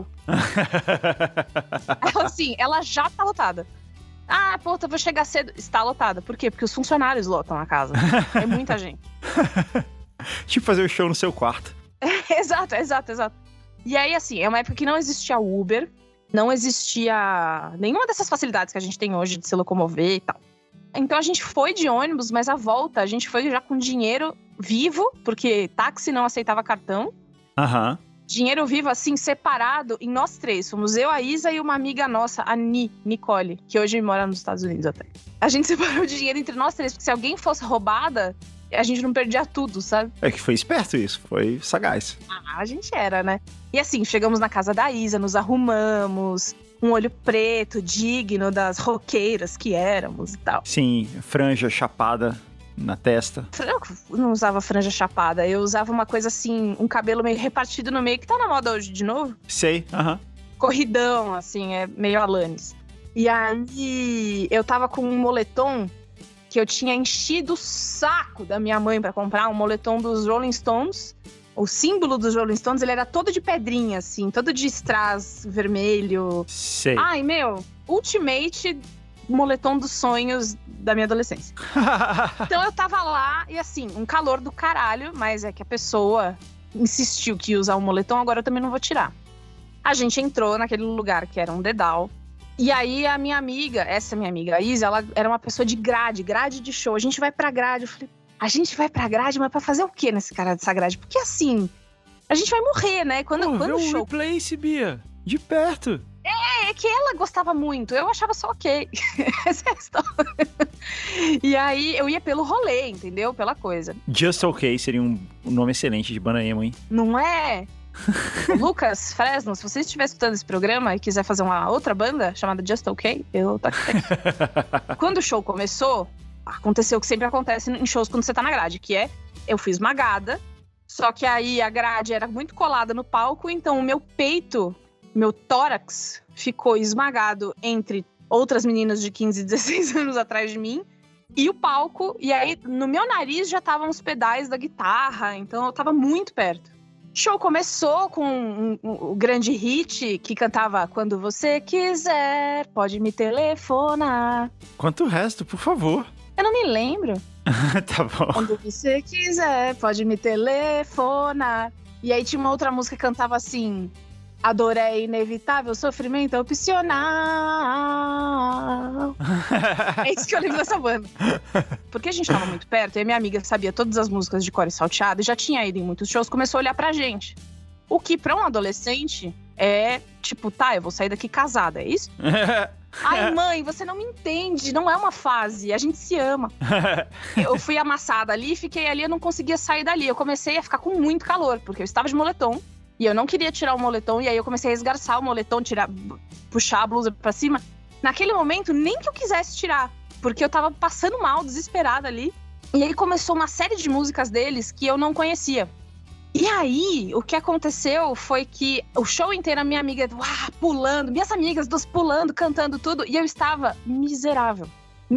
Ela já tá lotada. Ah, puta, vou chegar cedo. Está lotada. Por quê? Porque os funcionários lotam a casa. É muita gente. Tipo fazer o show no seu quarto. Exato. E aí, assim, é uma época que não existia Uber, não existia nenhuma dessas facilidades que a gente tem hoje de se locomover e tal. Então a gente foi de ônibus, mas a volta a gente foi já com dinheiro vivo, porque táxi não aceitava cartão. Aham. Dinheiro vivo, assim, separado em nós três. Fomos eu, a Isa e uma amiga nossa, a Nicole, que hoje mora nos Estados Unidos até. A gente separou o dinheiro entre nós três, porque se alguém fosse roubada... A gente não perdia tudo, sabe? É que foi esperto isso, foi sagaz. Ah, a gente era, né? E assim, chegamos na casa da Isa, nos arrumamos, um olho preto, digno das roqueiras que éramos e tal. Sim, franja chapada na testa. Eu não usava franja chapada, eu usava uma coisa assim, um cabelo meio repartido no meio, que tá na moda hoje de novo. Sei, aham. Corridão, assim, é meio Alanis. E aí, eu tava com um moletom que eu tinha enchido o saco da minha mãe pra comprar, um moletom dos Rolling Stones. O símbolo dos Rolling Stones, ele era todo de pedrinha, assim, todo de strass vermelho. Sei. Ai, meu, ultimate moletom dos sonhos da minha adolescência. Então eu tava lá e assim, um calor do caralho, mas é que a pessoa insistiu que ia usar um moletom, agora eu também não vou tirar. A gente entrou naquele lugar que era um dedal. E aí a minha amiga, a Isa, ela era uma pessoa de grade de show. A gente vai pra grade. Eu falei, a gente vai pra grade, mas pra fazer o quê dessa grade? Porque assim, a gente vai morrer, né? Quando o show... Replace, Bia, de perto. É que ela gostava muito. Eu achava só ok. Essa é a história. E aí eu ia pelo rolê, entendeu? Pela coisa. Just OK seria um nome excelente de banda emo, hein? Não é? Lucas Fresno, se você estiver escutando esse programa e quiser fazer uma outra banda chamada Just OK, eu tô aqui. Quando o show começou, aconteceu o que sempre acontece em shows quando você tá na grade, que é, eu fui esmagada, só que aí a grade era muito colada no palco, então o meu peito, meu tórax, ficou esmagado entre outras meninas de 15 e 16 anos atrás de mim, e o palco, e aí no meu nariz já estavam os pedais da guitarra, então eu tava muito perto. O show começou com o grande hit que cantava Quando Você Quiser, Pode Me Telefonar. Quanto o resto, por favor. Eu não me lembro. Tá bom. Quando você quiser, pode me telefonar. E aí tinha uma outra música que cantava assim... A dor é inevitável, o sofrimento é opcional. É isso que eu lembro dessa banda. Porque a gente tava muito perto e a minha amiga sabia todas as músicas de cor e salteado e já tinha ido em muitos shows, começou a olhar pra gente. O que pra um adolescente é tipo, tá, eu vou sair daqui casada, é isso? Ai, mãe, você não me entende, não é uma fase, a gente se ama. Eu fui amassada ali, fiquei ali, eu não conseguia sair dali. Eu comecei a ficar com muito calor, porque eu estava de moletom. E eu não queria tirar o moletom, e aí eu comecei a esgarçar o moletom, puxar a blusa pra cima. Naquele momento, nem que eu quisesse tirar, porque eu tava passando mal, desesperada ali. E aí começou uma série de músicas deles que eu não conhecia. E aí, o que aconteceu foi que o show inteiro, a minha amiga pulando, minhas amigas pulando, cantando tudo, e eu estava miserável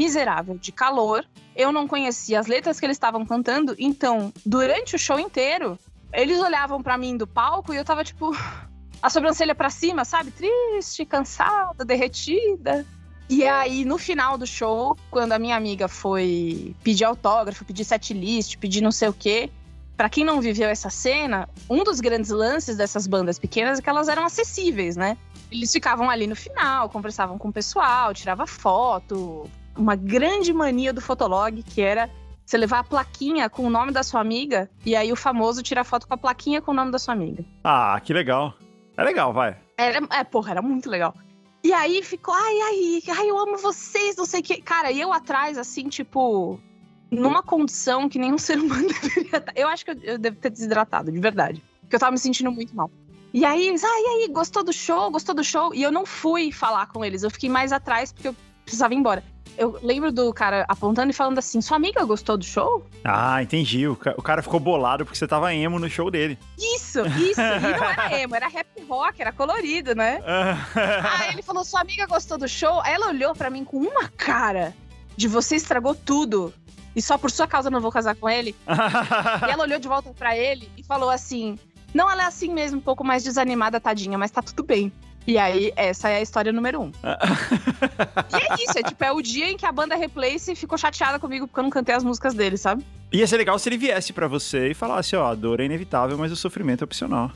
de calor. Eu não conhecia as letras que eles estavam cantando, então, durante o show inteiro, eles olhavam pra mim do palco e eu tava, tipo, a sobrancelha pra cima, sabe? Triste, cansada, derretida. E aí, no final do show, quando a minha amiga foi pedir autógrafo, pedir setlist, pedir não sei o quê, pra quem não viveu essa cena, um dos grandes lances dessas bandas pequenas é que elas eram acessíveis, né? Eles ficavam ali no final, conversavam com o pessoal, tirava foto. Uma grande mania do Fotolog, que era você levar a plaquinha com o nome da sua amiga e aí o famoso tira foto com a plaquinha com o nome da sua amiga. Ah, que legal. É legal, vai. Era muito legal. E aí ficou, ai, eu amo vocês, não sei o que. Cara, e eu atrás, assim, tipo, numa condição que nenhum ser humano deveria estar. Eu acho que eu devo ter desidratado, de verdade. Porque eu tava me sentindo muito mal. E aí eles, e aí, gostou do show? E eu não fui falar com eles, eu fiquei mais atrás porque eu precisava ir embora. Eu lembro do cara apontando e falando assim, sua amiga gostou do show? Ah, entendi. O cara ficou bolado porque você tava emo no show dele. Isso. E não era emo, era rap rock, era colorido, né? Aí ele falou, sua amiga gostou do show? Aí ela olhou pra mim com uma cara de você estragou tudo e só por sua causa eu não vou casar com ele. E ela olhou de volta pra ele e falou assim, não, ela é assim mesmo, um pouco mais desanimada, tadinha, mas tá tudo bem. E aí, essa é a história número 1. E é isso, é o dia em que a banda Replace ficou chateada comigo porque eu não cantei as músicas dele, sabe? Ia ser legal se ele viesse pra você e falasse, ó, a dor é inevitável, mas o sofrimento é opcional.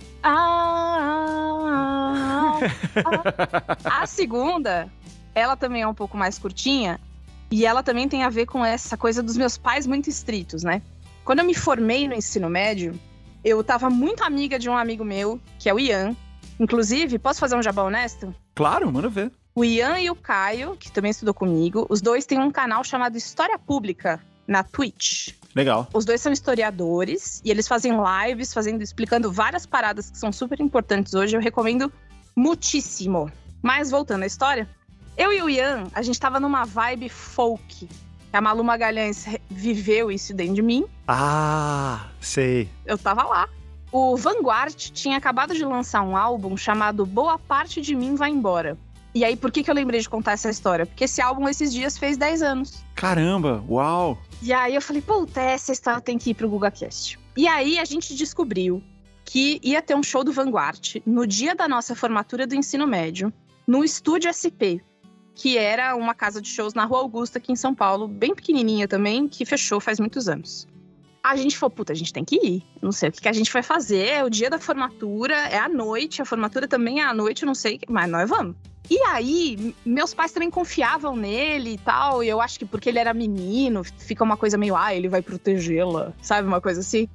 A segunda, ela também é um pouco mais curtinha e ela também tem a ver com essa coisa dos meus pais muito estritos, né? Quando eu me formei no ensino médio, eu tava muito amiga de um amigo meu, que é o Ian. Inclusive, posso fazer um jabá honesto? Claro, manda ver. O Ian e o Caio, que também estudou comigo, os dois têm um canal chamado História Pública na Twitch. Legal. Os dois são historiadores e eles fazem lives, explicando várias paradas que são super importantes hoje. Eu recomendo muitíssimo. Mas voltando à história, eu e o Ian, a gente tava numa vibe folk. A Malu Magalhães viveu isso dentro de mim. Ah, sei. Eu tava lá. O Vanguard tinha acabado de lançar um álbum chamado Boa Parte de Mim Vai Embora. E aí, por que eu lembrei de contar essa história? Porque esse álbum, esses dias, fez 10 anos. Caramba, uau! E aí eu falei, puta, essa história tem que ir pro GugaCast. E aí a gente descobriu que ia ter um show do Vanguard no dia da nossa formatura do ensino médio, no Estúdio SP, que era uma casa de shows na Rua Augusta, aqui em São Paulo, bem pequenininha também, que fechou faz muitos anos. A gente falou, puta, a gente tem que ir. Não sei o que a gente vai fazer. É o dia da formatura, é à noite. A formatura também é à noite, não sei. Mas nós vamos. E aí, meus pais também confiavam nele e tal. E eu acho que porque ele era menino, fica uma coisa meio, ele vai protegê-la. Sabe, uma coisa assim?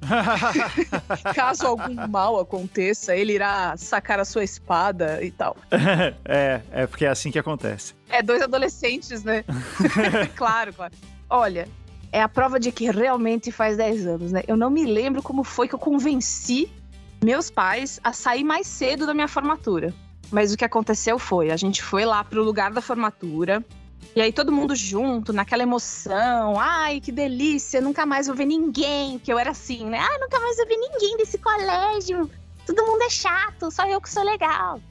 Caso algum mal aconteça, ele irá sacar a sua espada e tal. É porque é assim que acontece. É, 2 adolescentes, né? Claro. Olha... É a prova de que realmente faz 10 anos, né? Eu não me lembro como foi que eu convenci meus pais a sair mais cedo da minha formatura. Mas o que aconteceu foi, a gente foi lá pro lugar da formatura, e aí todo mundo junto, naquela emoção. Ai, que delícia, nunca mais vou ver ninguém. Que eu era assim, né? Nunca mais vou ver ninguém desse colégio. Todo mundo é chato, só eu que sou legal.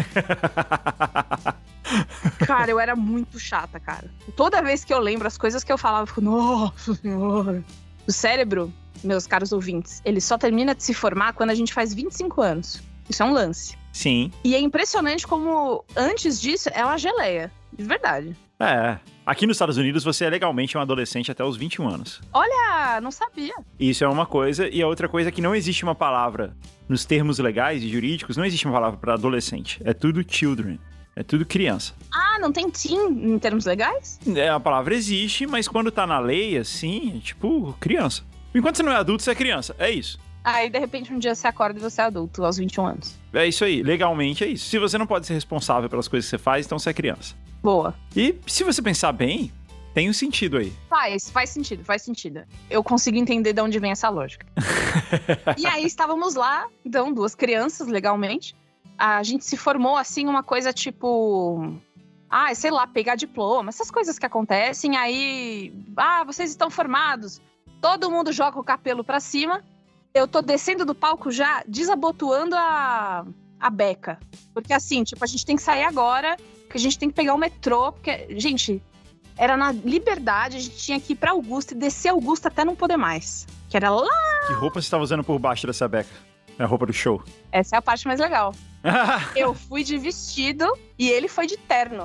Cara, eu era muito chata, cara. Toda vez que eu lembro as coisas que eu falava, eu fico, nossa senhora. O cérebro, meus caros ouvintes, ele só termina de se formar quando a gente faz 25 anos. Isso é um lance. Sim. E é impressionante como, antes disso, é uma geleia. De verdade. Aqui nos Estados Unidos, você é legalmente um adolescente até os 21 anos. Olha, não sabia. Isso é uma coisa. E a outra coisa é que não existe uma palavra, nos termos legais e jurídicos, não existe uma palavra para adolescente. É tudo children. É tudo criança. Ah, não tem teen em termos legais? A palavra existe, mas quando tá na lei, assim, é tipo criança. Enquanto você não é adulto, você é criança. É isso. Aí, de repente, um dia você acorda e você é adulto, aos 21 anos. É isso aí. Legalmente é isso. Se você não pode ser responsável pelas coisas que você faz, então você é criança. Boa. E se você pensar bem, tem um sentido aí. Faz sentido. Eu consigo entender de onde vem essa lógica. E aí, estávamos lá, então, 2 crianças, legalmente. A gente se formou, assim, uma coisa tipo... sei lá, pegar diploma, essas coisas que acontecem. Aí, vocês estão formados. Todo mundo joga o cabelo pra cima. Eu tô descendo do palco já, desabotoando a beca. Porque assim, tipo, a gente tem que sair agora, porque a gente tem que pegar o metrô, porque, gente, era na Liberdade, a gente tinha que ir pra Augusta e descer Augusta até não poder mais. Que era lá... Que roupa você tava usando por baixo dessa beca? É a roupa do show. Essa é a parte mais legal. Eu fui de vestido e ele foi de terno.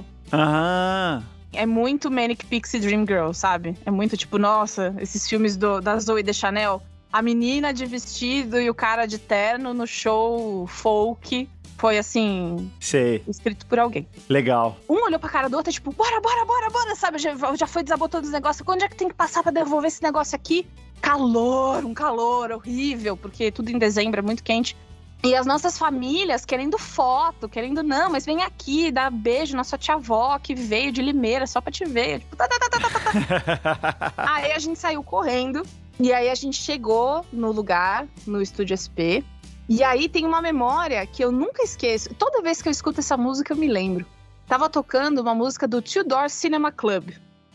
É muito Manic Pixie Dream Girl, sabe? É muito tipo, nossa, esses filmes da Zooey Deschanel. A menina de vestido e o cara de terno no show folk. Foi assim... Sei. Escrito por alguém. Legal. Um olhou pra cara do outro, tipo, bora, sabe? Já foi desabotando os negócios. Onde é que tem que passar pra devolver esse negócio aqui? Um calor horrível, porque tudo em dezembro é muito quente. E as nossas famílias querendo foto, não, mas vem aqui, dá beijo na sua tia-avó que veio de Limeira só pra te ver. Tipo, Aí a gente saiu correndo, e aí a gente chegou no lugar, no Estúdio SP. E aí tem uma memória que eu nunca esqueço. Toda vez que eu escuto essa música, eu me lembro. Tava tocando uma música do Two Door Cinema Club,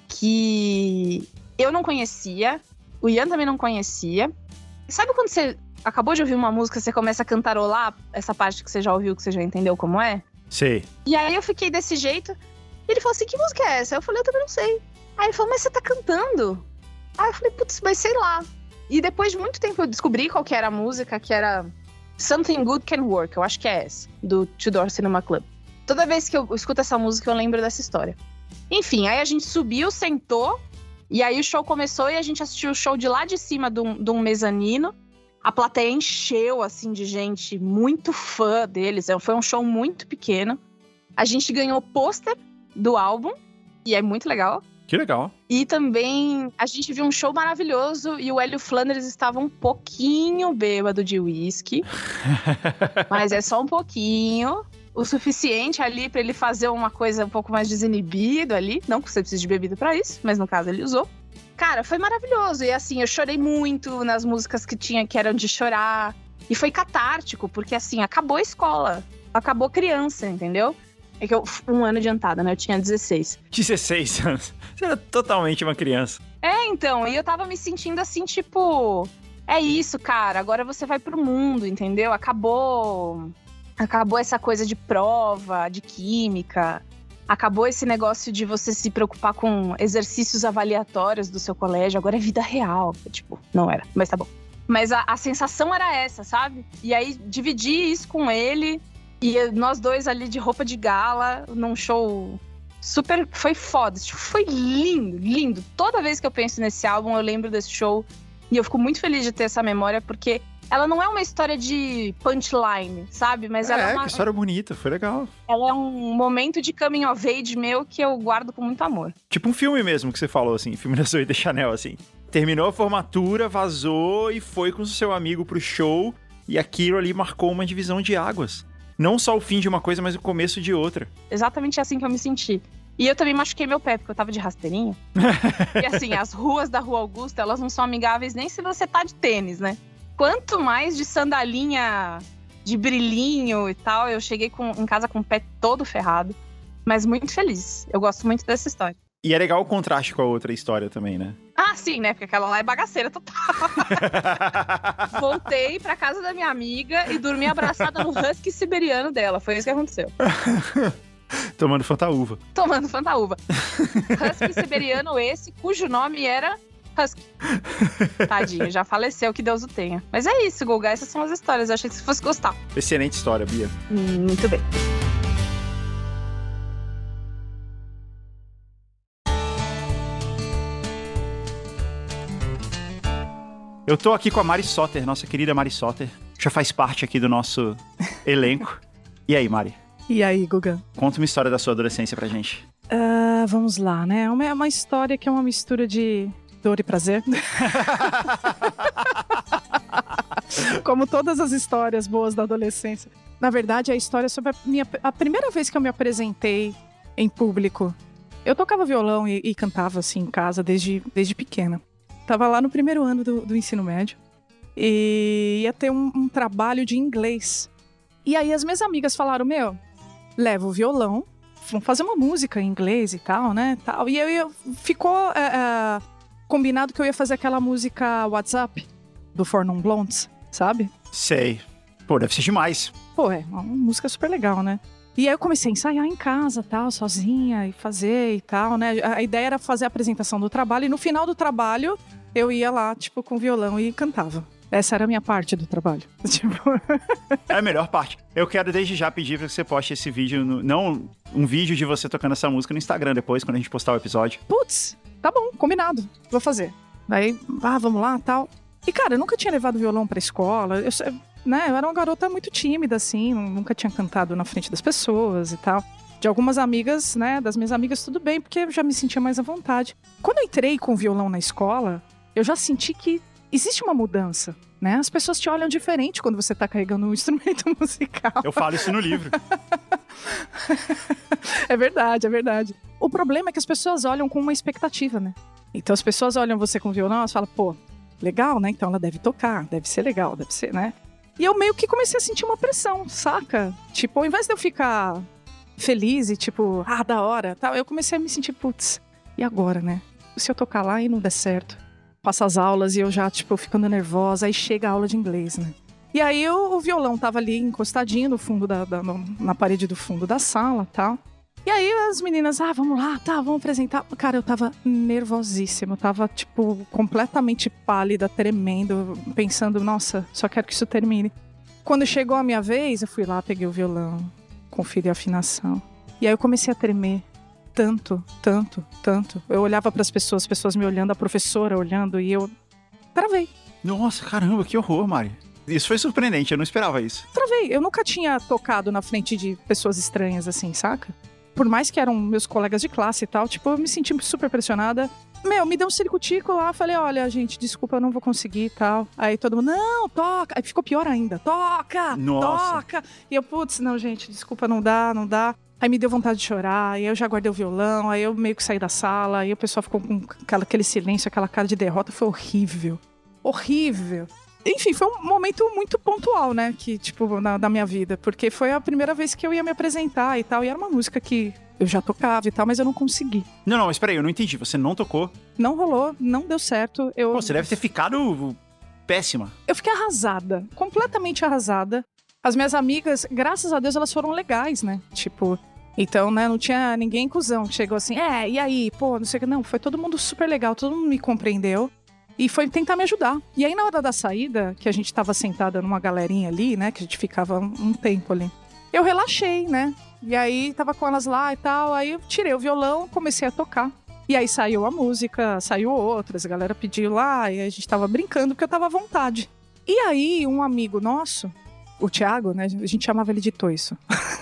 que eu não conhecia, o Ian também não conhecia. Sabe quando você acabou de ouvir uma música, você começa a cantarolar essa parte que você já ouviu, que você já entendeu como é? Sei. E aí eu fiquei desse jeito, e ele falou assim, que música é essa? Eu falei, eu também não sei. Aí ele falou, mas você tá cantando? Aí eu falei, putz, mas sei lá. E depois de muito tempo eu descobri qual que era a música, que era Something Good Can Work, eu acho que é essa, do Two Door Cinema Club. Toda vez que eu escuto essa música, eu lembro dessa história. Enfim, aí a gente subiu, sentou, e aí o show começou e a gente assistiu o show de lá de cima de um mezanino. A plateia encheu, assim, de gente muito fã deles. Foi um show muito pequeno. A gente ganhou pôster do álbum, e é muito legal. Que legal. E também a gente viu um show maravilhoso e o Hélio Flanders estava um pouquinho bêbado de uísque. Mas é só um pouquinho. O suficiente ali pra ele fazer uma coisa um pouco mais desinibido ali. Não que você precise de bebida pra isso, mas no caso ele usou. Cara, foi maravilhoso. E assim, eu chorei muito nas músicas que eram de chorar. E foi catártico, porque assim, acabou a escola. Acabou criança, entendeu? É que eu, um ano adiantada, né? Eu tinha 16. 16 anos. Você era totalmente uma criança. Então, e eu tava me sentindo assim, tipo... É isso, cara, agora você vai pro mundo, entendeu? Acabou essa coisa de prova, de química. Acabou esse negócio de você se preocupar com exercícios avaliatórios do seu colégio. Agora é vida real. Tipo, não era, mas tá bom. Mas a sensação era essa, sabe? E aí, dividi isso com ele... E nós dois ali de roupa de gala, num show super... Foi foda, foi lindo, lindo. Toda vez que eu penso nesse álbum, eu lembro desse show. E eu fico muito feliz de ter essa memória, porque ela não é uma história de punchline, sabe? Mas ela é uma... que história bonita, foi legal. Ela é um momento de coming of age meu que eu guardo com muito amor. Tipo um filme mesmo que você falou, assim, filme da Zooey Deschanel, assim. Terminou a formatura, vazou e foi com o seu amigo pro show. E aquilo ali marcou uma divisão de águas. Não só o fim de uma coisa, mas o começo de outra. Exatamente assim que eu me senti. E eu também machuquei meu pé, porque eu tava de rasteirinha. E assim, as ruas da Rua Augusta, elas não são amigáveis nem se você tá de tênis, né? Quanto mais de sandalinha, de brilhinho e tal. Eu cheguei em casa com o pé todo ferrado. Mas muito feliz. Eu gosto muito dessa história. E é legal o contraste com a outra história também, né? Ah, sim, né? Porque aquela lá é bagaceira total. Voltei pra casa da minha amiga e dormi abraçada no husky siberiano dela. Foi isso que aconteceu. Tomando fantaúva. Tomando fantaúva. Husky siberiano esse, cujo nome era Husky. Tadinho, já faleceu, que Deus o tenha. Mas é isso, Guga, essas são as histórias. Eu achei que você fosse gostar. Excelente história, Bia. Muito bem. Eu tô aqui com a Mari Soter, nossa querida Mari Soter. Já faz parte aqui do nosso elenco. E aí, Mari? E aí, Guga? Conta uma história da sua adolescência pra gente. Vamos lá, né? É uma história que é uma mistura de dor e prazer. Como todas as histórias boas da adolescência. Na verdade, a história é sobre a primeira vez que eu me apresentei em público. Eu tocava violão e cantava assim em casa desde pequena. Tava lá no primeiro ano do ensino médio e ia ter um trabalho de inglês. E aí as minhas amigas falaram, leva o violão, vamos fazer uma música em inglês e tal, né? Tal. E aí ficou combinado que eu ia fazer aquela música WhatsApp do Four Non Blondes, sabe? Sei. Pô, deve ser demais. Pô, é uma música super legal, né? E aí eu comecei a ensaiar em casa, tal, sozinha, e fazer e tal, né? A ideia era fazer a apresentação do trabalho, e no final do trabalho, eu ia lá, tipo, com violão e cantava. Essa era a minha parte do trabalho. Tipo... É a melhor parte. Eu quero desde já pedir pra que você poste esse vídeo, não um vídeo de você tocando essa música no Instagram depois, quando a gente postar o episódio. Putz, tá bom, combinado, vou fazer. Daí, vamos lá, tal. E, cara, eu nunca tinha levado violão pra escola, eu era uma garota muito tímida, assim, nunca tinha cantado na frente das pessoas e tal. De algumas amigas, né, das minhas amigas, tudo bem, porque eu já me sentia mais à vontade. Quando eu entrei com o violão na escola, eu já senti que existe uma mudança, né? As pessoas te olham diferente quando você tá carregando um instrumento musical. Eu falo isso no livro. É verdade, é verdade. O problema é que as pessoas olham com uma expectativa, né? Então as pessoas olham você com o violão, elas falam, pô, legal, né? Então ela deve tocar, deve ser legal, deve ser, né? E eu meio que comecei a sentir uma pressão, saca? Tipo, ao invés de eu ficar feliz e tipo, da hora, tal, eu comecei a me sentir, putz, e agora, né? Se eu tocar lá e não der certo, passo as aulas e eu já, tipo, ficando nervosa, aí chega a aula de inglês, né? E aí o violão tava ali encostadinho no fundo na parede do fundo da sala, tal. E aí as meninas, vamos lá, tá, vamos apresentar. Cara, eu tava nervosíssima, eu tava, tipo, completamente pálida, tremendo, pensando, nossa, só quero que isso termine. Quando chegou a minha vez, eu fui lá, peguei o violão, conferi a afinação. E aí eu comecei a tremer. Tanto. Eu olhava pras pessoas, as pessoas me olhando, a professora olhando, e eu travei. Nossa, caramba, que horror, Mari. Isso foi surpreendente, eu não esperava isso. Travei, eu nunca tinha tocado na frente de pessoas estranhas assim, saca? Por mais que eram meus colegas de classe e tal, tipo, eu me senti super pressionada. Me deu um ciricutico lá, falei, olha, gente, desculpa, eu não vou conseguir e tal. Aí todo mundo, não, toca. Aí ficou pior ainda, toca. E eu, putz, não, gente, desculpa, não dá. Aí me deu vontade de chorar, aí eu já guardei o violão, aí eu meio que saí da sala, aí o pessoal ficou com aquele silêncio, aquela cara de derrota, foi horrível. Horrível. Enfim, foi um momento muito pontual, né, que, tipo, na minha vida, porque foi a primeira vez que eu ia me apresentar e tal, e era uma música que eu já tocava e tal, mas eu não consegui. Não, mas peraí, eu não entendi, você não tocou? Não rolou, não deu certo. Pô, você deve ter ficado péssima. Eu fiquei arrasada, completamente arrasada. As minhas amigas, graças a Deus, elas foram legais, né, tipo... Então, né, não tinha ninguém cuzão que chegou assim, e aí, pô, não sei o que. Não, foi todo mundo super legal, todo mundo me compreendeu e foi tentar me ajudar. E aí, na hora da saída, que a gente tava sentada numa galerinha ali, né, que a gente ficava um tempo ali, eu relaxei, né, e aí tava com elas lá e tal, aí eu tirei o violão, comecei a tocar. E aí saiu a música, saiu outras, a galera pediu lá, e a gente tava brincando porque eu tava à vontade. E aí, um amigo nosso, o Thiago, né, a gente chamava ele de Toiço.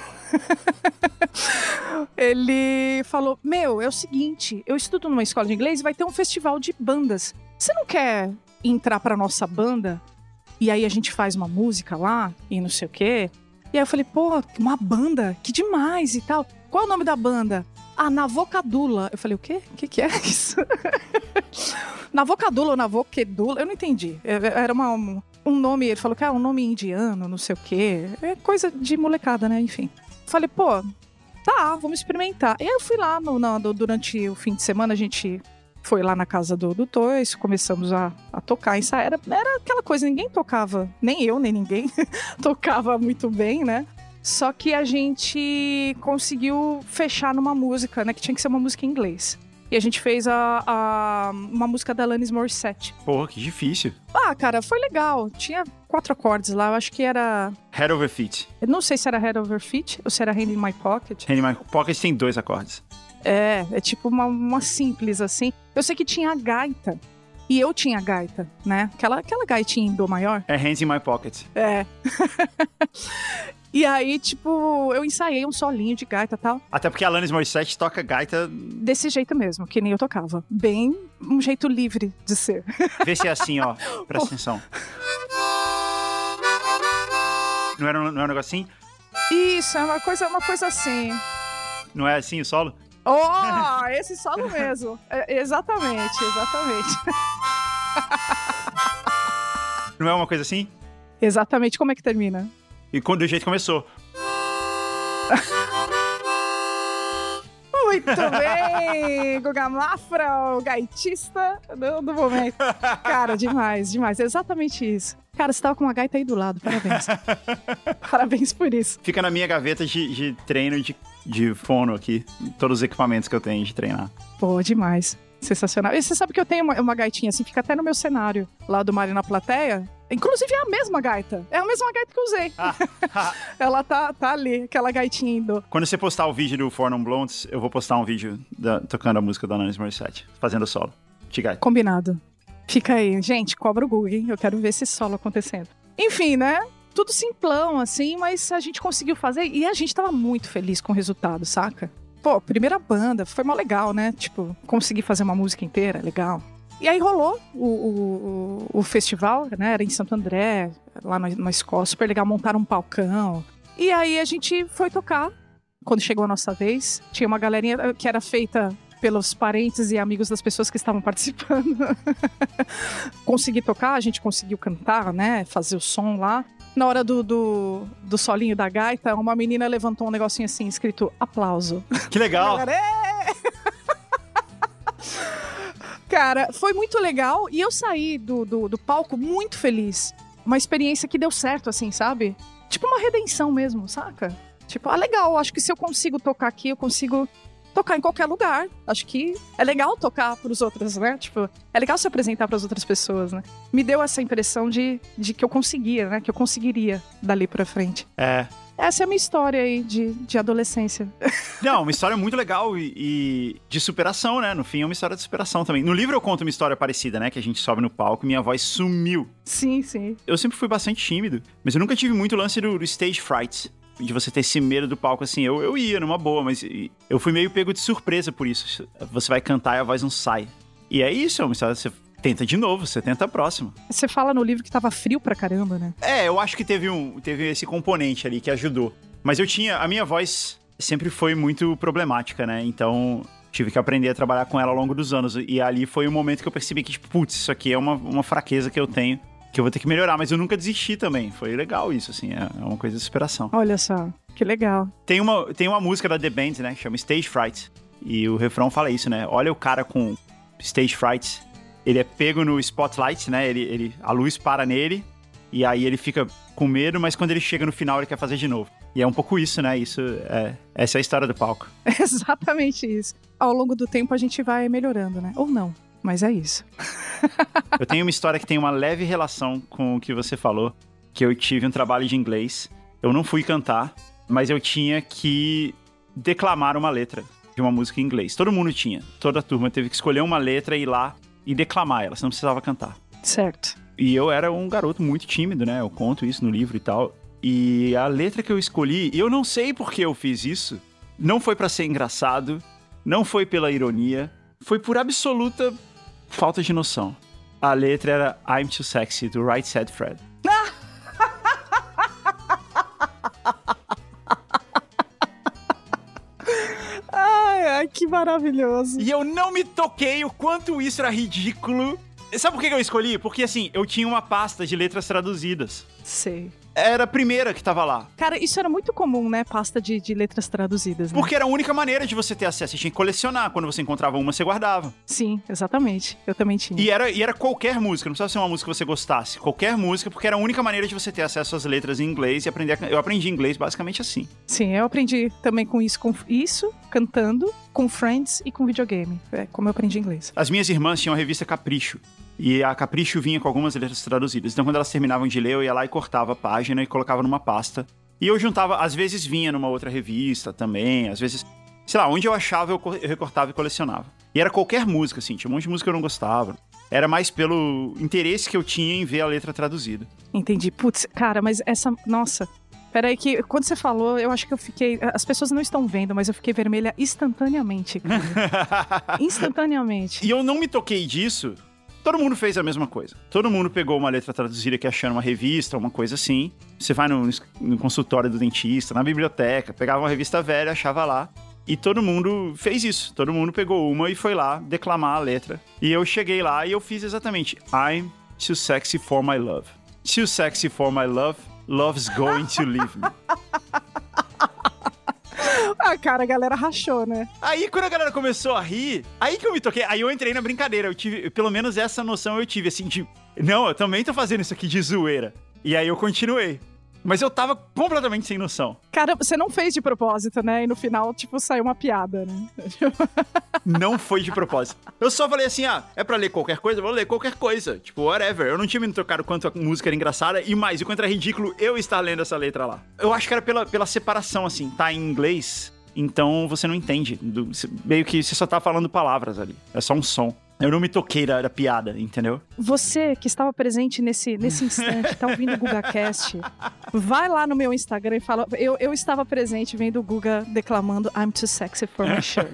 Ele falou, é o seguinte, eu estudo numa escola de inglês e vai ter um festival de bandas. Você não quer entrar pra nossa banda? E aí a gente faz uma música lá e não sei o quê. E aí eu falei, pô, uma banda? Que demais e tal. Qual é o nome da banda? Navocadula. Eu falei, o quê? O que é isso? Navocadula ou Navoquedula? Eu não entendi. Era um nome, ele falou que é um nome indiano, não sei o quê. É coisa de molecada, né? Enfim. Falei, pô, tá, vamos experimentar. E aí eu fui lá, durante o fim de semana, a gente foi lá na casa do Toiço, começamos a tocar, ensaiar. Era aquela coisa, ninguém tocava, nem eu, nem ninguém, tocava muito bem, né? Só que a gente conseguiu fechar numa música, né, que tinha que ser uma música em inglês. E a gente fez uma música da Alanis Morissette. Porra, que difícil. Ah, cara, foi legal. Tinha 4 acordes lá, eu acho que era... Head Over Feet. Eu não sei se era Head Over Feet ou se era Hand in My Pocket. Hand in My Pocket tem 2 acordes. É tipo uma simples, assim. Eu sei que tinha a gaita. E eu tinha a gaita, né? Aquela gaitinha em dó maior. É Hands in My Pocket. É. E aí, tipo, eu ensaiei um solinho de gaita e tal. Até porque a Alanis Morissette toca gaita... Desse jeito mesmo, que nem eu tocava. Bem, um jeito livre de ser. Vê se é assim, ó. Presta atenção. Não é um negócio assim? Isso, é uma coisa assim. Não é assim o solo? Oh, esse solo mesmo. Exatamente. Não é uma coisa assim? Exatamente. Como é que termina? E do jeito que começou. Muito bem! Guga Mafra, o gaitista do momento. Cara, demais. Exatamente isso. Cara, você tava com uma gaita aí do lado. Parabéns. Parabéns por isso. Fica na minha gaveta de treino de fono aqui. Todos os equipamentos que eu tenho de treinar. Pô, demais. Sensacional. E você sabe que eu tenho uma gaitinha assim, fica até no meu cenário lá do Mário na Plateia. Inclusive é a mesma gaita. É a mesma gaita que eu usei. Ela tá ali, aquela gaitinha indo. Quando você postar o vídeo do Four Non Blondes, eu vou postar um vídeo tocando a música da Alanis Morissette, fazendo solo. Gaita. Combinado. Fica aí. Gente, cobra o Google, hein? Eu quero ver esse solo acontecendo. Enfim, né? Tudo simplão, assim, mas a gente conseguiu fazer e a gente tava muito feliz com o resultado, saca? Pô, primeira banda, foi mó legal, né? Tipo, consegui fazer uma música inteira, legal. E aí rolou o festival, né? Era em Santo André, lá na escola, super legal, montaram um palcão. E aí a gente foi tocar. Quando chegou a nossa vez, tinha uma galerinha que era feita pelos parentes e amigos das pessoas que estavam participando. Consegui tocar, a gente conseguiu cantar, né? Fazer o som lá. Na hora do solinho da gaita, uma menina levantou um negocinho assim, escrito aplauso. Que legal! Cara, foi muito legal e eu saí do palco muito feliz. Uma experiência que deu certo, assim, sabe? Tipo uma redenção mesmo, saca? Tipo, legal, acho que se eu consigo tocar aqui, eu consigo tocar em qualquer lugar. Acho que é legal tocar pros outros, né? Tipo, é legal se apresentar pras outras pessoas, né? Me deu essa impressão de que eu conseguia, né? Que eu conseguiria dali pra frente. É. Essa é a minha história aí de adolescência. Não, uma história muito legal e de superação, né? No fim, é uma história de superação também. No livro eu conto uma história parecida, né? Que a gente sobe no palco e minha voz sumiu. Sim, sim. Eu sempre fui bastante tímido, mas eu nunca tive muito lance do stage fright. De você ter esse medo do palco, assim. Eu ia numa boa, mas eu fui meio pego de surpresa por isso. Você vai cantar e a voz não sai. E é isso, é uma história... Você tenta de novo, você tenta a próxima. Você fala no livro que tava frio pra caramba, né? É, eu acho que teve esse componente ali que ajudou. Mas a minha voz sempre foi muito problemática, né? Então, tive que aprender a trabalhar com ela ao longo dos anos. E ali foi o momento que eu percebi que, tipo, putz, isso aqui é uma fraqueza que eu tenho, que eu vou ter que melhorar. Mas eu nunca desisti também. Foi legal isso, assim, é uma coisa de superação. Olha só, que legal. Tem uma música da The Band, né, que chama Stage Fright. E o refrão fala isso, né? Olha o cara com Stage Fright. Ele é pego no spotlight, né? A luz para nele e aí ele fica com medo, mas quando ele chega no final ele quer fazer de novo. E é um pouco isso, né? Essa é a história do palco. É exatamente isso. Ao longo do tempo a gente vai melhorando, né? Ou não, mas é isso. Eu tenho uma história que tem uma leve relação com o que você falou, que eu tive um trabalho de inglês. Eu não fui cantar, mas eu tinha que declamar uma letra de uma música em inglês. Todo mundo tinha. Toda a turma teve que escolher uma letra e ir lá e declamar ela, você não precisava cantar. Certo. E eu era um garoto muito tímido, né? Eu conto isso no livro e tal. E a letra que eu escolhi, e eu não sei por que eu fiz isso, não foi pra ser engraçado, não foi pela ironia, foi por absoluta falta de noção. A letra era I'm Too Sexy, do Right Said Fred. Ai, que maravilhoso. E eu não me toquei o quanto isso era ridículo. Sabe por que eu escolhi? Porque, assim, eu tinha uma pasta de letras traduzidas. Sei. Era a primeira que tava lá. Cara, isso era muito comum, né? Pasta de letras traduzidas, né? Porque era a única maneira de você ter acesso. Você tinha que colecionar. Quando você encontrava uma, você guardava. Sim, exatamente. Eu também tinha. E era qualquer música. Não precisava ser uma música que você gostasse. Qualquer música, porque era a única maneira de você ter acesso às letras em inglês e aprender. Eu aprendi inglês basicamente assim. Sim, eu aprendi também com isso, cantando com Friends e com videogame. É como eu aprendi inglês. As minhas irmãs tinham a revista Capricho. E a Capricho vinha com algumas letras traduzidas. Então, quando elas terminavam de ler, eu ia lá e cortava a página e colocava numa pasta. E eu juntava, às vezes vinha numa outra revista também, às vezes... Sei lá, onde eu achava, eu recortava e colecionava. E era qualquer música, assim, tinha um monte de música que eu não gostava. Era mais pelo interesse que eu tinha em ver a letra traduzida. Entendi. Putz, cara, mas essa... Nossa... Peraí que, quando você falou, eu acho que eu fiquei... As pessoas não estão vendo, mas eu fiquei vermelha instantaneamente, cara. Instantaneamente. E eu não me toquei disso. Todo mundo fez a mesma coisa. Todo mundo pegou uma letra traduzida que achando uma revista, uma coisa assim. Você vai no consultório do dentista, na biblioteca, pegava uma revista velha, achava lá. E todo mundo fez isso. Todo mundo pegou uma e foi lá declamar a letra. E eu cheguei lá e eu fiz exatamente. I'm too sexy for my love. Too sexy for my love. Love's going to leave me. Ah, cara, a galera rachou, né? Aí, quando a galera começou a rir, aí que eu me toquei, aí eu entrei na brincadeira. Eu tive, pelo menos essa noção eu tive, assim, de... Não, eu também tô fazendo isso aqui de zoeira. E aí eu continuei. Mas eu tava completamente sem noção. Cara, você não fez de propósito, né? E no final, tipo, saiu uma piada, né? Não foi de propósito. Eu só falei assim, é pra ler qualquer coisa? Eu vou ler qualquer coisa. Tipo, whatever. Eu não tinha me tocado quanto a música era engraçada. E mais, o quanto era ridículo eu estar lendo essa letra lá. Eu acho que era pela separação, assim. Tá em inglês, então você não entende. Meio que você só tá falando palavras ali. É só um som. Eu não me toquei da piada, entendeu? Você que estava presente nesse instante, tá ouvindo o GugaCast, vai lá no meu Instagram e fala... Eu estava presente vendo o Guga declamando I'm too sexy for my shirt.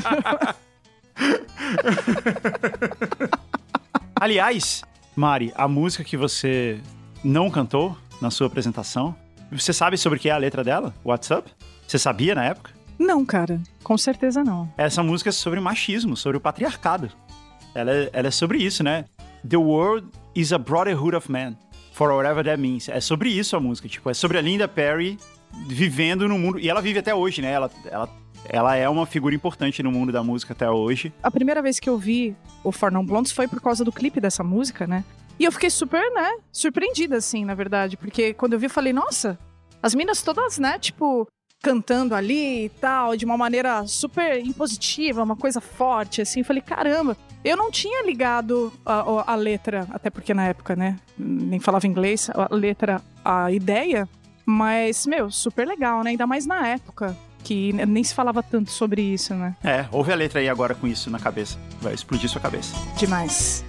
Aliás, Mari, a música que você não cantou na sua apresentação, você sabe sobre o que é a letra dela? What's Up? Você sabia na época? Não, cara. Com certeza não. Essa música é sobre machismo, sobre o patriarcado. Ela é sobre isso, né? The world is a brotherhood of men, for whatever that means. É sobre isso a música, tipo, é sobre a Linda Perry vivendo no mundo, e ela vive até hoje, né? Ela é uma figura importante no mundo da música até hoje. A primeira vez que eu vi o Four Non Blondes foi por causa do clipe dessa música, né? E eu fiquei super, né, surpreendida, assim, na verdade, porque quando eu vi, eu falei, nossa, as minas todas, né, tipo... cantando ali e tal, de uma maneira super impositiva, uma coisa forte, assim. Falei, caramba, eu não tinha ligado a letra, até porque na época, né, nem falava inglês, a letra, a ideia, mas, meu, super legal, né? Ainda mais na época, que nem se falava tanto sobre isso, né? Ouve a letra aí agora com isso na cabeça. Vai explodir sua cabeça. Demais.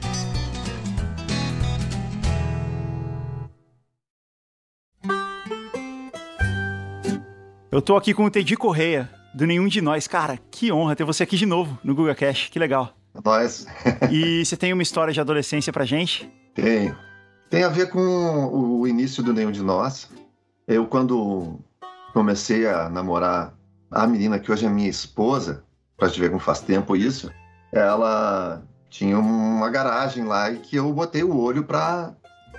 Eu tô aqui com o Teddy Correia, do Nenhum de Nós. Cara, que honra ter você aqui de novo no GugaCast, que legal. Nós. E você tem uma história de adolescência pra gente? Tenho. Tem a ver com o início do Nenhum de Nós. Eu, quando comecei a namorar a menina que hoje é minha esposa, pra te ver como faz tempo isso, ela tinha uma garagem lá e que eu botei o olho pra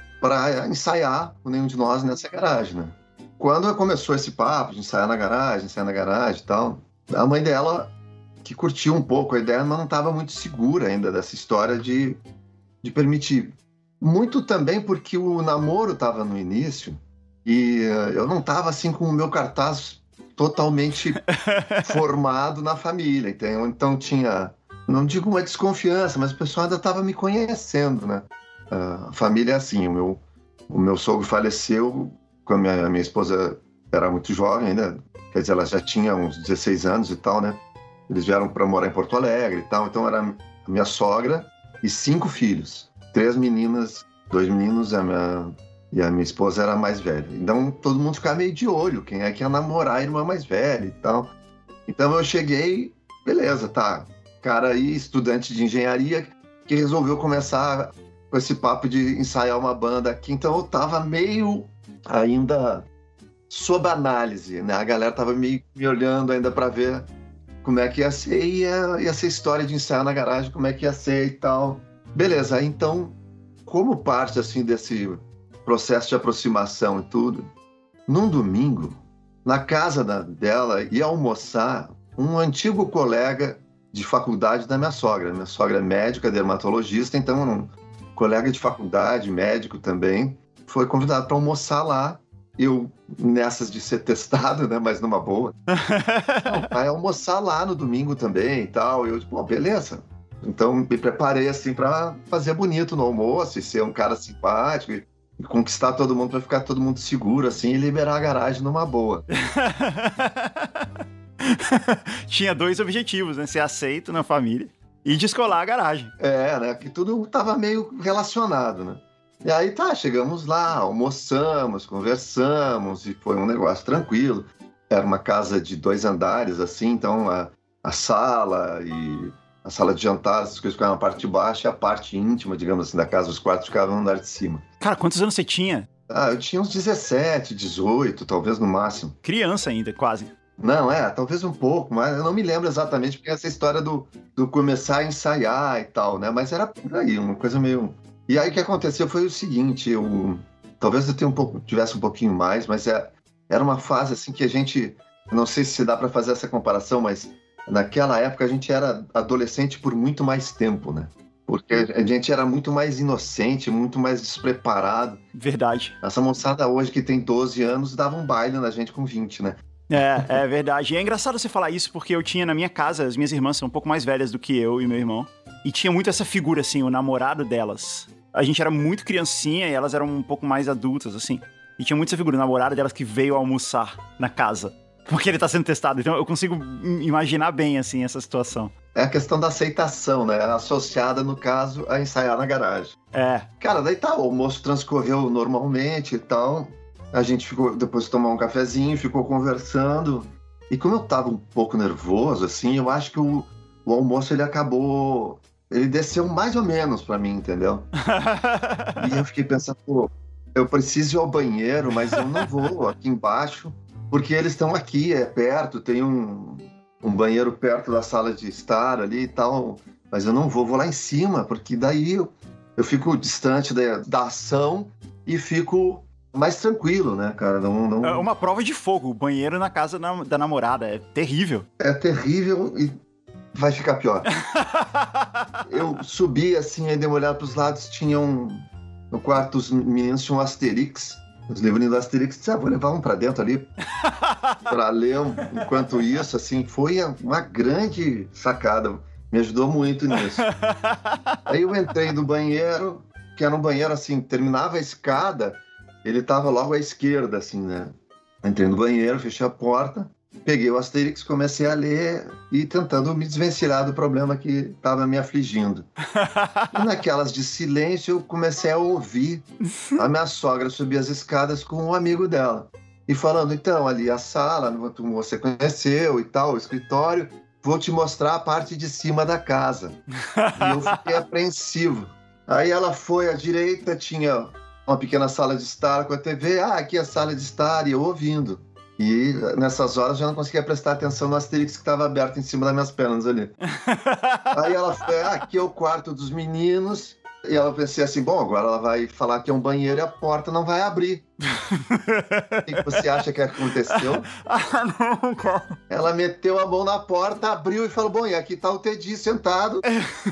ensaiar o Nenhum de Nós nessa garagem, né? Quando começou esse papo de ensaiar na garagem e tal, a mãe dela, que curtiu um pouco a ideia, mas não estava muito segura ainda dessa história de permitir. Muito também porque o namoro estava no início e eu não estava assim com o meu cartaz totalmente formado na família. Então tinha, não digo uma desconfiança, mas o pessoal ainda estava me conhecendo, né? A família é assim, o meu sogro faleceu quando a minha esposa era muito jovem ainda, quer dizer, ela já tinha uns 16 anos e tal, né? Eles vieram para morar em Porto Alegre e tal, então era a minha sogra e 5 filhos. 3 meninas, 2 meninos, e a minha esposa era a mais velha. Então todo mundo ficava meio de olho, quem é que ia namorar a irmã mais velha e tal. Então eu cheguei, beleza, tá, cara aí, estudante de engenharia, que resolveu começar com esse papo de ensaiar uma banda aqui, então eu tava meio... ainda sob análise, né? A galera tava me olhando ainda para ver como é que ia ser, e ia ser história de ensaiar na garagem, como é que ia ser e tal. Beleza, então, como parte, assim, desse processo de aproximação e tudo, num domingo, na casa dela, ia almoçar um antigo colega de faculdade da minha sogra. Minha sogra é médica, dermatologista, então um colega de faculdade, médico também, foi convidado para almoçar lá eu nessas de ser testado, né, mas numa boa. Vai almoçar lá no domingo também e tal. Eu, tipo, beleza. Então me preparei assim pra fazer bonito no almoço e ser um cara simpático e conquistar todo mundo pra ficar todo mundo seguro assim e liberar a garagem numa boa. Tinha 2 objetivos, né? Ser aceito na família e descolar a garagem. Né? Que tudo tava meio relacionado, né? E aí chegamos lá, almoçamos, conversamos e foi um negócio tranquilo. Era uma casa de 2 andares, assim, então a sala e a sala de jantar, as coisas ficavam na parte de baixo e a parte íntima, digamos assim, da casa, os quartos ficavam no andar de cima. Cara, quantos anos você tinha? Eu tinha uns 17, 18, talvez no máximo. Criança ainda, quase. Não, talvez um pouco, mas eu não me lembro exatamente, porque essa história do começar a ensaiar e tal, né? Mas era por aí, uma coisa meio... E aí o que aconteceu foi o seguinte, talvez eu tivesse um pouquinho mais, mas era uma fase assim que a gente, não sei se dá para fazer essa comparação, mas naquela época a gente era adolescente por muito mais tempo, né? Porque a gente era muito mais inocente, muito mais despreparado. Verdade. Essa moçada hoje que tem 12 anos dava um baile na gente com 20, né? É verdade. E é engraçado você falar isso porque eu tinha na minha casa, as minhas irmãs são um pouco mais velhas do que eu e meu irmão, e tinha muito essa figura, assim, o namorado delas. A gente era muito criancinha e elas eram um pouco mais adultas, assim. E tinha muito essa figura, o namorado delas que veio almoçar na casa. Porque ele tá sendo testado. Então eu consigo imaginar bem, assim, essa situação. É a questão da aceitação, né? Associada, no caso, a ensaiar na garagem. Cara, daí o almoço transcorreu normalmente e tal. A gente ficou, depois de tomar um cafezinho, ficou conversando. E como eu tava um pouco nervoso, assim, eu acho que o almoço, ele desceu mais ou menos pra mim, entendeu? E eu fiquei pensando, eu preciso ir ao banheiro, mas eu não vou aqui embaixo, porque eles estão aqui, perto, tem um banheiro perto da sala de estar ali e tal, mas eu não vou lá em cima, porque daí eu fico distante da ação e fico mais tranquilo, né, cara? Não... É uma prova de fogo, o banheiro na casa da namorada, é terrível. É terrível e vai ficar pior. Eu subi assim, aí dei uma olhada pros lados, no quarto dos meninos tinha um Asterix, os livrinhos do Asterix, vou levar um pra dentro ali pra ler enquanto isso, assim, foi uma grande sacada, me ajudou muito nisso. Aí eu entrei no banheiro, que era um banheiro assim, terminava a escada, ele tava logo à esquerda, assim, né? Entrei no banheiro, fechei a porta, peguei o Asterix, comecei a ler e tentando me desvencilhar do problema que estava me afligindo. E naquelas de silêncio, eu comecei a ouvir a minha sogra subir as escadas com um amigo dela. E falando, então, ali a sala, você conheceu e tal, o escritório, vou te mostrar a parte de cima da casa. E eu fiquei apreensivo. Aí ela foi à direita, tinha uma pequena sala de estar com a TV. Aqui é a sala de estar, e eu ouvindo. E nessas horas eu já não conseguia prestar atenção no Asterix que estava aberto em cima das minhas pernas ali. Aí ela foi, aqui é o quarto dos meninos. E ela pensei assim, bom, agora ela vai falar que é um banheiro e a porta não vai abrir. O que você acha que aconteceu? Não, cara. Ela meteu a mão na porta, abriu e falou, bom, e aqui tá o Teddy sentado.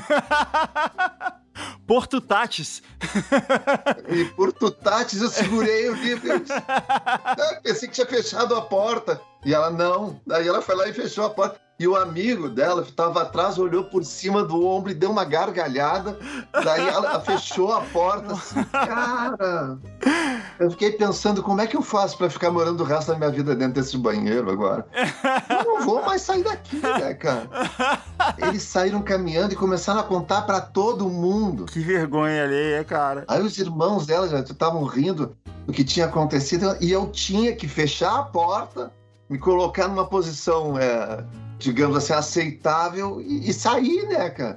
Por Tutatis. E por Tutatis eu segurei o livro. Eu pensei que tinha fechado a porta. E ela não. Daí ela foi lá e fechou a porta. E o amigo dela que estava atrás olhou por cima do ombro e deu uma gargalhada. Daí ela fechou a porta. Assim, cara, eu fiquei pensando, como é que eu faço para ficar morando o resto da minha vida dentro desse banheiro agora? Eu não vou mais sair daqui, né, cara? Eles saíram caminhando e começaram a contar para todo mundo. Que vergonha alheia, cara. Aí os irmãos dela já estavam rindo do que tinha acontecido e eu tinha que fechar a porta, me colocar numa posição, digamos assim, aceitável e sair, né, cara?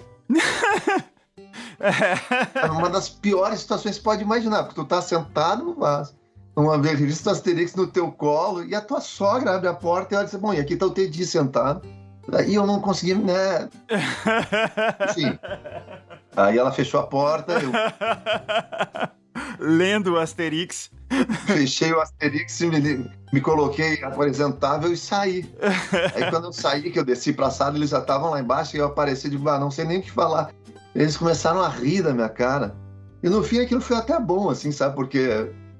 É uma das piores situações que você pode imaginar, porque tu tá sentado no vaso, uma revista do Asterix no teu colo, e a tua sogra abre a porta e olha e diz, bom, e aqui tá o Teddy sentado. Aí eu não consegui, né? Enfim. Aí ela fechou a porta, eu... Lendo o Asterix. Fechei o Asterix e me coloquei apresentável e saí. Aí quando eu saí, que eu desci pra sala, eles já estavam lá embaixo e eu apareci de não sei nem o que falar. Eles começaram a rir da minha cara. E no fim aquilo foi até bom, assim, sabe? Porque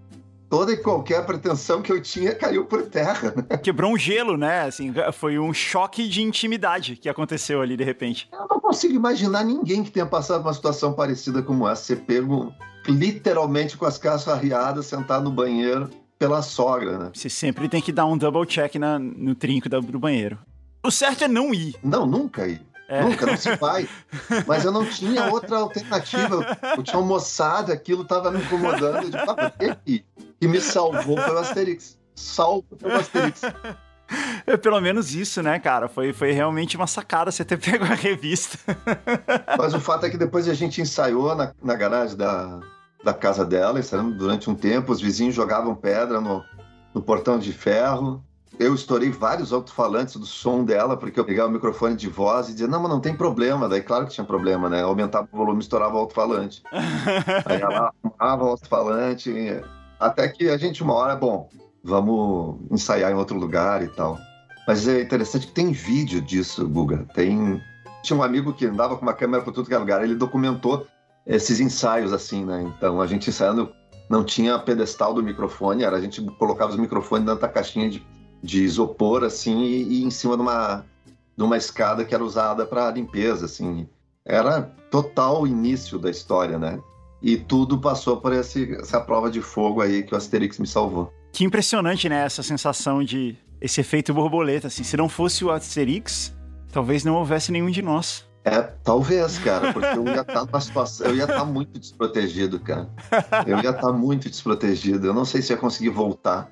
toda e qualquer pretensão que eu tinha caiu por terra. Né? Quebrou um gelo, né? Assim, foi um choque de intimidade que aconteceu ali de repente. Eu não consigo imaginar ninguém que tenha passado uma situação parecida como essa. Ser pego literalmente com as calças arriadas, sentado no banheiro pela sogra, né? Você sempre tem que dar um double check no trinco do banheiro. O certo é não ir. Não, nunca ir. Nunca, não se vai. Mas eu não tinha outra alternativa. Eu tinha almoçado, aquilo estava me incomodando. Eu disse, vou ter que ir. E me salvou pelo Asterix. Salvo pelo Asterix. Pelo menos isso, né, cara? Foi realmente uma sacada você ter pego a revista. Mas o fato é que depois a gente ensaiou na garagem da casa dela, ensaiamos durante um tempo. Os vizinhos jogavam pedra no portão de ferro. Eu estourei vários alto-falantes do som dela, porque eu pegava o microfone de voz e dizia, não, mas não tem problema. Daí, claro que tinha problema, né? Aumentava o volume, estourava o alto-falante. Aí ela arrumava o alto-falante, até que a gente, uma hora, bom, vamos ensaiar em outro lugar e tal. Mas é interessante que tem vídeo disso, Guga. Tinha um amigo que andava com uma câmera por tudo que é lugar, ele documentou esses ensaios, assim, né? Então, a gente ensaiando, não tinha pedestal do microfone, a gente colocava os microfones dentro da caixinha de isopor, assim, e em cima de uma escada que era usada para limpeza, assim. Era total início da história, né? E tudo passou por essa prova de fogo aí que o Asterix me salvou. Que impressionante, né? Essa sensação de... esse efeito borboleta, assim. Se não fosse o Asterix, talvez não houvesse nenhum de nós. Talvez, cara, porque eu ia estar numa situação... Eu ia estar muito desprotegido, cara. Eu ia estar muito desprotegido. Eu não sei se ia conseguir voltar.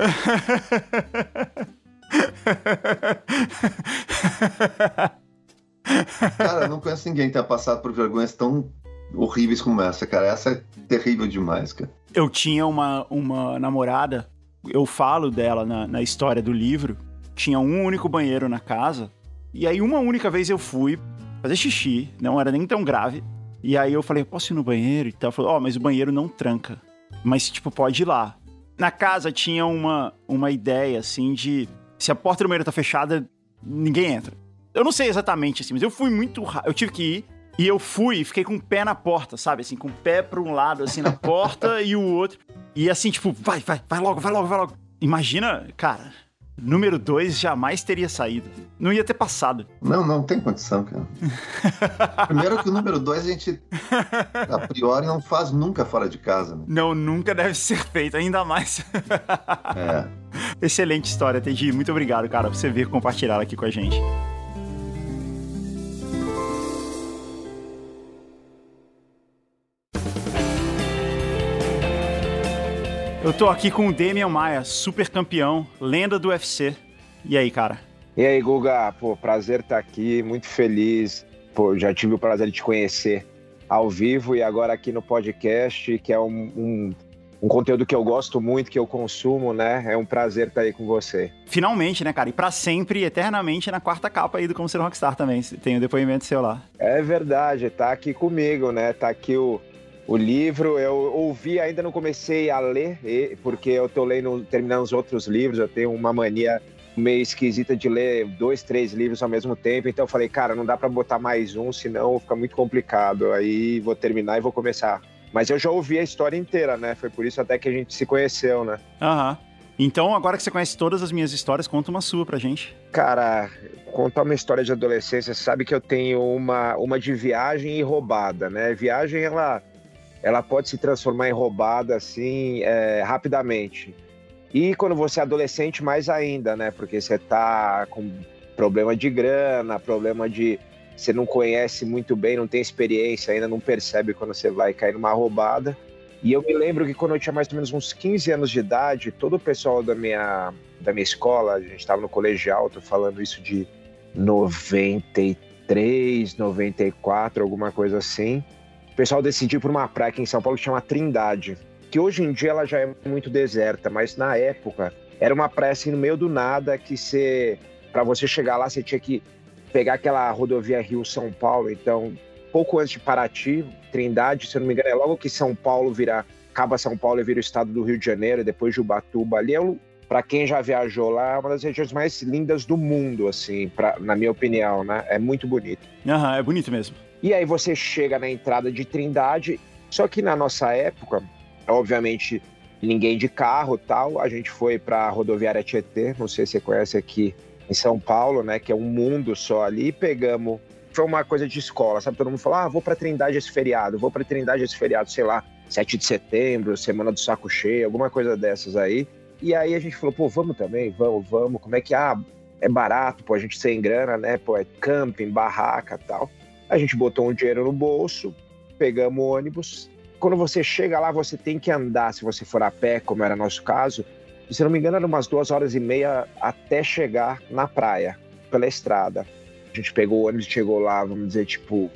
Cara, eu não conheço ninguém que tenha passado por vergonhas tão horríveis como essa, cara. Essa é terrível demais, cara. Eu tinha uma namorada, eu falo dela na história do livro, tinha um único banheiro na casa, e aí uma única vez eu fui fazer xixi, não era nem tão grave, e aí eu falei, posso ir no banheiro e tal? Ela falou, mas o banheiro não tranca, mas tipo, pode ir lá. Na casa tinha uma ideia, assim, de se a porta do banheiro tá fechada, ninguém entra. Eu não sei exatamente, assim, mas eu fui muito rápido, eu tive que ir, e eu fui e fiquei com o pé na porta, sabe? Assim, com o pé pra um lado, assim, na porta e o outro. E assim, tipo, vai logo. Imagina, cara, número 2 jamais teria saído. Não ia ter passado. Não tem condição, cara. Primeiro que o número 2 a gente, a priori, não faz nunca fora de casa. Né? Não, nunca deve ser feito, ainda mais. Excelente história, Teddy. Muito obrigado, cara, por você vir compartilhar aqui com a gente. Eu tô aqui com o Demian Maia, super campeão, lenda do UFC. E aí, cara? E aí, Guga? Pô, prazer estar aqui, muito feliz. Pô, já tive o prazer de te conhecer ao vivo e agora aqui no podcast, que é um conteúdo que eu gosto muito, que eu consumo, né? É um prazer estar aí com você. Finalmente, né, cara? E pra sempre, eternamente, na quarta capa aí do Como Ser Rockstar também. Tem o depoimento seu lá. É verdade, tá aqui comigo, né? Tá aqui o livro, eu ouvi, ainda não comecei a ler, porque eu tô terminando os outros livros, eu tenho uma mania meio esquisita de ler 2, 3 livros ao mesmo tempo, então eu falei, cara, não dá pra botar mais um, senão fica muito complicado, aí vou terminar e vou começar. Mas eu já ouvi a história inteira, né, foi por isso até que a gente se conheceu, né. Aham. Então, agora que você conhece todas as minhas histórias, conta uma sua pra gente. Cara, contar uma história de adolescência, você sabe que eu tenho uma de viagem e roubada, né, viagem, ela pode se transformar em roubada, assim, rapidamente. E quando você é adolescente, mais ainda, né? Porque você tá com problema de grana, problema de... Você não conhece muito bem, não tem experiência ainda, não percebe quando você vai cair numa roubada. E eu me lembro que quando eu tinha mais ou menos uns 15 anos de idade, todo o pessoal da minha escola, a gente estava no colegial, tô falando isso de 93, 94, alguma coisa assim. O pessoal decidiu por uma praia aqui em São Paulo que chama Trindade, que hoje em dia ela já é muito deserta, mas na época era uma praia assim no meio do nada que para você chegar lá você tinha que pegar aquela rodovia Rio-São Paulo, então pouco antes de Paraty, Trindade, se eu não me engano, é logo que São Paulo acaba São Paulo e vira o estado do Rio de Janeiro, e depois de Ubatuba, ali para quem já viajou lá, é uma das regiões mais lindas do mundo, assim, na minha opinião, né? É muito bonito. Aham, é bonito mesmo. E aí você chega na entrada de Trindade, só que na nossa época, obviamente, ninguém de carro e tal. A gente foi pra rodoviária Tietê, não sei se você conhece aqui em São Paulo, né? Que é um mundo só ali. Pegamos... Foi uma coisa de escola, sabe? Todo mundo falou, vou pra Trindade esse feriado, sei lá, 7 de setembro, semana do saco cheio, alguma coisa dessas aí. E aí a gente falou, pô, vamos também? Vamos. Como é que, é barato, pô, a gente sem grana, né? Pô, é camping, barraca e tal. A gente botou um dinheiro no bolso, pegamos o ônibus. Quando você chega lá, você tem que andar, se você for a pé, como era nosso caso. Se não me engano, era umas 2h30 até chegar na praia, pela estrada. A gente pegou o ônibus e chegou lá, vamos dizer, tipo,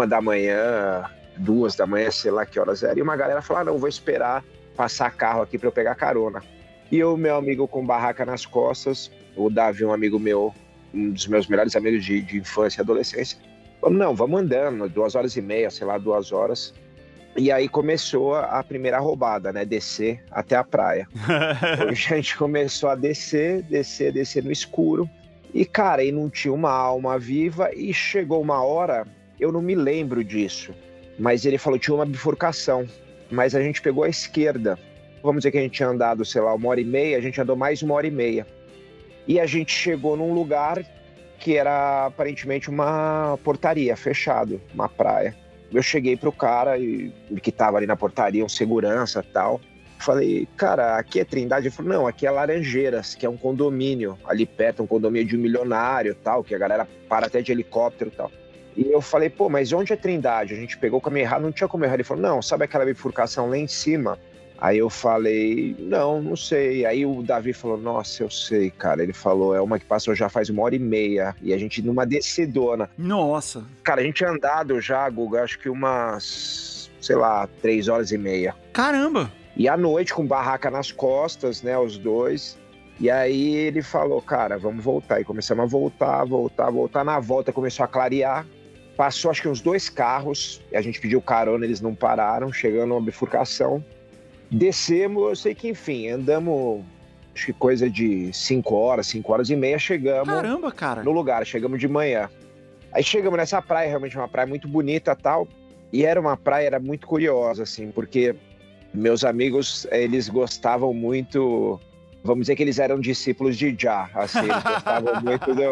1h, 2h, sei lá que horas era. E uma galera falou, não, vou esperar passar carro aqui pra eu pegar carona. E eu, meu amigo com barraca nas costas, o Davi, um amigo meu, um dos meus melhores amigos de infância e adolescência, falou, não, vamos andando, 2h30, sei lá, 2 horas. E aí começou a primeira roubada, né? Descer até a praia. A gente começou a descer no escuro. E, cara, aí não tinha uma alma viva. E chegou uma hora, eu não me lembro disso, mas ele falou, tinha uma bifurcação. Mas a gente pegou a esquerda. Vamos dizer que a gente tinha andado, sei lá, 1h30, a gente andou mais 1h30. E a gente chegou num lugar que era aparentemente uma portaria, fechado, uma praia. Eu cheguei pro cara que tava ali na portaria, um segurança e tal. Falei, cara, aqui é Trindade? Ele falou, não, aqui é Laranjeiras, que é um condomínio ali perto, um condomínio de um milionário e tal, que a galera para até de helicóptero e tal. E eu falei, pô, mas onde é Trindade? A gente pegou o caminho errado, não tinha como errar. Ele falou, não, sabe aquela bifurcação lá em cima? Aí eu falei, não sei. Aí o Davi falou, nossa, eu sei, cara. Ele falou, é uma que passou já faz 1h30. E a gente numa descidona. Nossa. Cara, a gente tinha andado já, Guga, acho que umas, sei lá, 3h30. Caramba! E à noite, com barraca nas costas, né, os dois. E aí ele falou, cara, vamos voltar. E começamos a voltar. Na volta começou a clarear. Passou acho que uns 2 carros. E a gente pediu carona, eles não pararam. Chegando numa bifurcação. Descemos, eu sei que, enfim, andamos, acho que coisa de 5h30, chegamos. Caramba, cara. No lugar, chegamos de manhã. Aí chegamos nessa praia, realmente uma praia muito bonita e tal. E era uma praia, era muito curiosa, assim, porque meus amigos, eles gostavam muito, vamos dizer que eles eram discípulos de Jah, assim, eles gostavam muito do...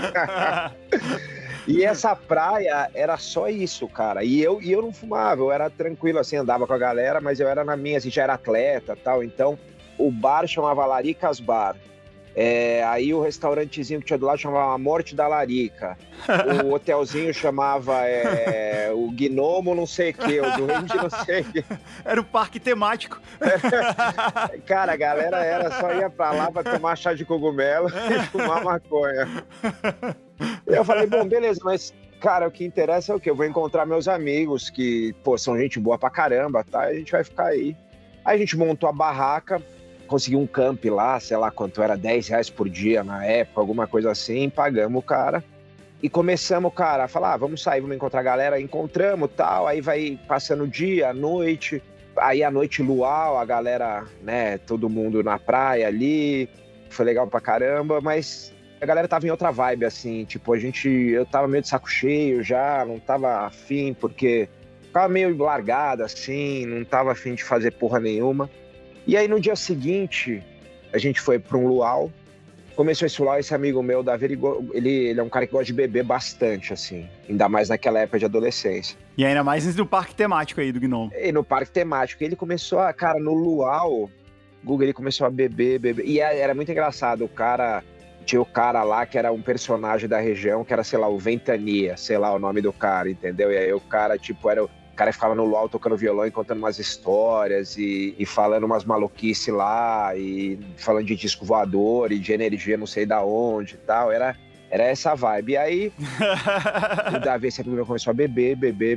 E essa praia era só isso, cara. E eu não fumava, eu era tranquilo, assim, andava com a galera, mas eu era na minha, assim, já era atleta e tal. Então, o bar chamava Laricas Bar. Aí o restaurantezinho que tinha do lado chamava A Morte da Larica. O hotelzinho chamava o Gnomo não sei o que, o Duende não sei o que. Era o parque temático. Cara, a galera só ia pra lá pra tomar chá de cogumelo e fumar maconha. E eu falei, bom, beleza, mas, cara, o que interessa é o quê? Eu vou encontrar meus amigos que, pô, são gente boa pra caramba, tá? A gente vai ficar aí. Aí a gente montou a barraca, conseguiu um camp lá, sei lá quanto era, R$10 por dia na época, alguma coisa assim, pagamos o cara. E começamos, cara, a falar, vamos sair, vamos encontrar a galera. Encontramos tal, aí vai passando o dia, a noite. Aí à noite luau, a galera, né, todo mundo na praia ali. Foi legal pra caramba, mas... A galera tava em outra vibe, assim, tipo, eu tava meio de saco cheio já, não tava afim, porque ficava meio largada, assim, não tava afim de fazer porra nenhuma. E aí, no dia seguinte, a gente foi pra um luau, começou esse luau, esse amigo meu, Davi, ele é um cara que gosta de beber bastante, assim, ainda mais naquela época de adolescência. E ainda mais no parque temático aí do Gnomo. E no parque temático, ele começou a, cara, no luau, Guga, ele começou a beber, e era muito engraçado, tinha o cara lá que era um personagem da região, que era, sei lá, o Ventania, sei lá o nome do cara, entendeu? E aí o cara, tipo, era o cara que ficava no luau tocando violão e contando umas histórias e falando umas maluquices lá, e falando de disco voador e de energia não sei da onde e tal, era essa vibe. E aí, o Davi sempre começou a beber,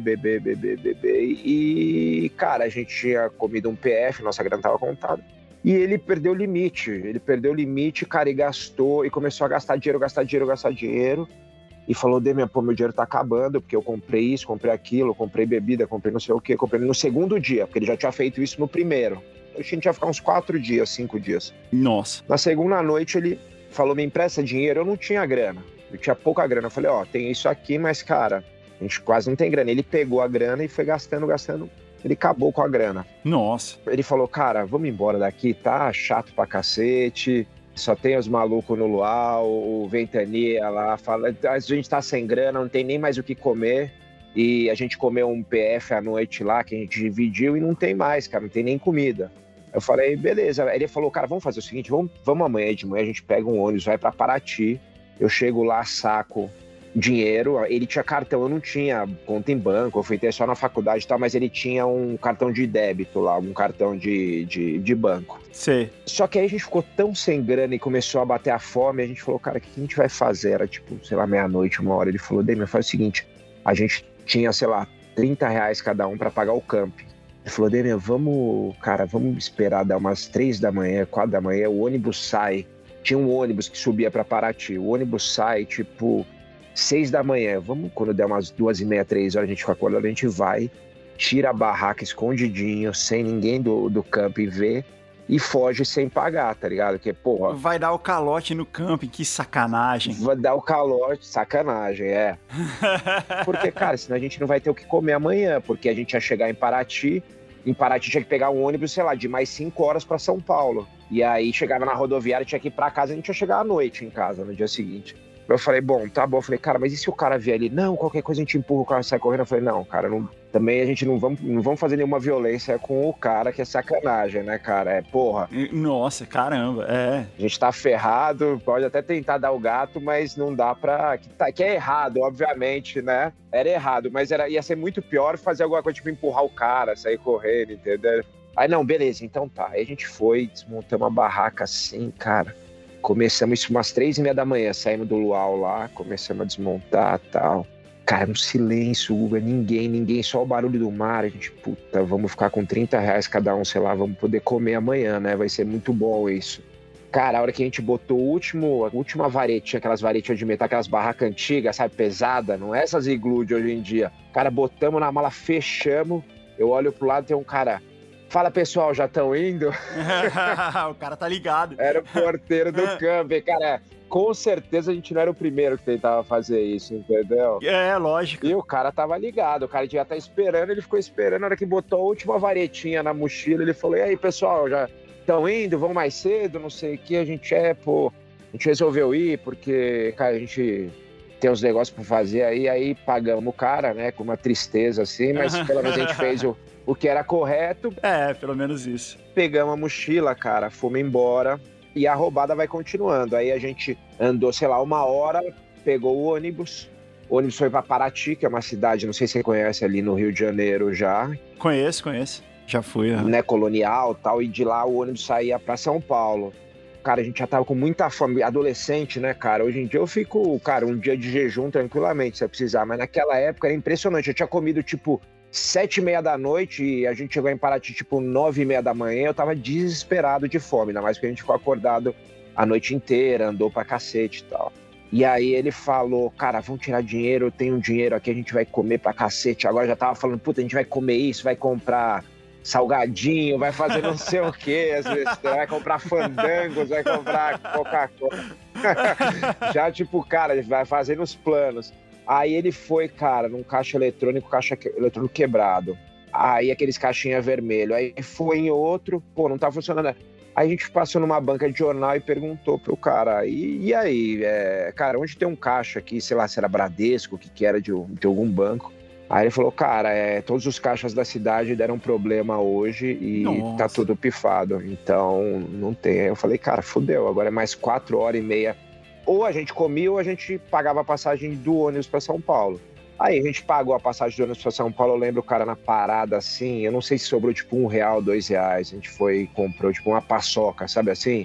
e, cara, a gente tinha comido um PF, nossa grana tava contada. E ele perdeu o limite, cara, e gastou, e começou a gastar dinheiro. E falou, Demian, pô, meu dinheiro tá acabando, porque eu comprei isso, comprei aquilo, comprei bebida, comprei não sei o quê, comprei no segundo dia, porque ele já tinha feito isso no primeiro. A gente ia ficar uns 5 dias. Nossa. Na segunda noite, ele falou, me empresta dinheiro, eu não tinha grana, eu tinha pouca grana. Eu falei, tem isso aqui, mas, cara, a gente quase não tem grana. Ele pegou a grana e foi gastando. Ele acabou com a grana. Nossa. Ele falou, cara, vamos embora daqui, tá chato pra cacete, só tem os malucos no luau, o Ventania lá, fala, a gente tá sem grana, não tem nem mais o que comer, e a gente comeu um PF à noite lá, que a gente dividiu, e não tem mais, cara, não tem nem comida. Eu falei, beleza. Aí ele falou, cara, vamos fazer o seguinte, vamos amanhã de manhã, a gente pega um ônibus, vai pra Paraty, eu chego lá, saco dinheiro, ele tinha cartão, eu não tinha conta em banco, eu fui ter só na faculdade e tal, mas ele tinha um cartão de débito lá, um cartão de banco. Sim. Só que aí a gente ficou tão sem grana e começou a bater a fome, a gente falou, cara, o que a gente vai fazer? Era tipo, sei lá, meia-noite, 1h. Ele falou, Demian, faz o seguinte, a gente tinha, sei lá, R$30 cada um pra pagar o camp. Ele falou, Demian, vamos esperar dar umas 3 da manhã, 4 da manhã, o ônibus sai. Tinha um ônibus que subia pra Paraty, o ônibus sai, tipo, 6 da manhã, quando der umas 2h30, 3 horas, a gente fica acordado, a gente vai, tira a barraca escondidinho, sem ninguém do camping ver, e foge sem pagar, tá ligado? Que, porra... Vai dar o calote no camping, que sacanagem. Vai dar o calote, sacanagem, é. Porque, cara, senão a gente não vai ter o que comer amanhã, porque a gente ia chegar em Paraty tinha que pegar um ônibus, sei lá, de mais 5 horas pra São Paulo. E aí chegava na rodoviária, tinha que ir pra casa, a gente ia chegar à noite em casa, no dia seguinte. Eu falei, bom, tá bom. Eu falei, cara, mas e se o cara vier ali? Não, qualquer coisa a gente empurra, o cara sai correndo. Eu falei, não, cara, também a gente não vamos fazer nenhuma violência com o cara, que é sacanagem, né, cara? É, porra. Nossa, caramba, é. A gente tá ferrado, pode até tentar dar o gato, mas não dá pra... Que é errado, obviamente, né? Era errado, mas ia ser muito pior fazer alguma coisa, tipo, empurrar o cara, sair correndo, entendeu? Aí, não, beleza, então tá. Aí a gente foi, desmontamos a barraca assim, cara. Começamos isso umas 3h30 da manhã, saímos do luau lá, começamos a desmontar e tal. Cara, um silêncio, Hugo, ninguém, só o barulho do mar. A gente, puta, vamos ficar com R$30 cada um, sei lá, vamos poder comer amanhã, né? Vai ser muito bom isso. Cara, a hora que a gente botou a última varetinha, aquelas varetinhas de metal, aquelas barracas antigas, sabe, pesada, não é essas iglu de hoje em dia. Cara, botamos na mala, fechamos, eu olho pro lado, tem um cara... Fala, pessoal, já estão indo? O cara tá ligado. Era o porteiro do camping, cara. Com certeza a gente não era o primeiro que tentava fazer isso, entendeu? É, lógico. E o cara tava ligado, o cara devia estar esperando, ele ficou esperando. Na hora que botou a última varetinha na mochila, ele falou, e aí, pessoal, já estão indo? Vão mais cedo? Não sei o que. A gente resolveu ir, porque, cara, a gente... tem uns negócios pra fazer aí pagamos o cara, né, com uma tristeza assim, mas pelo menos a gente fez o que era correto. É, pelo menos isso. Pegamos a mochila, cara, fomos embora e a roubada vai continuando. Aí a gente andou, sei lá, 1h, pegou o ônibus foi pra Paraty, que é uma cidade, não sei se você conhece, ali no Rio de Janeiro já. Conheço, já fui. Né, colonial e tal, e de lá o ônibus saía pra São Paulo. Cara, a gente já tava com muita fome, adolescente, né, cara? Hoje em dia eu fico, cara, um dia de jejum tranquilamente, se eu precisar. Mas naquela época era impressionante. Eu tinha comido, tipo, 7h30 da noite e a gente chegou em Paraty, tipo, 9h30 da manhã. Eu tava desesperado de fome, ainda mais porque a gente ficou acordado a noite inteira, andou pra cacete e tal. E aí ele falou, cara, vamos tirar dinheiro, eu tenho um dinheiro aqui, a gente vai comer pra cacete. Agora já tava falando, puta, a gente vai comer isso, vai comprar... salgadinho, vai fazer não sei o que, às vezes vai comprar fandangos, vai comprar Coca-Cola. Já, tipo, cara, ele vai fazendo os planos. Aí ele foi, cara, num caixa eletrônico quebrado. Aí aqueles caixinha vermelho. Aí foi em outro, pô, não tá funcionando. Aí a gente passou numa banca de jornal e perguntou pro cara, e aí, cara, onde tem um caixa aqui, sei lá, se era Bradesco, o que era de algum banco. Aí ele falou, cara, todos os caixas da cidade deram problema hoje e Nossa. Tá tudo pifado, então não tem. Aí eu falei, cara, fudeu, agora é mais 4h30. Ou a gente comia ou a gente pagava a passagem do ônibus pra São Paulo. Aí a gente pagou a passagem do ônibus pra São Paulo, eu lembro o cara na parada assim, eu não sei se sobrou tipo R$1, R$2, a gente foi e comprou tipo uma paçoca, sabe assim?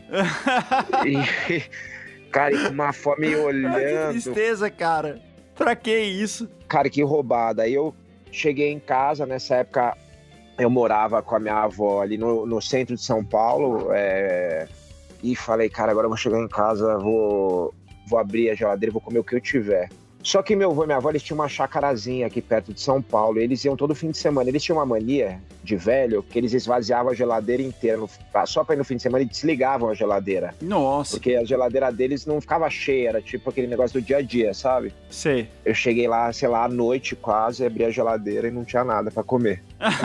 E, cara, e com uma fome olhando... Ai, que tristeza, cara. Pra que isso? Cara, que roubada. Aí eu cheguei em casa, nessa época eu morava com a minha avó ali no centro de São Paulo, e falei, cara, agora eu vou chegar em casa, vou abrir a geladeira e vou comer o que eu tiver. Só que meu avô e minha avó, eles tinham uma chacarazinha aqui perto de São Paulo. Eles iam todo fim de semana. Eles tinham uma mania de velho que eles esvaziavam a geladeira inteira. Só pra ir no fim de semana, eles desligavam a geladeira. Nossa. Porque a geladeira deles não ficava cheia. Era tipo aquele negócio do dia a dia, sabe? Sei. Eu cheguei lá, sei lá, à noite quase, abri a geladeira e não tinha nada pra comer.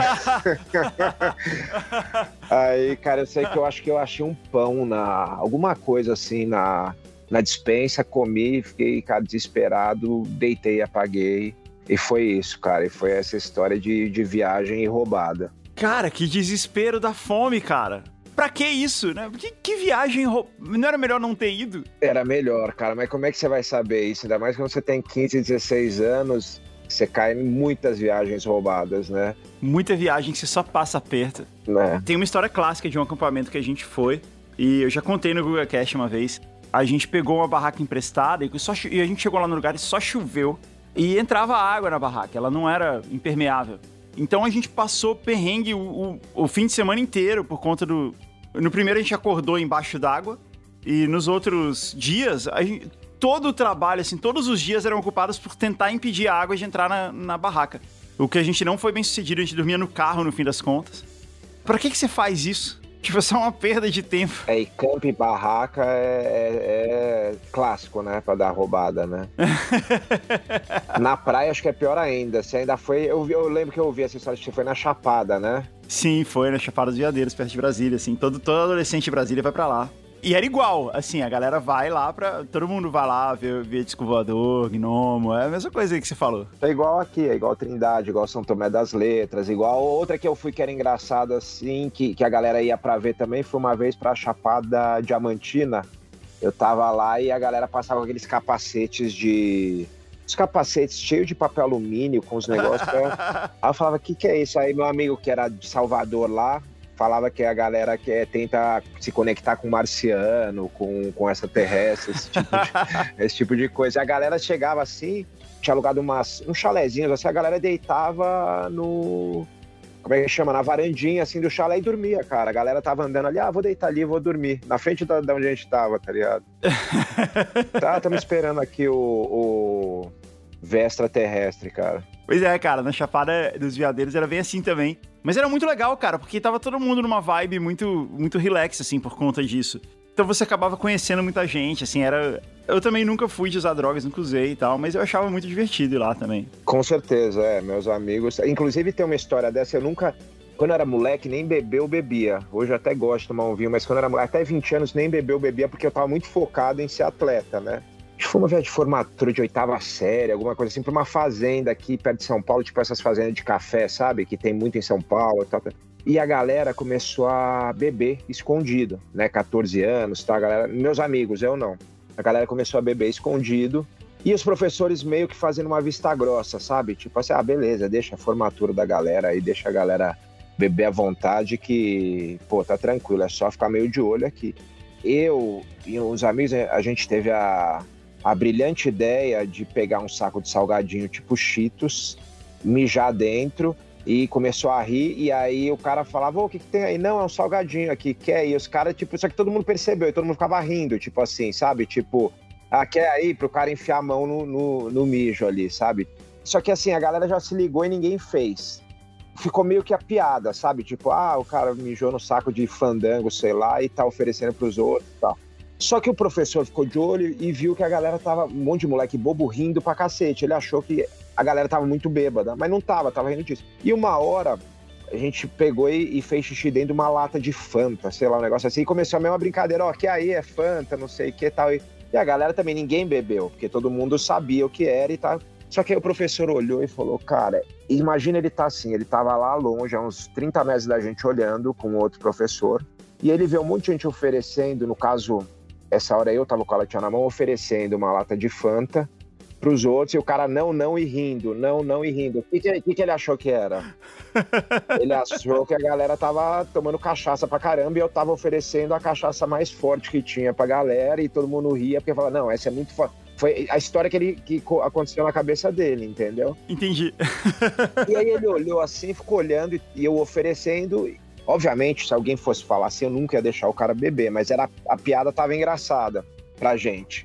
Aí, cara, eu sei que eu acho que eu achei um pão alguma coisa assim na despensa, comi, fiquei, cara, desesperado, deitei, apaguei. E foi isso, cara. E foi essa história de viagem e roubada. Cara, que desespero da fome, cara. Pra que isso, né? Que viagem... Não era melhor não ter ido? Era melhor, cara. Mas como é que você vai saber isso? Ainda mais quando você tem 15, 16 anos, você cai em muitas viagens roubadas, né? Muita viagem que você só passa aperto. Tem uma história clássica de um acampamento que a gente foi. E eu já contei no Google Cast uma vez. A gente pegou uma barraca emprestada e a gente chegou lá no lugar e só choveu. E entrava água na barraca, ela não era impermeável. Então a gente passou perrengue o fim de semana inteiro por conta do... No primeiro a gente acordou embaixo d'água e nos outros dias, todo o trabalho, assim, todos os dias eram ocupados por tentar impedir a água de entrar na barraca. O que a gente não foi bem sucedido, a gente dormia no carro no fim das contas. Pra que você faz isso? Tipo, é só uma perda de tempo. E campo e barraca é clássico, né? Pra dar roubada, né? Na praia acho que é pior ainda. Você ainda foi... Eu lembro que eu ouvi essa história, que você foi na Chapada, né? Sim, foi na Chapada dos Veadeiros, perto de Brasília, assim. Todo adolescente de Brasília vai pra lá. E era igual, assim, a galera vai lá todo mundo vai lá ver disco voador, gnomo, é a mesma coisa aí que você falou. É igual aqui, é igual Trindade, igual São Tomé das Letras, igual outra que eu fui que era engraçada, assim, que a galera ia pra ver também, foi uma vez pra Chapada Diamantina. Eu tava lá e a galera passava com aqueles capacetes os capacetes cheios de papel alumínio, com os negócios. Aí eu falava, o que é isso? Aí meu amigo que era de Salvador lá, falava que a galera tenta se conectar com marciano, com extraterrestre, esse tipo de coisa. E a galera chegava assim, tinha alugado uns chalezinhos, assim, a galera deitava como é que chama? Na varandinha, assim, do chalé e dormia, cara. A galera tava andando ali, vou deitar ali, vou dormir. Na frente de onde a gente tava, tá ligado? Tamo esperando aqui o extraterrestre, cara. Pois é, cara, na Chapada dos Veadeiros era bem assim também. Mas era muito legal, cara, porque tava todo mundo numa vibe muito, muito relax, assim, por conta disso. Então você acabava conhecendo muita gente, assim, Eu também nunca fui de usar drogas, nunca usei e tal, mas eu achava muito divertido ir lá também. Com certeza, meus amigos... Inclusive tem uma história dessa, eu nunca... Quando eu era moleque, nem bebeu, bebia. Hoje eu até gosto de tomar um vinho, mas quando eu era moleque, até 20 anos, nem bebeu, bebia, porque eu tava muito focado em ser atleta, né? Foi uma viagem de formatura de 8ª série, alguma coisa assim, pra uma fazenda aqui perto de São Paulo, tipo essas fazendas de café, sabe? Que tem muito em São Paulo e tal. E a galera começou a beber escondido, né? 14 anos, tá? A galera, meus amigos, eu não. A galera começou a beber escondido e os professores meio que fazendo uma vista grossa, sabe? Tipo assim, beleza, deixa a formatura da galera aí, deixa a galera beber à vontade que, pô, tá tranquilo, é só ficar meio de olho aqui. Eu e uns amigos, a gente teve a brilhante ideia de pegar um saco de salgadinho tipo Cheetos, mijar dentro e começou a rir, e aí o cara falava, o que tem aí? Não, é um salgadinho aqui, quer? E os caras, tipo, só que todo mundo percebeu, e todo mundo ficava rindo, tipo assim, sabe? Tipo, quer aí? Pro cara enfiar a mão no mijo ali, sabe? Só que assim, a galera já se ligou e ninguém fez. Ficou meio que a piada, sabe? Tipo, o cara mijou no saco de fandango, sei lá, e tá oferecendo pros outros e tal. Só que o professor ficou de olho e viu que a galera tava, um monte de moleque bobo rindo pra cacete. Ele achou que a galera tava muito bêbada, mas não tava rindo disso. E uma hora, a gente pegou e fez xixi dentro de uma lata de Fanta, sei lá, um negócio assim, e começou a mesma brincadeira, que aí é Fanta, não sei o que e tal. E a galera também, ninguém bebeu, porque todo mundo sabia o que era e tal. Só que aí o professor olhou e falou, cara, imagina ele tá assim, ele tava lá longe, a uns 30 metros da gente olhando com outro professor, e ele vê um monte de gente oferecendo, no caso... Essa hora eu tava com a latinha na mão, oferecendo uma lata de Fanta pros outros, e o cara não e rindo, não e rindo. O que ele achou que era? Ele achou que a galera tava tomando cachaça pra caramba, e eu tava oferecendo a cachaça mais forte que tinha pra galera, e todo mundo ria, porque falava, não, essa é muito forte. Foi a história que aconteceu na cabeça dele, entendeu? Entendi. E aí ele olhou assim, ficou olhando, e eu oferecendo... Obviamente, se alguém fosse falar assim, eu nunca ia deixar o cara beber, mas a piada tava engraçada pra gente.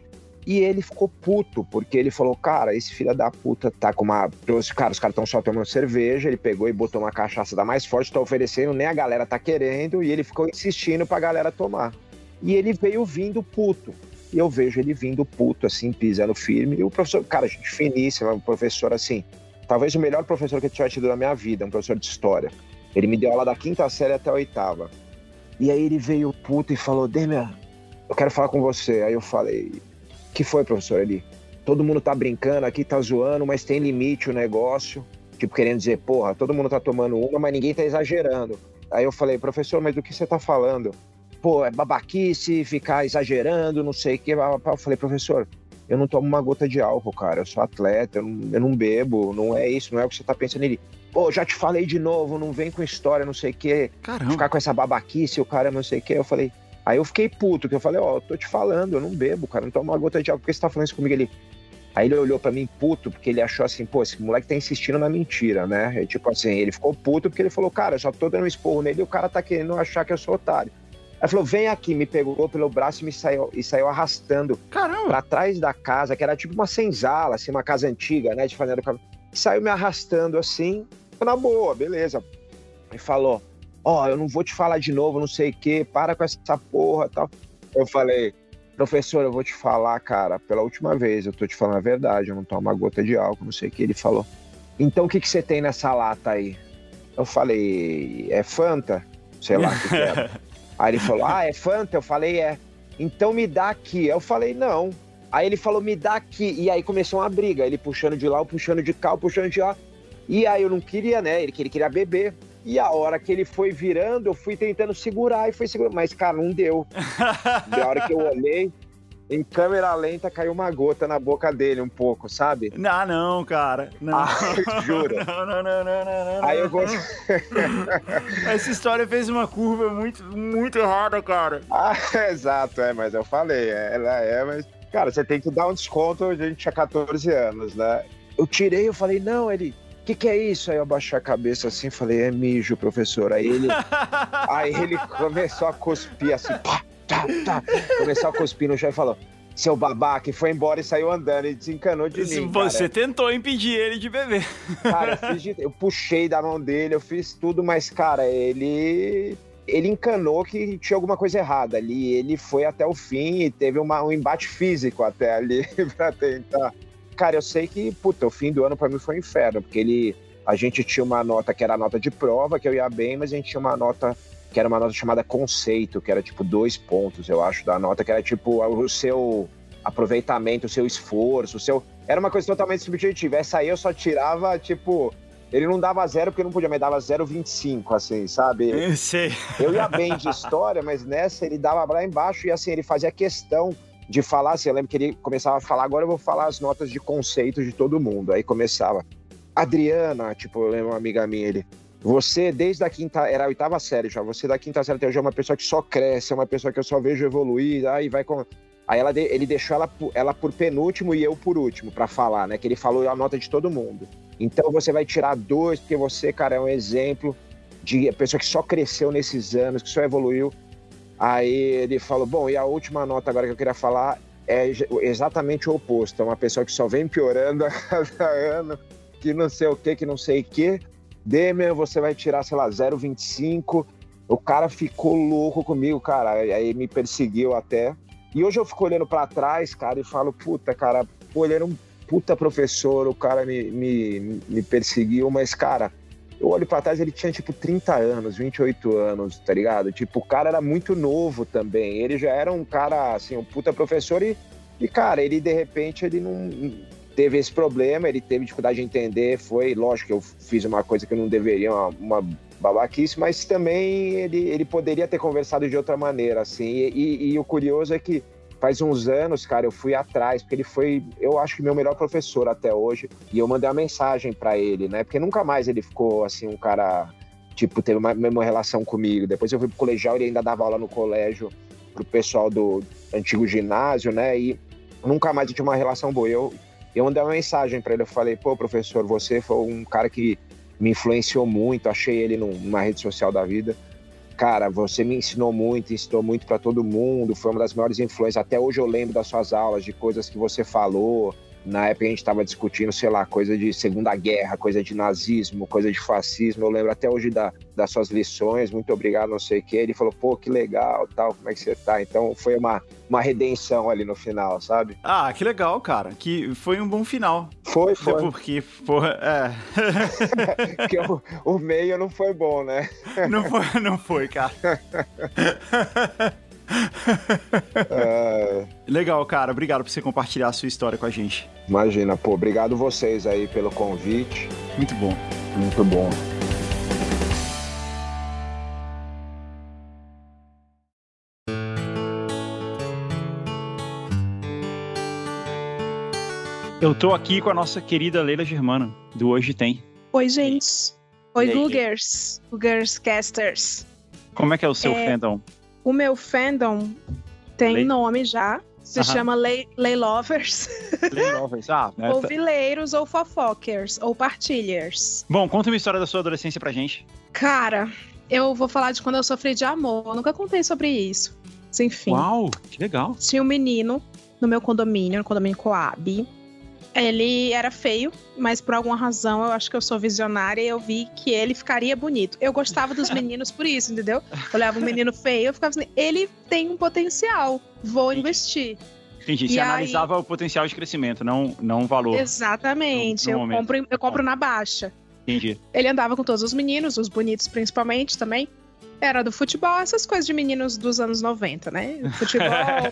E ele ficou puto, porque ele falou, cara, esse filho da puta tá com uma... Os caras estão só tomando cerveja, ele pegou e botou uma cachaça da mais forte, tá oferecendo, nem a galera tá querendo, e ele ficou insistindo pra galera tomar. E ele veio vindo puto. E eu vejo ele vindo puto, assim, pisando firme. E o professor, cara, gente finíssima, um professor, assim, talvez o melhor professor que eu tinha tido na minha vida, um professor de história. Ele me deu aula da 5ª série até a 8ª. E aí ele veio puto e falou, Demian, eu quero falar com você. Aí eu falei... que foi, professor? Ele, todo mundo tá brincando aqui, tá zoando, mas tem limite o negócio. Tipo, querendo dizer, porra, todo mundo tá tomando uma, mas ninguém tá exagerando. Aí eu falei, professor, mas do que você tá falando? Pô, é babaquice, ficar exagerando, não sei o que. Eu falei, professor, eu não tomo uma gota de álcool, cara, eu sou atleta, eu não bebo, não é isso, não é o que você tá pensando. Ele, pô, já te falei de novo, não vem com história, não sei o que. Caramba. Ficar com essa babaquice, o cara não sei o que. Eu falei... Aí eu fiquei puto, que eu falei, eu tô te falando, eu não bebo, cara, não tomo uma gota de álcool, por que você tá falando isso comigo? Aí ele olhou pra mim puto, porque ele achou assim, pô, esse moleque tá insistindo na mentira, né? E, tipo assim, ele ficou puto porque ele falou, cara, eu só tô dando um esporro nele e o cara tá querendo achar que eu sou otário. Aí falou, vem aqui, me pegou pelo braço e saiu arrastando. Caramba. Pra trás da casa, que era tipo uma senzala, assim, uma casa antiga, né, de fazenda. Saiu me arrastando assim, na boa, beleza. E falou, eu não vou te falar de novo, não sei o quê, para com essa porra e tal. Eu falei, professor, eu vou te falar, cara, pela última vez, eu tô te falando a verdade, eu não tomo uma gota de álcool, não sei o que. Ele falou, então o que você tem nessa lata aí? Eu falei, é Fanta? Sei lá o que era. Aí ele falou, é Fanta? Eu falei, é. Então me dá aqui. Eu falei, não. Aí ele falou, me dá aqui. E aí começou uma briga, ele puxando de lá, eu puxando de cá, eu puxando de lá. E aí eu não queria, né, ele queria beber. E a hora que ele foi virando, eu fui tentando segurar e foi segurando. Mas, cara, não deu. Da hora que eu olhei, em câmera lenta, caiu uma gota na boca dele um pouco, sabe? Não, cara. Não. Juro. Não. Aí eu Essa história fez uma curva muito errada, cara. Exato, mas eu falei, mas... Cara, você tem que dar um desconto, a gente tinha 14 anos, né? Eu tirei, eu falei, não, ele... O que é isso? Aí eu abaixei a cabeça assim, falei, é mijo, professor. Aí ele começou a cuspir assim, pá, tá. Começou a cuspir no chão e falou, seu babaca, e foi embora e saiu andando e desencanou de mim. Você tentou impedir ele de beber. Cara, eu puxei da mão dele, eu fiz tudo, mas, cara, ele encanou que tinha alguma coisa errada ali. Ele foi até o fim e teve um embate físico até ali pra tentar... Cara, eu sei que, o fim do ano pra mim foi um inferno, porque a gente tinha uma nota que era a nota de prova, que eu ia bem, mas a gente tinha uma nota que era uma nota chamada conceito, que era tipo 2 pontos, eu acho, da nota, que era tipo o seu aproveitamento, o seu esforço, era uma coisa totalmente subjetiva. Essa aí eu só tirava, tipo, ele não dava 0 porque não podia, mas dava 0,25, assim, sabe? Eu sei. Eu ia bem de história, mas nessa ele dava lá embaixo e assim, ele fazia questão de falar, assim, eu lembro que ele começava a falar, agora eu vou falar as notas de conceito de todo mundo. Aí começava, Adriana, tipo, eu lembro uma amiga minha, você desde a era a 8ª série já, você da 5ª série até hoje é uma pessoa que só cresce, é uma pessoa que eu só vejo evoluir, aí vai com... Aí ele deixou ela por penúltimo e eu por último pra falar, né, que ele falou a nota de todo mundo. Então você vai tirar 2, porque você, cara, é um exemplo de pessoa que só cresceu nesses anos, que só evoluiu. Aí ele falou, bom, e a última nota agora que eu queria falar é exatamente o oposto. É uma pessoa que só vem piorando a cada ano, que não sei o que, não sei o que. Demian, você vai tirar, sei lá, 0,25. O cara ficou louco comigo, cara. Aí me perseguiu até. E hoje eu fico olhando pra trás, cara, e falo, puta, cara, ele era um puta professor, o cara me perseguiu, mas, cara... Eu olho pra trás, ele tinha, tipo, 30 anos, 28 anos, tá ligado? Tipo, o cara era muito novo também. Ele já era um cara, assim, um puta professor e cara, ele, de repente, ele não teve esse problema, ele teve dificuldade de entender. Foi, lógico que eu fiz uma coisa que eu não deveria, uma babaquice, mas também ele poderia ter conversado de outra maneira, assim. E o curioso é que faz uns anos, cara, eu fui atrás, porque ele foi, eu acho que meu melhor professor até hoje, e eu mandei uma mensagem pra ele, né, porque nunca mais ele ficou, assim, um cara, tipo, teve uma mesma relação comigo. Depois eu fui pro colegial, ele ainda dava aula no colégio pro pessoal do antigo ginásio, né, e nunca mais eu tinha uma relação boa. Eu mandei uma mensagem pra ele, eu falei, pô, professor, você foi um cara que me influenciou muito, achei ele numa rede social da vida. cara, você me ensinou muito pra todo mundo, foi uma das maiores influências. Até hoje eu lembro das suas aulas, de coisas que você falou. Na época a gente estava discutindo, sei lá, coisa de Segunda Guerra, coisa de nazismo, coisa de fascismo. Eu lembro até hoje das suas lições, muito obrigado, não sei o quê. Ele falou, pô, que legal, tal, como é que você tá? Então foi uma redenção ali no final, sabe? Ah, que legal, cara. Que foi um bom final. Foi. Porque, porra, Porque o meio não foi bom, né? Não foi, cara. Legal, cara. Obrigado por você compartilhar a sua história com a gente. Imagina, pô. Obrigado vocês aí pelo convite. Muito bom. Muito bom. Eu tô aqui com a nossa querida Leila Germano, do Hoje Tem. Oi, gente. Oi, E aí? Googers Casters. Como é que é o seu fandom? O meu fandom tem nome já. Se chama Laylovers. Laylovers, Ou vileiros, ou fofokers, ou partilhers. Bom, conta uma história da sua adolescência pra gente. Cara, eu vou falar de quando eu sofri de amor. Eu nunca contei sobre isso. Mas, enfim. Uau, que legal. Tinha um menino no meu condomínio, no condomínio Coab. Ele era feio, mas por alguma razão, eu acho que eu sou visionária e eu vi que ele ficaria bonito. Eu gostava dos meninos por isso, entendeu? Eu olhava um menino feio, eu ficava assim, ele tem um potencial, vou investir. Entendi, você analisava o potencial de crescimento, não o valor. Exatamente, eu compro na baixa. Entendi. Ele andava com todos os meninos, os bonitos principalmente também. Era do futebol, essas coisas de meninos dos anos 90, né? Futebol.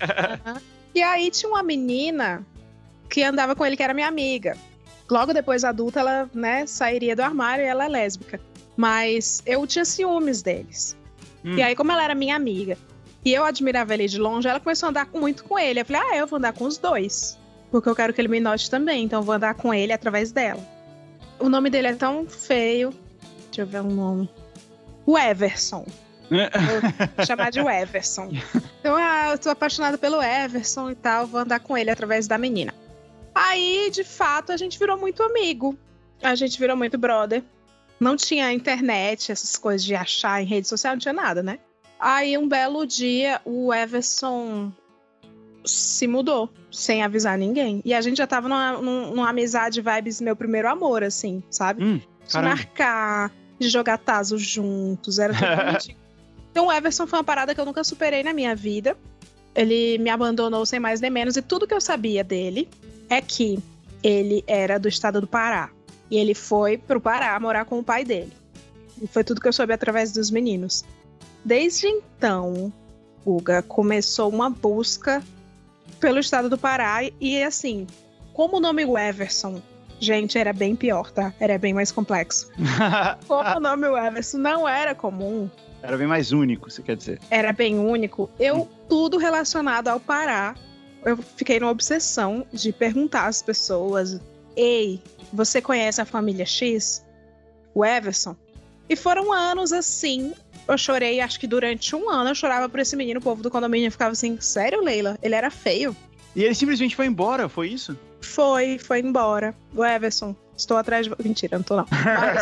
E aí tinha uma menina que andava com ele, que era minha amiga. Logo depois, adulta, ela, né, sairia do armário e ela é lésbica. Mas eu tinha ciúmes deles. E aí, como ela era minha amiga, e eu admirava ele de longe, ela começou a andar muito com ele. Eu falei, eu vou andar com os dois. Porque eu quero que ele me note também, então eu vou andar com ele através dela. O nome dele é tão feio. Deixa eu ver um nome. O Everson. Vou chamar de Everson. Então, eu tô apaixonada pelo Everson e tal, vou andar com ele através da menina. Aí, de fato, a gente virou muito amigo. A gente virou muito brother. Não tinha internet, essas coisas de achar em rede social, não tinha nada, né? Aí, um belo dia, o Everson se mudou, sem avisar ninguém. E a gente já tava numa amizade vibes meu primeiro amor, assim, sabe? De marcar, de jogar tazo juntos, era tudo bonitinho. Então, o Everson foi uma parada que eu nunca superei na minha vida. Ele me abandonou sem mais nem menos. E tudo que eu sabia dele é que ele era do estado do Pará. E ele foi pro Pará morar com o pai dele. E foi tudo que eu soube através dos meninos. Desde então, Guga, começou uma busca pelo estado do Pará. E assim, como o nome Everson, gente, era bem pior, tá? Era bem mais complexo. Como o nome Everson não era comum. Era bem mais único, você quer dizer? Era bem único. Tudo relacionado ao Pará, eu fiquei numa obsessão de perguntar às pessoas: ei, você conhece a família X? O Everson? E foram anos assim. Eu chorei, acho que durante um ano eu chorava por esse menino. O povo do condomínio ficava assim: sério, Leila? Ele era feio. E ele simplesmente foi embora, foi isso? Foi embora. O Everson, estou atrás de... Mentira, não tô não.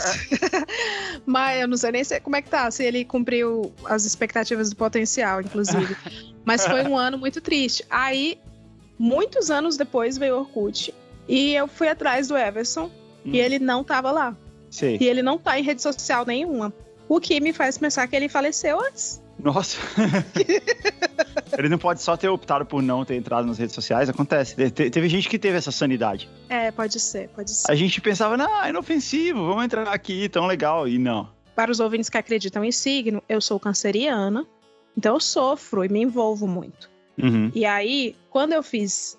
Mas eu não sei nem como é que tá, se ele cumpriu as expectativas do potencial, inclusive. Mas foi um ano muito triste. Aí, muitos anos depois, veio o Orkut. E eu fui atrás do Everson. E ele não tava lá. Sei. E ele não tá em rede social nenhuma. O que me faz pensar que ele faleceu antes. Nossa. Ele não pode só ter optado por não ter entrado nas redes sociais, acontece. Teve gente que teve essa sanidade. Pode ser. A gente pensava, não, é inofensivo, vamos entrar aqui, tão legal, e não. Para os ouvintes que acreditam em signo, eu sou canceriana, então eu sofro e me envolvo muito. Uhum. E aí, quando eu fiz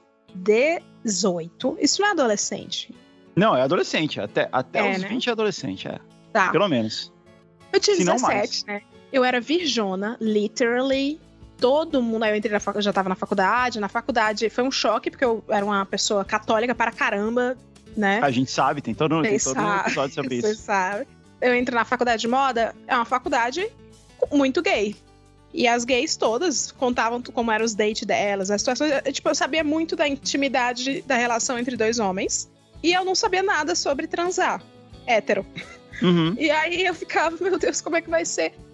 18, isso não é adolescente. Não, é adolescente, até os né? 20 é adolescente, Tá. Pelo menos. Eu tinha Se não 17, mais. né? Eu era virjona, literally. Todo mundo, aí eu entrei eu já tava na faculdade. Na faculdade foi um choque, porque eu era uma pessoa católica para caramba, né? A gente sabe, tem todo um episódio sobre isso. Você sabe. Eu entrei na faculdade de moda, é uma faculdade muito gay. E as gays todas contavam como eram os dates delas, as situações. Tipo, eu sabia muito da intimidade da relação entre dois homens. E eu não sabia nada sobre transar. Hétero. Uhum. E aí eu ficava, meu Deus, como é que vai ser?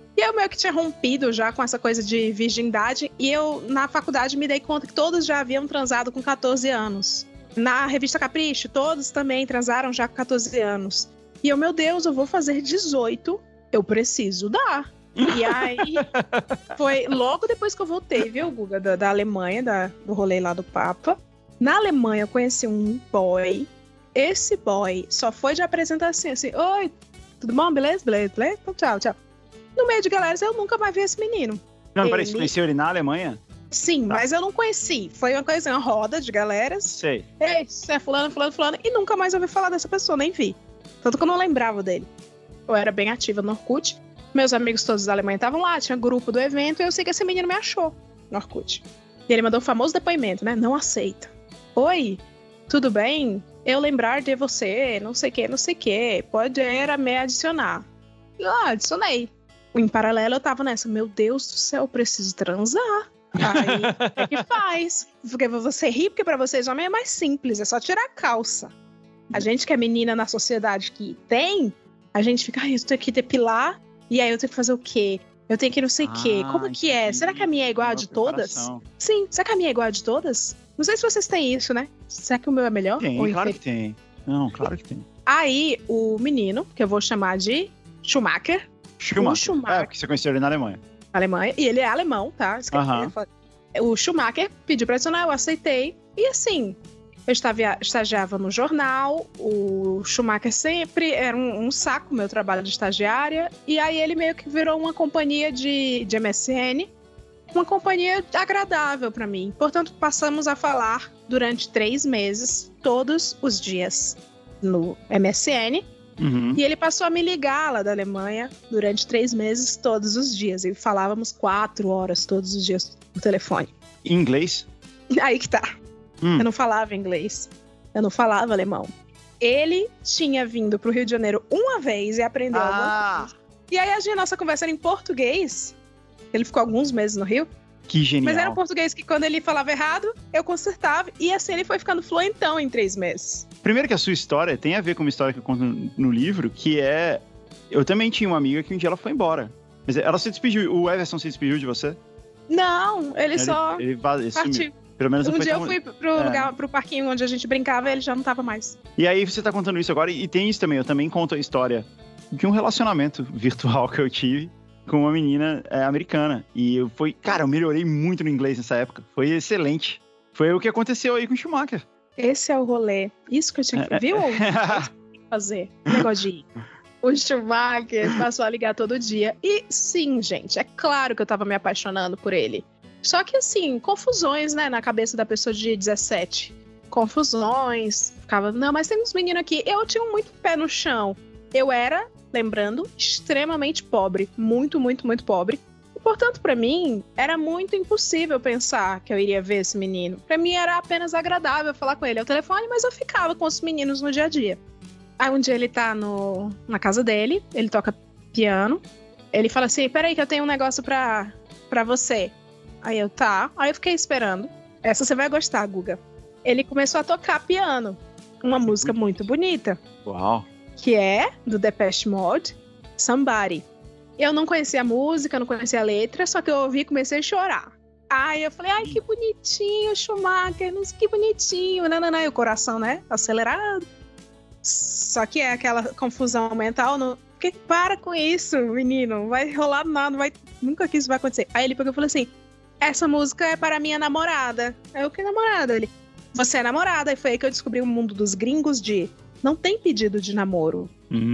E eu meio que tinha rompido já com essa coisa de virgindade. E eu, na faculdade, me dei conta que todos já haviam transado com 14 anos. Na revista Capricho, todos também transaram já com 14 anos. E eu, meu Deus, eu vou fazer 18, eu preciso dar. E aí, foi logo depois que eu voltei, viu, Guga, da Alemanha, do rolê lá do Papa. Na Alemanha, eu conheci um boy. Esse boy só foi de apresentar assim, oi, tudo bom? Beleza? Então, tchau. No meio de galera, eu nunca mais vi esse menino. Não, peraí, você conheceu ele na Alemanha? Sim, tá. Mas eu não conheci. Foi uma coisa, uma roda de galeras. Sei. Ei, isso é fulano. E nunca mais ouvi falar dessa pessoa, nem vi. Tanto que eu não lembrava dele. Eu era bem ativa no Orkut. Meus amigos todos da Alemanha estavam lá, tinha grupo do evento, e eu sei que esse menino me achou no Orkut. E ele mandou o famoso depoimento, né? Não aceita. Oi, tudo bem? Eu lembrar de você, não sei o que. Pode me adicionar. Adicionei. Em paralelo, eu tava nessa, meu Deus do céu, eu preciso transar. Aí, o que faz? Porque você ri, porque pra vocês homem é mais simples, é só tirar a calça. A gente que é menina na sociedade que tem, a gente fica, eu tenho que depilar, e aí eu tenho que fazer o quê? Eu tenho que não sei o quê. Como que é? Será que a minha é igual a de todas? Sim, será que a minha é igual a de todas? Não sei se vocês têm isso, né? Será que o meu é melhor? Tem, claro que tem. Não, claro que tem. Aí, o menino, que eu vou chamar de Schumacher. Schumacher. Porque você conheceu ele na Alemanha. Alemanha, e ele é alemão, tá? O Schumacher pediu pra adicionar, eu aceitei. E assim, eu estagiava no jornal, o Schumacher sempre era um saco, meu trabalho de estagiária. E aí ele meio que virou uma companhia de MSN, uma companhia agradável pra mim. Portanto, passamos a falar durante 3 meses, todos os dias, no MSN. Uhum. E ele passou a me ligar lá da Alemanha durante 3 meses, todos os dias. E falávamos 4 horas todos os dias no telefone. Em inglês? Aí que tá. Eu não falava inglês. Eu não falava alemão. Ele tinha vindo pro Rio de Janeiro uma vez e aprendeu alguma coisa. E aí a nossa conversa era em português. Ele ficou alguns meses no Rio. Que genial. Mas era um português que quando ele falava errado, eu consertava. E assim ele foi ficando fluentão em 3 meses. Primeiro que a sua história tem a ver com uma história que eu conto no livro, que é... Eu também tinha uma amiga que um dia ela foi embora. Mas ela se despediu. O Everson se despediu de você? Não, ele só partiu. Pelo menos um dia eu fui pro parquinho onde a gente brincava e ele já não tava mais. E aí você tá contando isso agora, e tem isso também. Eu também conto a história de um relacionamento virtual que eu tive com uma menina americana. E eu melhorei muito no inglês nessa época. Foi excelente. Foi o que aconteceu aí com o Schumacher. Esse é o rolê. Isso que eu tinha que... Viu? Fazer. Negócio de ir. O Schumacher passou a ligar todo dia. E sim, gente, é claro que eu tava me apaixonando por ele. Só que assim, confusões, né, na cabeça da pessoa de 17. Confusões. Ficava, não, mas tem uns meninos aqui. Eu tinha muito pé no chão. Eu era, lembrando, extremamente pobre. Muito, muito, muito pobre. E, portanto, pra mim, era muito impossível pensar que eu iria ver esse menino. Pra mim, era apenas agradável falar com ele ao telefone, mas eu ficava com os meninos no dia a dia. Aí um dia ele tá na casa dele, ele toca piano. Ele fala assim, peraí que eu tenho um negócio pra você. Aí eu, tá. Aí eu fiquei esperando. Essa você vai gostar, Guga. Ele começou a tocar piano. Uma música muito bonita. Uau. Que é do Depeche Mode, Somebody. Eu não conhecia a música, não conhecia a letra, só que eu ouvi e comecei a chorar. Aí eu falei, ai, que bonitinho, Schumacher, que bonitinho. E o coração, né, acelerado. Só que é aquela confusão mental, porque para com isso, menino, não vai rolar nada, nunca que isso vai acontecer. Aí ele pegou e falou assim, essa música é para minha namorada. Aí eu, que namorada? Ele, você é namorada. E foi aí que eu descobri o mundo dos gringos de não tem pedido de namoro.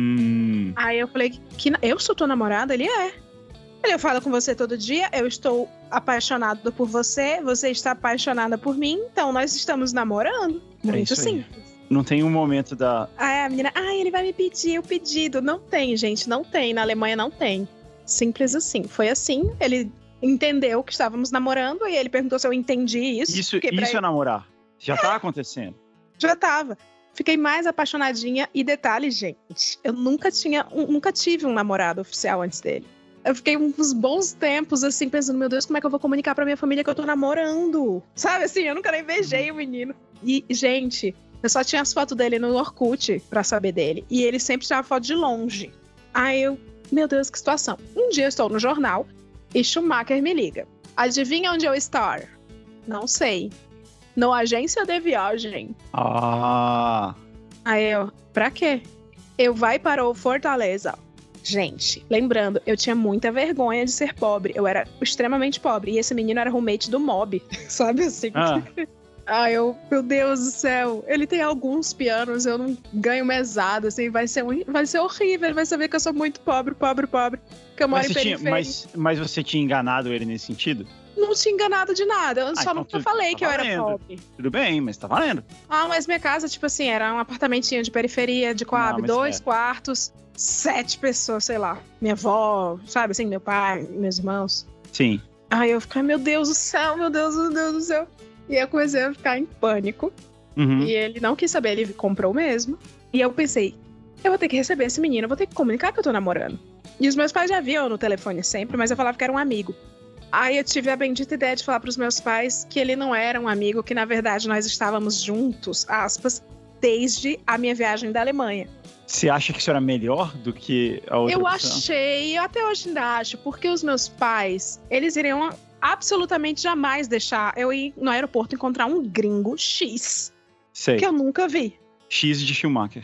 Aí eu falei, eu sou tua namorada? Ele é. Eu falo com você todo dia, eu estou apaixonado por você, você está apaixonada por mim, então nós estamos namorando. Muito simples. Não tem um momento da... Aí a menina, ele vai me pedir o pedido. Não tem, gente, não tem. Na Alemanha não tem. Simples assim. Foi assim, ele entendeu que estávamos namorando e ele perguntou se eu entendi isso. Isso é namorar. Já tá acontecendo. Já tava. Fiquei mais apaixonadinha. E detalhe, gente, eu nunca tive um namorado oficial antes dele. Eu fiquei uns bons tempos, assim, pensando, meu Deus, como é que eu vou comunicar pra minha família que eu tô namorando? Sabe, assim, eu nunca nem beijei o menino. E, gente... Eu só tinha as fotos dele no Orkut pra saber dele. E ele sempre tirava foto de longe. Aí eu meu Deus, que situação. Um dia eu estou no jornal e Schumacher me liga. Adivinha onde eu estou? Não sei. No agência de viagem. Ah. Aí eu, pra quê? Eu vai para o Fortaleza. Gente, lembrando, eu tinha muita vergonha de ser pobre. Eu era extremamente pobre. E esse menino era roommate do Mob. Sabe assim? Meu Deus do céu. Ele tem alguns pianos, eu não ganho mesada, assim. Vai ser horrível. Ele vai saber que eu sou muito pobre. Que eu moro em periferia. Mas você tinha enganado ele nesse sentido? Não tinha enganado de nada. Eu só então nunca falei que eu era pobre. Tudo bem, mas tá valendo. Mas minha casa, tipo assim, era um apartamentinho de periferia, de Coab, 2 quartos, 7 pessoas, sei lá. Minha avó, sabe assim, meu pai, meus irmãos. Sim. Aí eu ficava, meu Deus do céu, meu Deus do céu. E eu comecei a ficar em pânico. Uhum. E ele não quis saber, ele comprou mesmo. E eu pensei, eu vou ter que receber esse menino, eu vou ter que comunicar que eu tô namorando. E os meus pais já viam no telefone sempre, mas eu falava que era um amigo. Aí eu tive a bendita ideia de falar pros meus pais que ele não era um amigo, que na verdade nós estávamos juntos, aspas, desde a minha viagem da Alemanha. Você acha que isso era melhor do que a outra opção? Achei, eu até hoje ainda acho, porque os meus pais, eles iriam absolutamente jamais deixar eu ir no aeroporto encontrar um gringo X. Sei. Que eu nunca vi. X de Schumacher.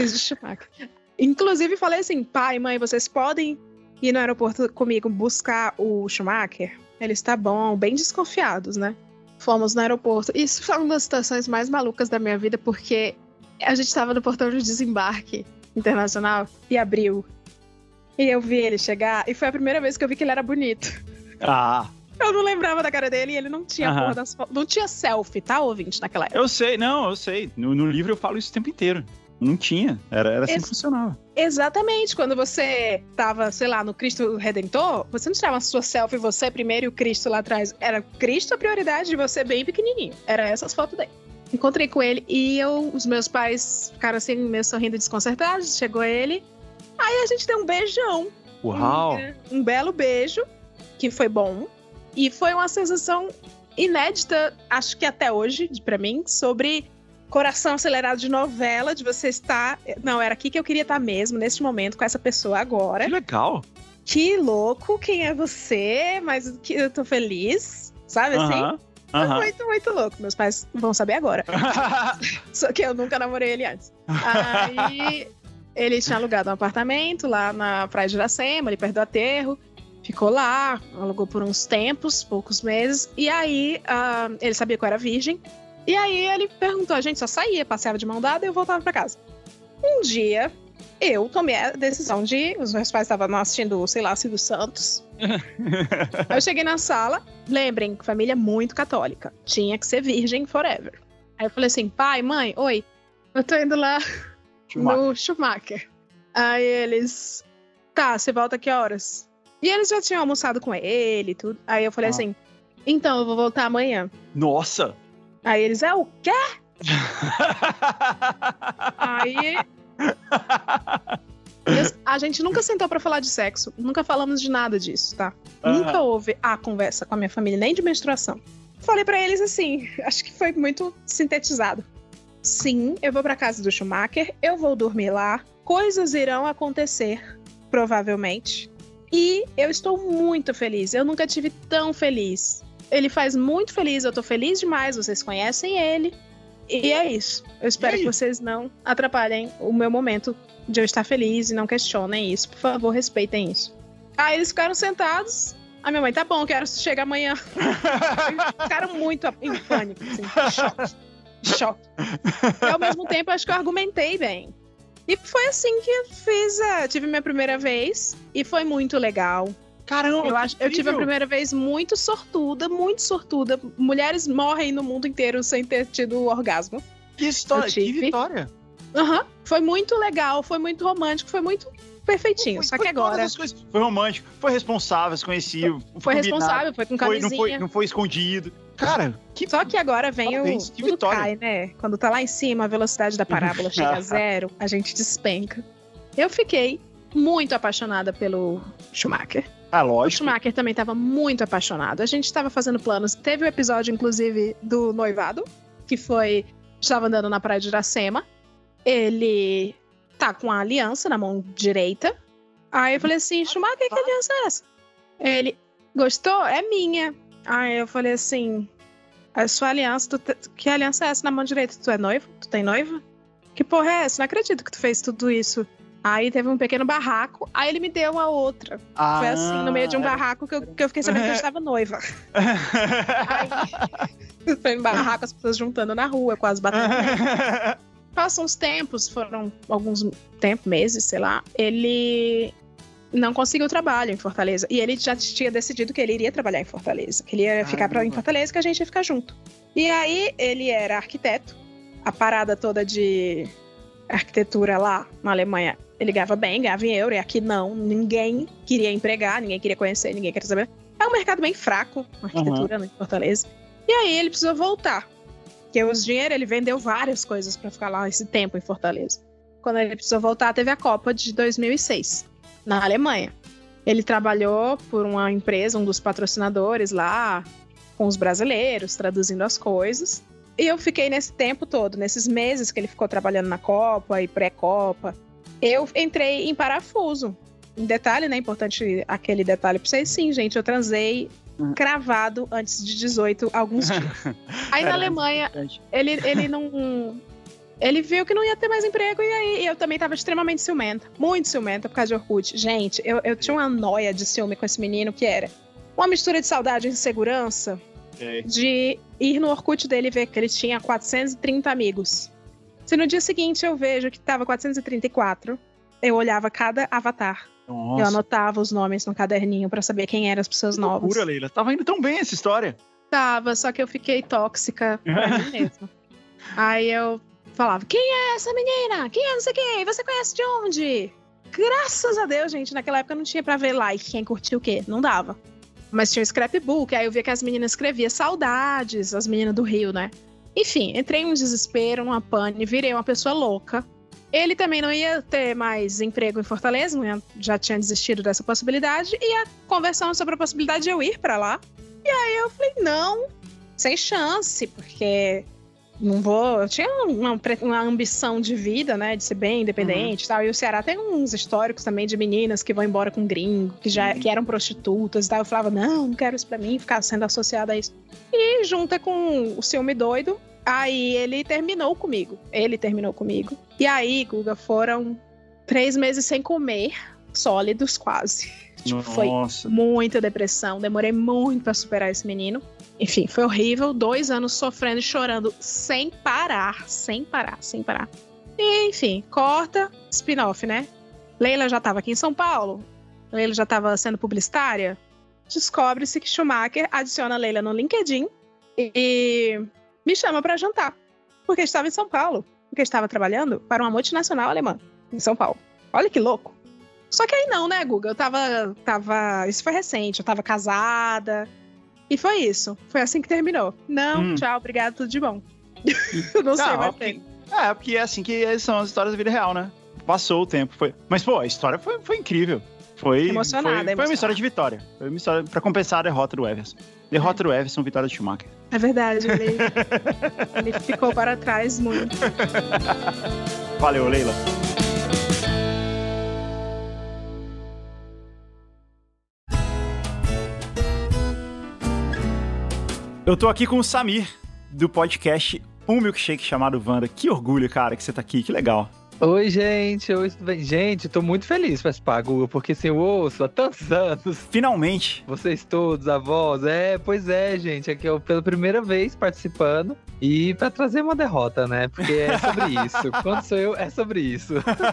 Inclusive falei assim, pai, mãe, vocês podem ir no aeroporto comigo buscar o Schumacher? Eles, tá bom, bem desconfiados, né? Fomos no aeroporto. Isso foi uma das situações mais malucas da minha vida, porque a gente tava no portão de desembarque internacional e abriu. E eu vi ele chegar, e foi a primeira vez que eu vi que ele era bonito. Ah. Eu não lembrava da cara dele e ele não tinha porra das fotos. Não tinha selfie, tá, ouvinte, naquela época? Eu sei. No livro eu falo isso o tempo inteiro. Não tinha. Era assim que funcionava. Exatamente. Quando você tava, sei lá, no Cristo Redentor, você não tirava a sua selfie, você primeiro e o Cristo lá atrás. Era Cristo a prioridade de você bem pequenininho. Era essas fotos dele. Encontrei com ele e os meus pais ficaram assim, meio sorrindo desconcertados. Chegou ele. Aí a gente deu um beijão. Uau! Um belo beijo, que foi bom. E foi uma sensação inédita, acho que até hoje, pra mim, sobre coração acelerado de novela, de você estar... Não, era aqui que eu queria estar mesmo, neste momento, com essa pessoa agora. Que legal! Que louco, quem é você? Mas que eu tô feliz, sabe assim? Foi muito, muito louco. Meus pais vão saber agora. Só que eu nunca namorei ele antes. Aí ele tinha alugado um apartamento lá na Praia de Iracema, ali perto do aterro. Ficou lá, alugou por uns tempos, poucos meses. E aí, ele sabia que eu era virgem. E aí, ele perguntou, a gente só saía, passeava de mão dada e eu voltava pra casa. Um dia, eu tomei a decisão de... Os meus pais estavam assistindo, sei lá, Silvio Santos. Aí eu cheguei na sala. Lembrem, família muito católica. Tinha que ser virgem forever. Aí eu falei assim, pai, mãe, oi. Eu tô indo lá no Schumacher. Aí eles... Tá, você volta que horas? E eles já tinham almoçado com ele e tudo. Aí eu falei assim, então, eu vou voltar amanhã. Nossa! Aí eles, o quê? Aí... A gente nunca sentou pra falar de sexo. Nunca falamos de nada disso, tá? Nunca houve a conversa com a minha família, nem de menstruação. Falei pra eles assim, acho que foi muito sintetizado. Sim, eu vou pra casa do Schumacher, eu vou dormir lá, coisas irão acontecer, provavelmente. E eu estou muito feliz. Eu nunca tive tão feliz. Ele faz muito feliz. Eu tô feliz demais. Vocês conhecem ele. E é isso. Eu espero que vocês não atrapalhem o meu momento de eu estar feliz e não questionem isso. Por favor, respeitem isso. Aí eles ficaram sentados. A minha mãe, tá bom, quero chegar amanhã. Eles ficaram muito em pânico, assim. Choque. E ao mesmo tempo, acho que eu argumentei bem. E foi assim que eu fiz. Tive minha primeira vez e foi muito legal. Caramba, eu tive a primeira vez muito sortuda, muito sortuda. Mulheres morrem no mundo inteiro sem ter tido orgasmo. Que história, que vitória. Foi muito legal, foi muito romântico, foi muito perfeitinho. Só que agora... Foi romântico, foi responsável, se conhecia. Foi responsável, foi com camisinha. Não foi escondido. Cara, Só que agora vem tudo vitória. Cai, né? Quando tá lá em cima, a velocidade da parábola chega a 0, a gente despenca. Eu fiquei muito apaixonada pelo Schumacher. Lógico. O Schumacher também tava muito apaixonado. A gente tava fazendo planos. Teve o episódio, inclusive, do noivado, que foi... Estava andando na praia de Iracema. Ele tá com a aliança na mão direita. Aí eu falei assim, Schumacher, que aliança é essa? Ele, gostou? É minha. Aí eu falei assim, a sua aliança, que aliança é essa na mão direita? Tu é noivo? Tu tem noiva? Que porra é essa? Não acredito que tu fez tudo isso. Aí teve um pequeno barraco, aí ele me deu uma outra. Foi assim, no meio de um barraco que eu fiquei sabendo que eu estava noiva. Aí, foi um barraco, as pessoas juntando na rua, quase batendo. Passam uns tempos, foram alguns meses, sei lá. Ele não conseguiu trabalho em Fortaleza. E ele já tinha decidido que ele iria trabalhar em Fortaleza. Que ele ia ficar em Fortaleza, que a gente ia ficar junto. E aí, ele era arquiteto. A parada toda de arquitetura lá na Alemanha, ele ganhava bem, ganhava em euro. E aqui não, ninguém queria empregar, ninguém queria conhecer, ninguém queria saber. É um mercado bem fraco, a arquitetura em Fortaleza. E aí, ele precisou voltar. Porque os dinheiro, ele vendeu várias coisas pra ficar lá esse tempo em Fortaleza. Quando ele precisou voltar, teve a Copa de 2006, na Alemanha. Ele trabalhou por uma empresa, um dos patrocinadores lá, com os brasileiros, traduzindo as coisas. E eu fiquei nesse tempo todo, nesses meses que ele ficou trabalhando na Copa e pré-Copa, eu entrei em parafuso. Um detalhe, né? Importante aquele detalhe pra vocês. Sim, gente, eu transei cravado antes de 18 alguns dias. Aí na Alemanha, ele não... Ele viu que não ia ter mais emprego e aí eu também tava extremamente ciumenta. Muito ciumenta por causa de Orkut. Gente, eu tinha uma noia de ciúme com esse menino que era uma mistura de saudade e insegurança de ir no Orkut dele e ver que ele tinha 430 amigos. Se no dia seguinte eu vejo que tava 434, eu olhava cada avatar. Nossa. Eu anotava os nomes no caderninho pra saber quem eram as pessoas novas. Loucura, Leila. Tava indo tão bem essa história. Tava, só que eu fiquei tóxica pra mim mesma. Aí eu falava, quem é essa menina? Quem é não sei quem? Você conhece de onde? Graças a Deus, gente, naquela época não tinha pra ver like, quem curtiu o quê. Não dava. Mas tinha um scrapbook, aí eu via que as meninas escreviam saudades, as meninas do Rio, né? Enfim, entrei em um desespero, numa pane, virei uma pessoa louca. Ele também não ia ter mais emprego em Fortaleza, já tinha desistido dessa possibilidade, e a conversão sobre a possibilidade de eu ir pra lá. E aí eu falei, não, sem chance, porque não vou... Eu tinha uma ambição de vida, né, de ser bem independente e tal, e o Ceará tem uns históricos também de meninas que vão embora com gringo, que eram prostitutas e tal. Eu falava, não quero isso pra mim, ficar sendo associada a isso. E junta com o ciúme doido, aí ele terminou comigo. E aí, Guga, foram 3 meses sem comer, sólidos quase. Tipo, foi muita depressão. Demorei muito pra superar esse menino. Enfim, foi horrível. 2 anos sofrendo e chorando sem parar. E, enfim, corta, spin-off, né? Leila já tava aqui em São Paulo. Leila já tava sendo publicitária. Descobre-se que Schumacher adiciona Leila no LinkedIn e me chama pra jantar, porque estava em São Paulo, porque estava trabalhando para uma multinacional alemã em São Paulo. Olha que louco. Só que aí não, né, Guga? Eu tava... Isso foi recente, eu tava casada. E foi isso. Foi assim que terminou. Não, tchau, obrigado, tudo de bom. Não sei mais bem. Porque é assim que são as histórias da vida real, né? Passou o tempo. Mas, pô, a história foi incrível. Foi uma história de vitória. Foi uma história pra compensar a derrota do Everson. Derrota do Everson, vitória do Schumacher. É verdade, ele ficou para trás muito. Valeu, Leila. Eu tô aqui com o Samir, do podcast Um Milkshake chamado Wanda. Que orgulho, cara, que você tá aqui, que legal. Oi, gente. Oi, tudo bem? Gente, tô muito feliz pra participar, Guga, porque assim, eu ouço há tantos anos. Finalmente. Vocês todos, avós. Pois é, gente. Aqui eu pela primeira vez participando e pra trazer uma derrota, né? Porque é sobre isso. Quando sou eu, é sobre isso.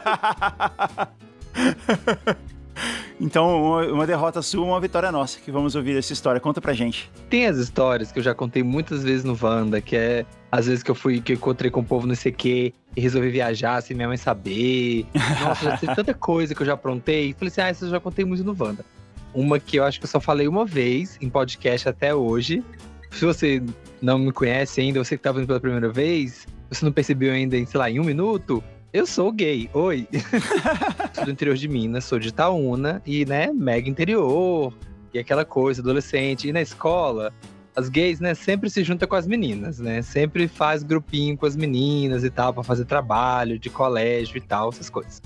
Então, uma derrota sua, uma vitória nossa, que vamos ouvir essa história. Conta pra gente. Tem as histórias que eu já contei muitas vezes no Wanda, que é às vezes que eu encontrei com o povo no CQ e resolvi viajar sem minha mãe saber. Nossa, já teve tanta coisa que eu já aprontei. Falei assim, isso eu já contei muito no Wanda. Uma que eu acho que eu só falei uma vez em podcast até hoje. Se você não me conhece ainda, você que tá vendo pela primeira vez, você não percebeu ainda em, sei lá, em 1 minuto, eu sou gay. Oi. Sou do interior de Minas, sou de Itaúna e, né, mega interior. E aquela coisa, adolescente. E na escola, as gays, né, sempre se juntam com as meninas, né? Sempre faz grupinho com as meninas e tal, pra fazer trabalho de colégio e tal, essas coisas.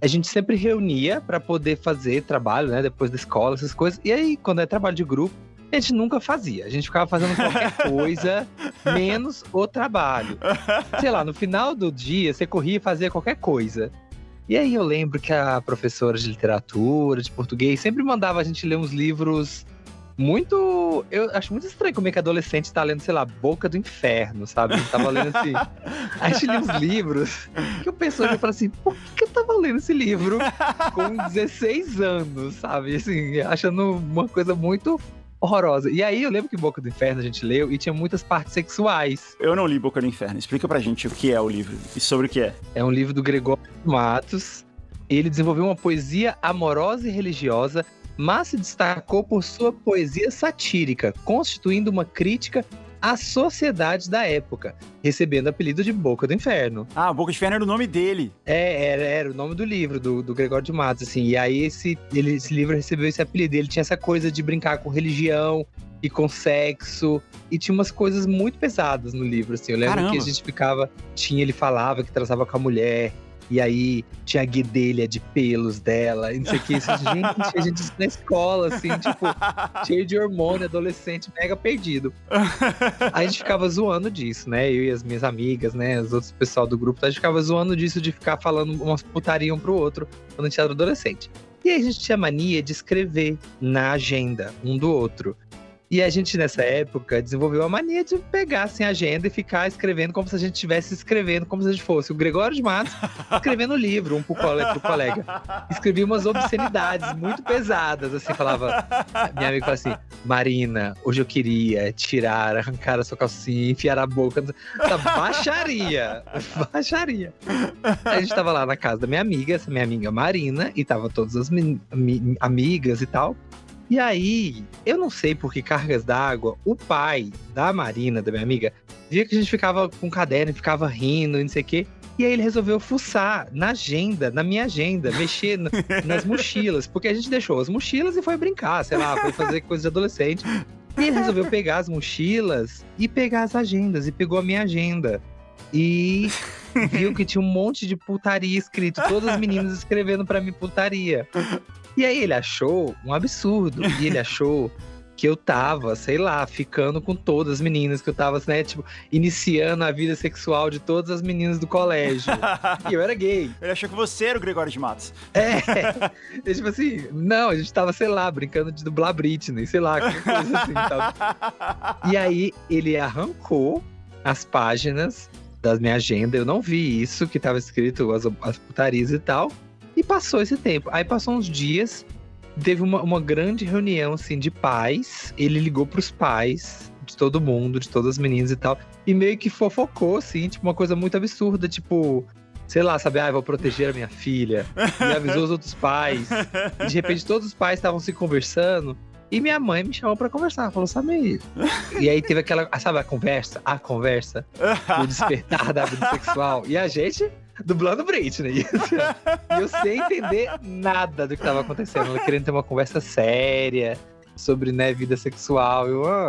a gente sempre reunia pra poder fazer trabalho, né? Depois da escola, essas coisas. E aí, quando é trabalho de grupo, a gente nunca fazia. A gente ficava fazendo qualquer coisa, menos o trabalho. Sei lá, no final do dia, você corria e fazia qualquer coisa. E aí eu lembro que a professora de literatura, de português, sempre mandava a gente ler uns livros muito... Eu acho muito estranho como é que adolescente tá lendo, sei lá, Boca do Inferno, sabe? Eu tava lendo assim... A gente lia uns livros que eu penso hoje, eu falo assim, por que eu tava lendo esse livro com 16 anos, sabe? Assim, achando uma coisa muito horrorosa. E aí eu lembro que Boca do Inferno a gente leu e tinha muitas partes sexuais. Eu não li Boca do Inferno. Explica pra gente o que é o livro e sobre o que é. É um livro do Gregório de Matos. Ele desenvolveu uma poesia amorosa e religiosa, mas se destacou por sua poesia satírica, constituindo uma crítica à sociedade da época, recebendo o apelido de Boca do Inferno. Ah, Boca do Inferno era o nome dele. Era o nome do livro, do Gregório de Matos, assim. E aí esse livro recebeu esse apelido. Ele tinha essa coisa de brincar com religião e com sexo, e tinha umas coisas muito pesadas no livro, assim. Eu lembro que a gente ele falava que transava com a mulher, e aí tinha a guedelha de pelos dela, e não sei o que. Gente, a gente na escola, assim, tipo, cheio de hormônio, adolescente, mega perdido. Aí a gente ficava zoando disso, né? Eu e as minhas amigas, né? Os outros pessoal do grupo, a gente ficava zoando disso de ficar falando umas putaria um pro outro quando a gente era adolescente. E aí a gente tinha mania de escrever na agenda um do outro. E a gente, nessa época, desenvolveu a mania de pegar assim, a agenda e ficar escrevendo como se a gente estivesse escrevendo, como se a gente fosse o Gregório de Matos escrevendo livro um pro colega. Escrevia umas obscenidades muito pesadas, assim, falava... Minha amiga falava assim, Marina, hoje eu queria tirar, arrancar a sua calcinha, enfiar a boca... Baixaria! Baixaria! Aí a gente tava lá na casa da minha amiga, essa minha amiga Marina, e tava todas as amigas e tal. E aí, eu não sei por que cargas d'água, o pai da Marina, da minha amiga, via que a gente ficava com um caderno, ficava rindo e não sei o quê. E aí ele resolveu fuçar na agenda, na minha agenda, mexer nas mochilas. Porque a gente deixou as mochilas e foi brincar, sei lá, foi fazer coisa de adolescente. E ele resolveu pegar as mochilas e pegar as agendas. E pegou a minha agenda. E viu que tinha um monte de putaria escrito. Todas as meninas escrevendo pra mim putaria. E aí ele achou um absurdo. E ele achou que eu tava, sei lá, ficando com todas as meninas. Que eu tava, né, tipo, iniciando a vida sexual de todas as meninas do colégio. E eu era gay. Ele achou que você era o Gregório de Matos. É, tipo assim, não, a gente tava, sei lá, brincando de dublar Britney, sei lá, qualquer coisa assim, sabe? E aí ele arrancou as páginas da minha agenda, eu não vi isso, que tava escrito as putarias e tal. E passou esse tempo. Aí passou uns dias, teve uma grande reunião, assim, de pais. Ele ligou pros pais de todo mundo, de todas as meninas e tal. E meio que fofocou, assim, tipo, uma coisa muito absurda. Tipo, sei lá, sabe? Eu vou proteger a minha filha. E avisou os outros pais. E de repente todos os pais estavam se conversando. E minha mãe me chamou pra conversar. Falou, Samir. E aí teve aquela, sabe, a conversa, o despertar da vida sexual. E a gente... dublando Britney. E eu sem entender nada do que tava acontecendo. Ela querendo ter uma conversa séria sobre, né, vida sexual.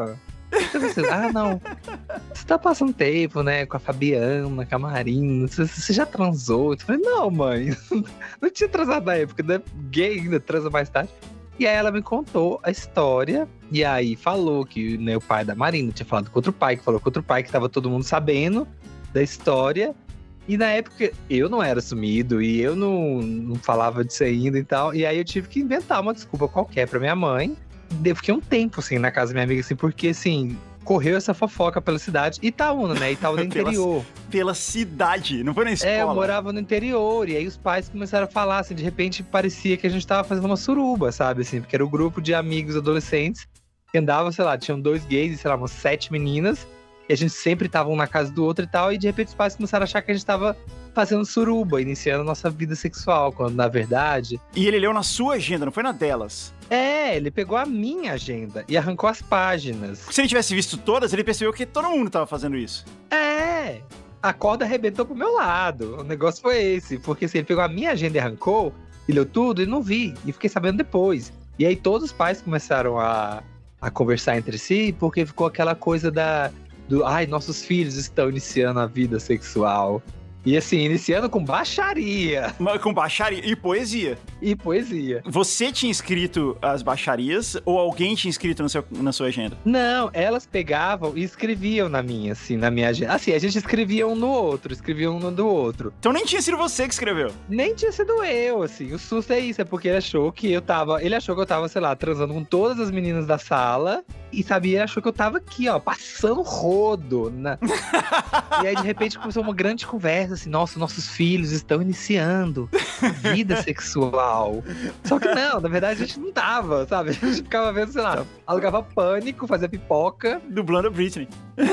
Não. Você tá passando tempo, né, com a Fabiana, com a Marina. Você já transou? Eu falei, não, mãe. Não tinha transado na época, né? Gay ainda transa mais tarde. E aí ela me contou a história. E aí falou que, né, o pai da Marina tinha falado com outro pai, que falou com outro pai, que tava todo mundo sabendo da história. E na época eu não era assumido e eu não falava disso ainda e tal. E aí eu tive que inventar uma desculpa qualquer pra minha mãe. Eu fiquei um tempo, assim, na casa da minha amiga, assim, porque, assim, correu essa fofoca pela cidade. Itaúna, né? Itaúna no interior. Pela cidade, não foi na escola. É, eu morava no interior. E aí os pais começaram a falar, assim, de repente parecia que a gente tava fazendo uma suruba, sabe? Assim, porque era um grupo de amigos adolescentes que andavam, sei lá, tinham 2 gays e, sei lá, umas 7 meninas. E a gente sempre tava um na casa do outro e tal. E de repente os pais começaram a achar que a gente tava fazendo suruba, iniciando a nossa vida sexual, quando na verdade... E ele leu na sua agenda, não foi na delas? É, ele pegou a minha agenda e arrancou as páginas. Se ele tivesse visto todas, ele percebeu que todo mundo tava fazendo isso. É, a corda arrebentou pro meu lado. O negócio foi esse. Porque assim, ele pegou a minha agenda e arrancou, e leu tudo e não vi. E fiquei sabendo depois. E aí todos os pais começaram a conversar entre si, porque ficou aquela coisa nossos filhos estão iniciando a vida sexual. E assim, iniciando com baixaria. Com baixaria e poesia. E poesia. Você tinha escrito as baixarias ou alguém tinha escrito na sua agenda? Não, elas pegavam e escreviam na minha agenda. Assim, a gente escrevia um no outro, escrevia um no do outro. Então nem tinha sido você que escreveu? Nem tinha sido eu, assim. O susto é isso, é porque ele achou que eu tava, sei lá, transando com todas as meninas da sala e sabia, ele achou que eu tava aqui, ó, passando rodo. E aí, de repente, começou uma grande conversa, assim, nossa, nossos filhos estão iniciando vida sexual. Só que não, na verdade, a gente não tava, sabe? A gente ficava vendo, sei lá, alugava Pânico, fazia pipoca. Dublando a Britney.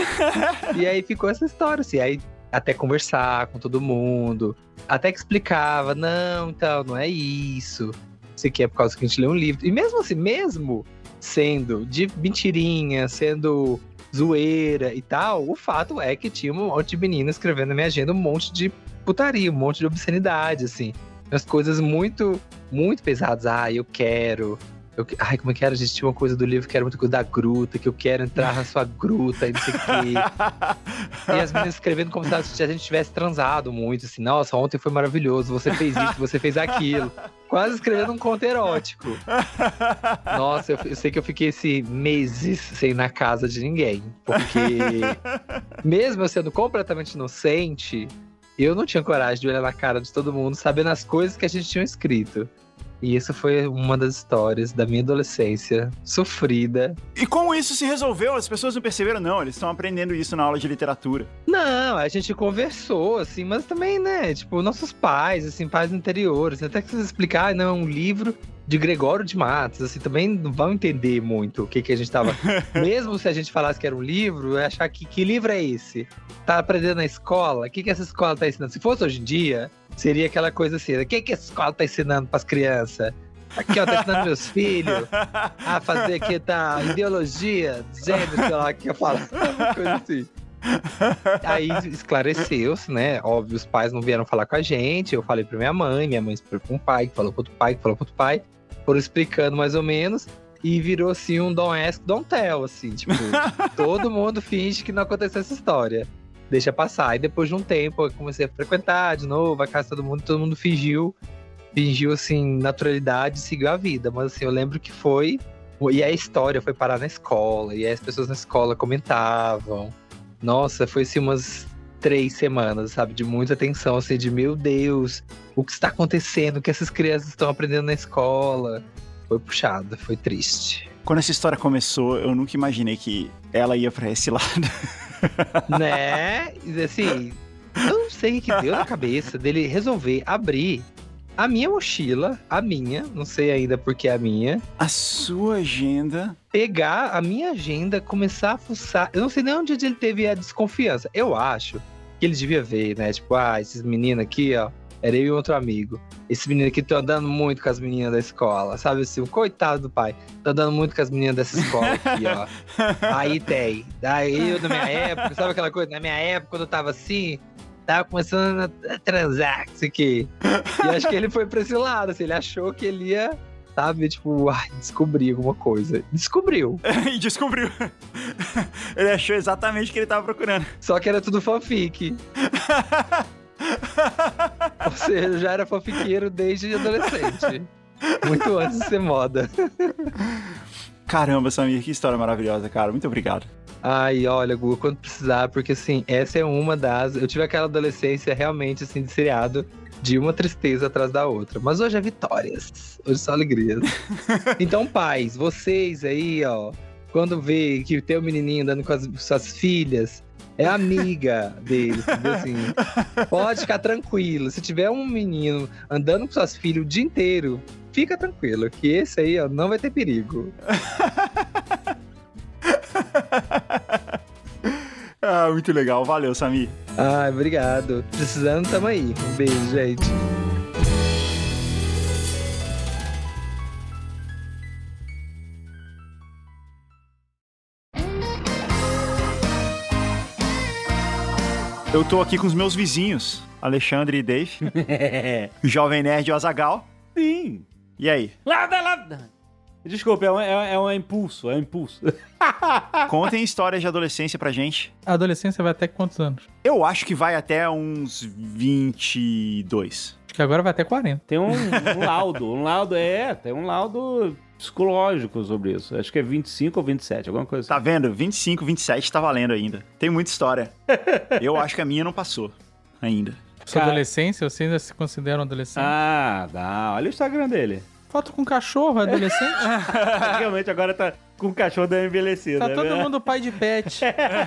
E aí ficou essa história, assim, aí até conversar com todo mundo, até que explicava, não, então, não é isso. Isso aqui é por causa que a gente lê um livro. E mesmo assim, mesmo sendo de mentirinha, sendo zoeira e tal, o fato é que tinha um monte de menina escrevendo na minha agenda um monte de putaria, um monte de obscenidade, assim. Umas coisas muito, muito pesadas. Eu quero... Ai, como é que era? A gente tinha uma coisa do livro que era muito coisa da gruta, que eu quero entrar na sua gruta e não sei o quê. E as meninas escrevendo como se a gente tivesse transado muito, assim. Nossa, ontem foi maravilhoso, você fez isso, você fez aquilo. Quase escrevendo um conto erótico. Nossa, eu sei que eu fiquei meses sem ir na casa de ninguém. Porque mesmo eu sendo completamente inocente, eu não tinha coragem de olhar na cara de todo mundo, sabendo as coisas que a gente tinha escrito. E isso foi uma das histórias da minha adolescência sofrida. E como isso se resolveu? As pessoas não perceberam, não. Eles estão aprendendo isso na aula de literatura. Não, a gente conversou, assim, mas também, né, tipo, nossos pais, assim, pais interiores, até que vocês explicar, não, é um livro de Gregório de Matos, assim, também não vão entender muito o que a gente tava... Mesmo se a gente falasse que era um livro, eu ia achar que livro é esse? Tá aprendendo na escola? O que essa escola tá ensinando? Se fosse hoje em dia, seria aquela coisa assim, o que essa escola tá ensinando pras crianças? Aqui, ó, tá ensinando meus filhos a fazer aqui, tá, ideologia, gênero, sei lá, o que eu falo, coisa assim. Aí esclareceu-se, né? Óbvio, os pais não vieram falar com a gente. Eu falei pra minha mãe explicou com o pai, que falou com outro pai, que falou com outro pai. Foram explicando mais ou menos. E virou assim um don't ask, don't tell, assim, tipo, todo mundo finge que não aconteceu essa história. Deixa passar. E depois de um tempo eu comecei a frequentar de novo a casa de todo mundo fingiu assim, naturalidade e seguiu a vida. Mas assim, eu lembro que foi. E a história foi parar na escola, e aí as pessoas na escola comentavam. Nossa, foi assim umas 3 semanas, sabe? De muita atenção, assim, de meu Deus, o que está acontecendo? O que essas crianças estão aprendendo na escola? Foi puxado, foi triste. Quando essa história começou, eu nunca imaginei que ela ia pra esse lado. Né? Assim, eu não sei o que deu na cabeça dele resolver abrir a minha mochila, não sei ainda porque é a minha. A sua agenda. Pegar a minha agenda, começar a fuçar. Eu não sei nem onde ele teve a desconfiança. Eu acho que ele devia ver, né? Tipo, esses meninos aqui, ó. Era eu e outro amigo. Esse menino aqui, tô andando muito com as meninas da escola. Sabe assim, o coitado do pai. Tô andando muito com as meninas dessa escola aqui, ó. Aí tem. Daí eu, na minha época, sabe aquela coisa? Na minha época, quando eu tava assim, tava começando a transar, isso aqui. E acho que ele foi pra esse lado, assim, ele achou que ele ia, sabe, tipo, descobrir alguma coisa. Descobriu. E descobriu. Ele achou exatamente o que ele tava procurando. Só que era tudo fanfic. Ou seja, eu já era fanfiqueiro desde adolescente. Muito antes de ser moda. Caramba, Samir, que história maravilhosa, cara. Muito obrigado. Ai, olha, Gu, quando precisar, porque assim, essa é uma das... Eu tive aquela adolescência realmente, assim, de seriado, de uma tristeza atrás da outra. Mas hoje é vitórias. Hoje são alegrias. Então, pais, vocês aí, ó, quando vê que tem um menininho andando com as suas filhas, é amiga deles, entendeu? Assim, pode ficar tranquilo. Se tiver um menino andando com suas filhas o dia inteiro, fica tranquilo, que esse aí, ó, não vai ter perigo. Muito legal. Valeu, Samir. Obrigado. Precisando, tamo aí. Um beijo, gente. Eu tô aqui com os meus vizinhos, Alexandre e Dave. Jovem Nerd e o Azaghal. Sim. E aí? Lada. Desculpa, é um impulso, é um impulso. Contem histórias de adolescência pra gente. A adolescência vai até quantos anos? Eu acho que vai até uns 22. Acho que agora vai até 40. Tem um laudo, tem um laudo psicológico sobre isso. Acho que é 25 ou 27, alguma coisa assim. Tá vendo? 25, 27 tá valendo ainda. Tem muita história. Eu acho que a minha não passou ainda. Sua adolescência, você ainda se considera um adolescente? Ah, olha o Instagram dele. Foto com cachorro, adolescente? Realmente agora tá com o cachorro da envelhecida. Tá todo mundo pai de pet.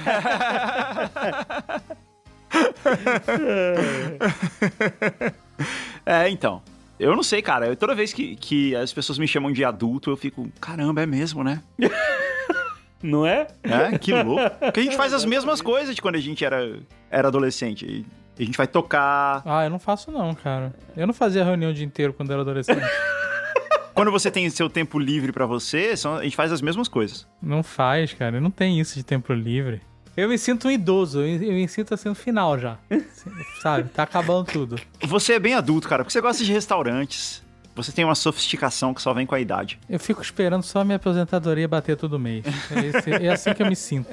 Então. Eu não sei, cara. Toda vez que as pessoas me chamam de adulto, eu fico, caramba, é mesmo, né? Não é? É, que louco. Porque a gente faz as mesmas coisas de quando a gente era adolescente. A gente vai tocar. Ah, eu não faço não, cara. Eu não fazia reunião o dia inteiro quando era adolescente. Quando você tem seu tempo livre pra você, a gente faz as mesmas coisas. Não faz, cara. Não tem isso de tempo livre. Eu me sinto um idoso. Eu me sinto assim no final já. Sabe? Tá acabando tudo. Você é bem adulto, cara, porque você gosta de restaurantes. Você tem uma sofisticação que só vem com a idade. Eu fico esperando só a minha aposentadoria bater todo mês. É assim que eu me sinto.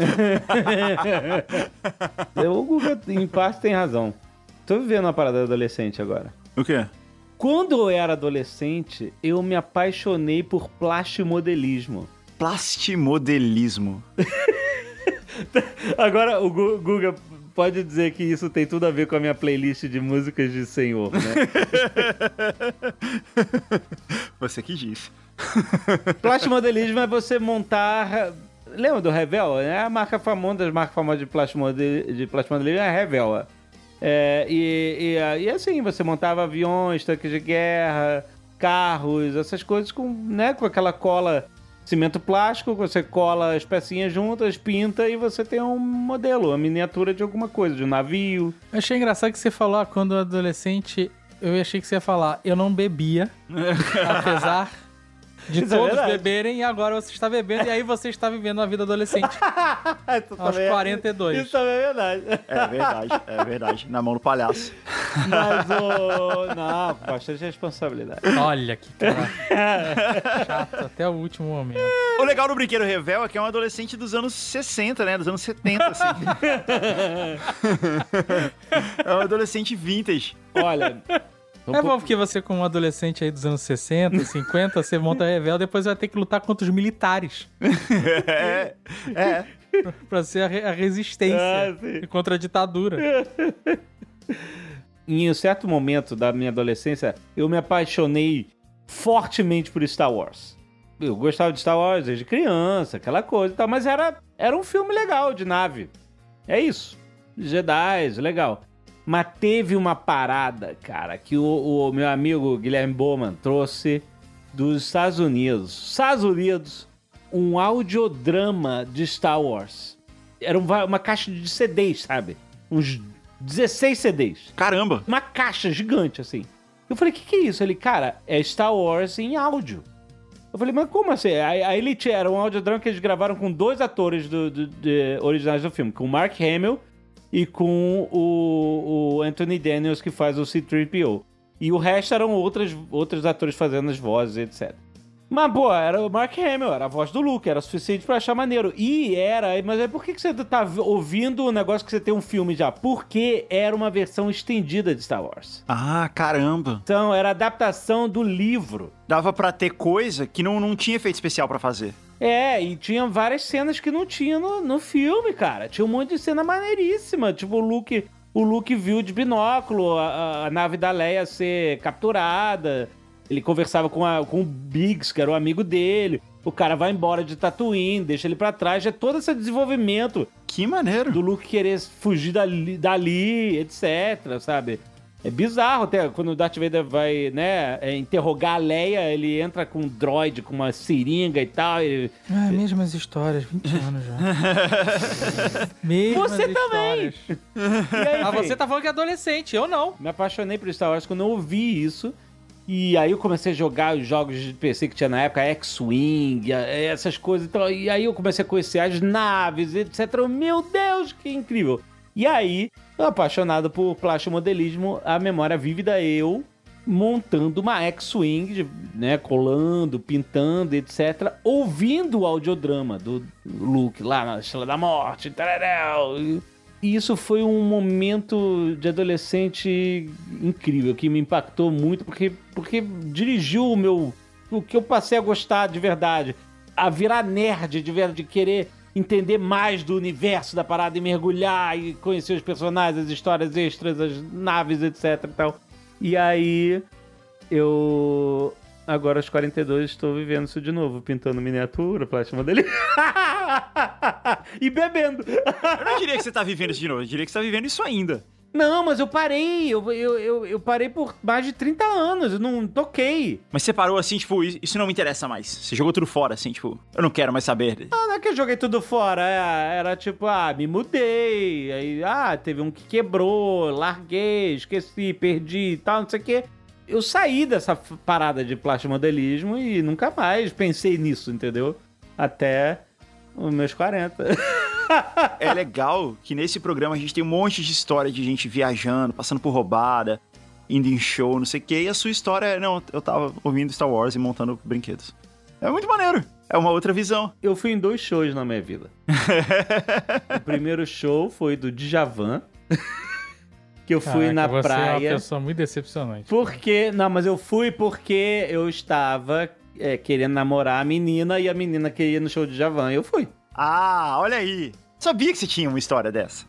O Guga, em parte, tem razão. Tô vivendo uma parada adolescente agora. O quê? Quando eu era adolescente, eu me apaixonei por plastimodelismo. Plastimodelismo? Agora, o Guga pode dizer que isso tem tudo a ver com a minha playlist de músicas de senhor, né? Você que disse. Plastimodelismo é você montar... Lembra do Revell? É a marca famosa, das marcas famosas de plastimodelismo é a Revell. E assim, você montava aviões, tanques de guerra, carros, essas coisas com aquela cola, cimento plástico, você cola as pecinhas juntas, pinta e você tem um modelo, uma miniatura de alguma coisa, de um navio. Eu achei engraçado que você falou, quando adolescente, eu achei que você ia falar, eu não bebia, apesar de todos beberem, e agora você está bebendo, e aí você está vivendo uma vida adolescente. Aos 42. Isso também é verdade. É verdade. Na mão do palhaço. Mas não, bastante responsabilidade. Olha que cara chato até o último momento. O legal do Brinquedo Revell é que é um adolescente dos anos 60, né? Dos anos 70, assim. É um adolescente vintage. Olha... É bom porque você, como um adolescente aí dos anos 60, 50, você monta a Revell, depois vai ter que lutar contra os militares. Pra ser a resistência contra a ditadura. Em um certo momento da minha adolescência, eu me apaixonei fortemente por Star Wars. Eu gostava de Star Wars desde criança, aquela coisa e tal, mas era um filme legal de nave. É isso. Jedi, legal. Mas teve uma parada, cara, que o meu amigo Guilherme Bowman trouxe dos Estados Unidos, um audiodrama de Star Wars. Era uma caixa de CDs, sabe? Uns 16 CDs. Caramba! Uma caixa gigante, assim. Eu falei, o que é isso? Ele, cara, é Star Wars em áudio. Eu falei, mas como assim? Aí ele era um audiodrama que eles gravaram com 2 atores originais do filme, com o Mark Hamill e com o Anthony Daniels, que faz o C-3PO. E o resto eram outros atores fazendo as vozes, etc. Mas, pô, era o Mark Hamill, era a voz do Luke, era suficiente pra achar maneiro. Mas por que você tá ouvindo o negócio que você tem um filme já? Porque era uma versão estendida de Star Wars. Ah, caramba. Então, era adaptação do livro. Dava pra ter coisa que não tinha efeito especial pra fazer. E tinha várias cenas que não tinha no filme, cara. Tinha um monte de cena maneiríssima. Tipo, o Luke viu de binóculo a nave da Leia ser capturada. Ele conversava com o Biggs, que era o amigo dele. O cara vai embora de Tatooine, deixa ele pra trás. É todo esse desenvolvimento. Que maneiro. Do Luke querer fugir dali, etc, sabe? É bizarro até, quando o Darth Vader vai, interrogar a Leia, ele entra com um droid, com uma seringa e tal. Mesmas histórias, 20 anos já. Mesmas você histórias. Também! Aí, você tá falando que é adolescente, eu não. Me apaixonei por Star Wars quando eu ouvi isso. E aí eu comecei a jogar os jogos de PC que tinha na época, X-Wing, essas coisas. Então, e aí eu comecei a conhecer as naves, etc. Meu Deus, que incrível! E aí, apaixonado por plastimodelismo, a memória vívida, eu montando uma X-Wing, né, colando, pintando, etc., ouvindo o audiodrama do Luke lá na Estrela da Morte, e isso foi um momento de adolescente incrível, que me impactou muito, porque dirigiu o que eu passei a gostar de verdade, a virar nerd de verdade, de querer entender mais do universo da parada e mergulhar e conhecer os personagens, as histórias extras, as naves, etc e tal. E aí, eu, agora aos 42, estou vivendo isso de novo, pintando miniatura, plástico modelismo e bebendo. Eu não diria que você tá vivendo isso de novo, eu diria que você tá vivendo isso ainda. Não, mas eu parei, eu parei por mais de 30 anos, eu não toquei. Mas você parou assim, tipo, isso não me interessa mais. Você jogou tudo fora, assim, tipo, eu não quero mais saber. Não é que eu joguei tudo fora, era tipo, me mudei, aí, teve um que quebrou, larguei, esqueci, perdi e tal, não sei o quê. Eu saí dessa parada de plastimodelismo e nunca mais pensei nisso, entendeu? Até os meus 40. É legal que nesse programa a gente tem um monte de história de gente viajando, passando por roubada, indo em show, não sei o quê. E a sua história não, eu tava ouvindo Star Wars e montando brinquedos. É muito maneiro. É uma outra visão. Eu fui em 2 shows na minha vida. O primeiro show foi do Djavan, que eu fui na você praia. É uma pessoa muito decepcionante. Mas eu fui porque eu estava querendo namorar a menina e a menina queria ir no show de Djavan. E eu fui. Ah, olha aí. Sabia que você tinha uma história dessa.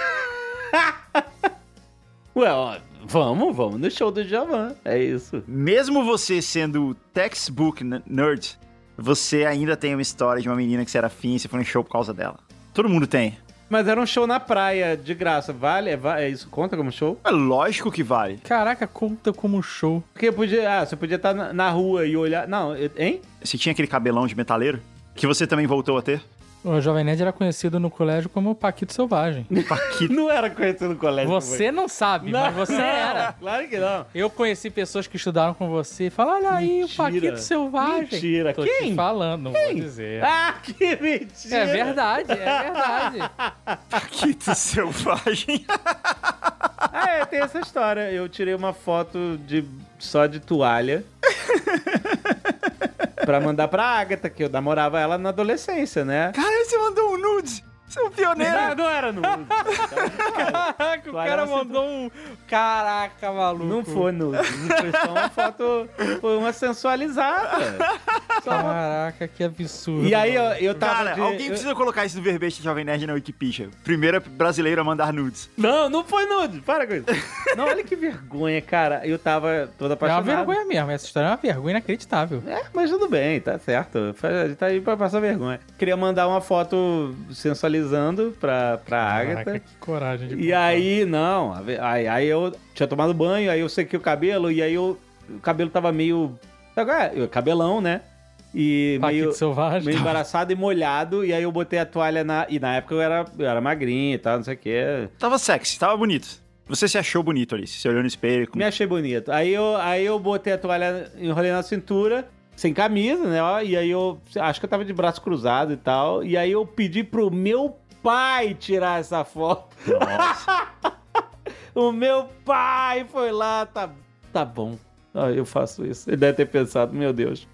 Ué, ó, vamos no show do Djavan. É isso. Mesmo você sendo textbook nerd, você ainda tem uma história de uma menina que você era afim e você foi no show por causa dela. Todo mundo tem. Mas era um show na praia, de graça. Vale? Isso conta como show? É lógico que vale. Caraca, conta como show. Porque você podia estar na rua e olhar... Não, hein? Você tinha aquele cabelão de metaleiro? Que você também voltou a ter? O Jovem Nerd era conhecido no colégio como o Paquito Selvagem. Paquito? Não era conhecido no colégio. Você não sabe, mas você era. Claro que não. Eu conheci pessoas que estudaram com você e falaram, olha aí, o Paquito Selvagem. Mentira. Tô Quem? te falando, não vou dizer. Ah, que mentira. É verdade, é verdade. Paquito Selvagem. Tem essa história. Eu tirei uma foto só de toalha pra mandar pra Agatha, que eu namorava ela na adolescência, né? Cara, você mandou um nude. Você é um pioneiro. Não era nude. Caraca, o cara mandou um... Caraca, maluco. Não foi nude. Foi só uma foto... Foi uma sensualizada. Caraca, que absurdo. E aí eu tava... Cara, alguém precisa colocar isso no verbete de Jovem Nerd na Wikipedia. Primeira brasileira a mandar nudes. Não foi nude. Para com isso. Não, olha que vergonha, cara. Eu tava toda apaixonado. É uma vergonha mesmo. Essa história é uma vergonha inacreditável. Mas tudo bem, tá certo. A gente tá aí pra passar vergonha. Queria mandar uma foto sensualizando pra Agatha. Caraca, que coragem de E aí, não. Aí eu tinha tomado banho, aí eu sequei o cabelo, e aí o cabelo tava meio... Cabelão, né? E meio embaraçado e molhado, e aí eu botei a toalha E na época eu era magrinho e tal, não sei o quê. Tava sexy, tava bonito. Você se achou bonito ali, você olhou no espelho. Me achei bonito. Aí eu botei a toalha, enrolei na cintura, sem camisa, né? E aí eu acho que eu tava de braço cruzado e tal. E aí eu pedi pro meu pai tirar essa foto. Nossa. O meu pai foi lá, tá bom. Eu faço isso. Ele deve ter pensado, meu Deus.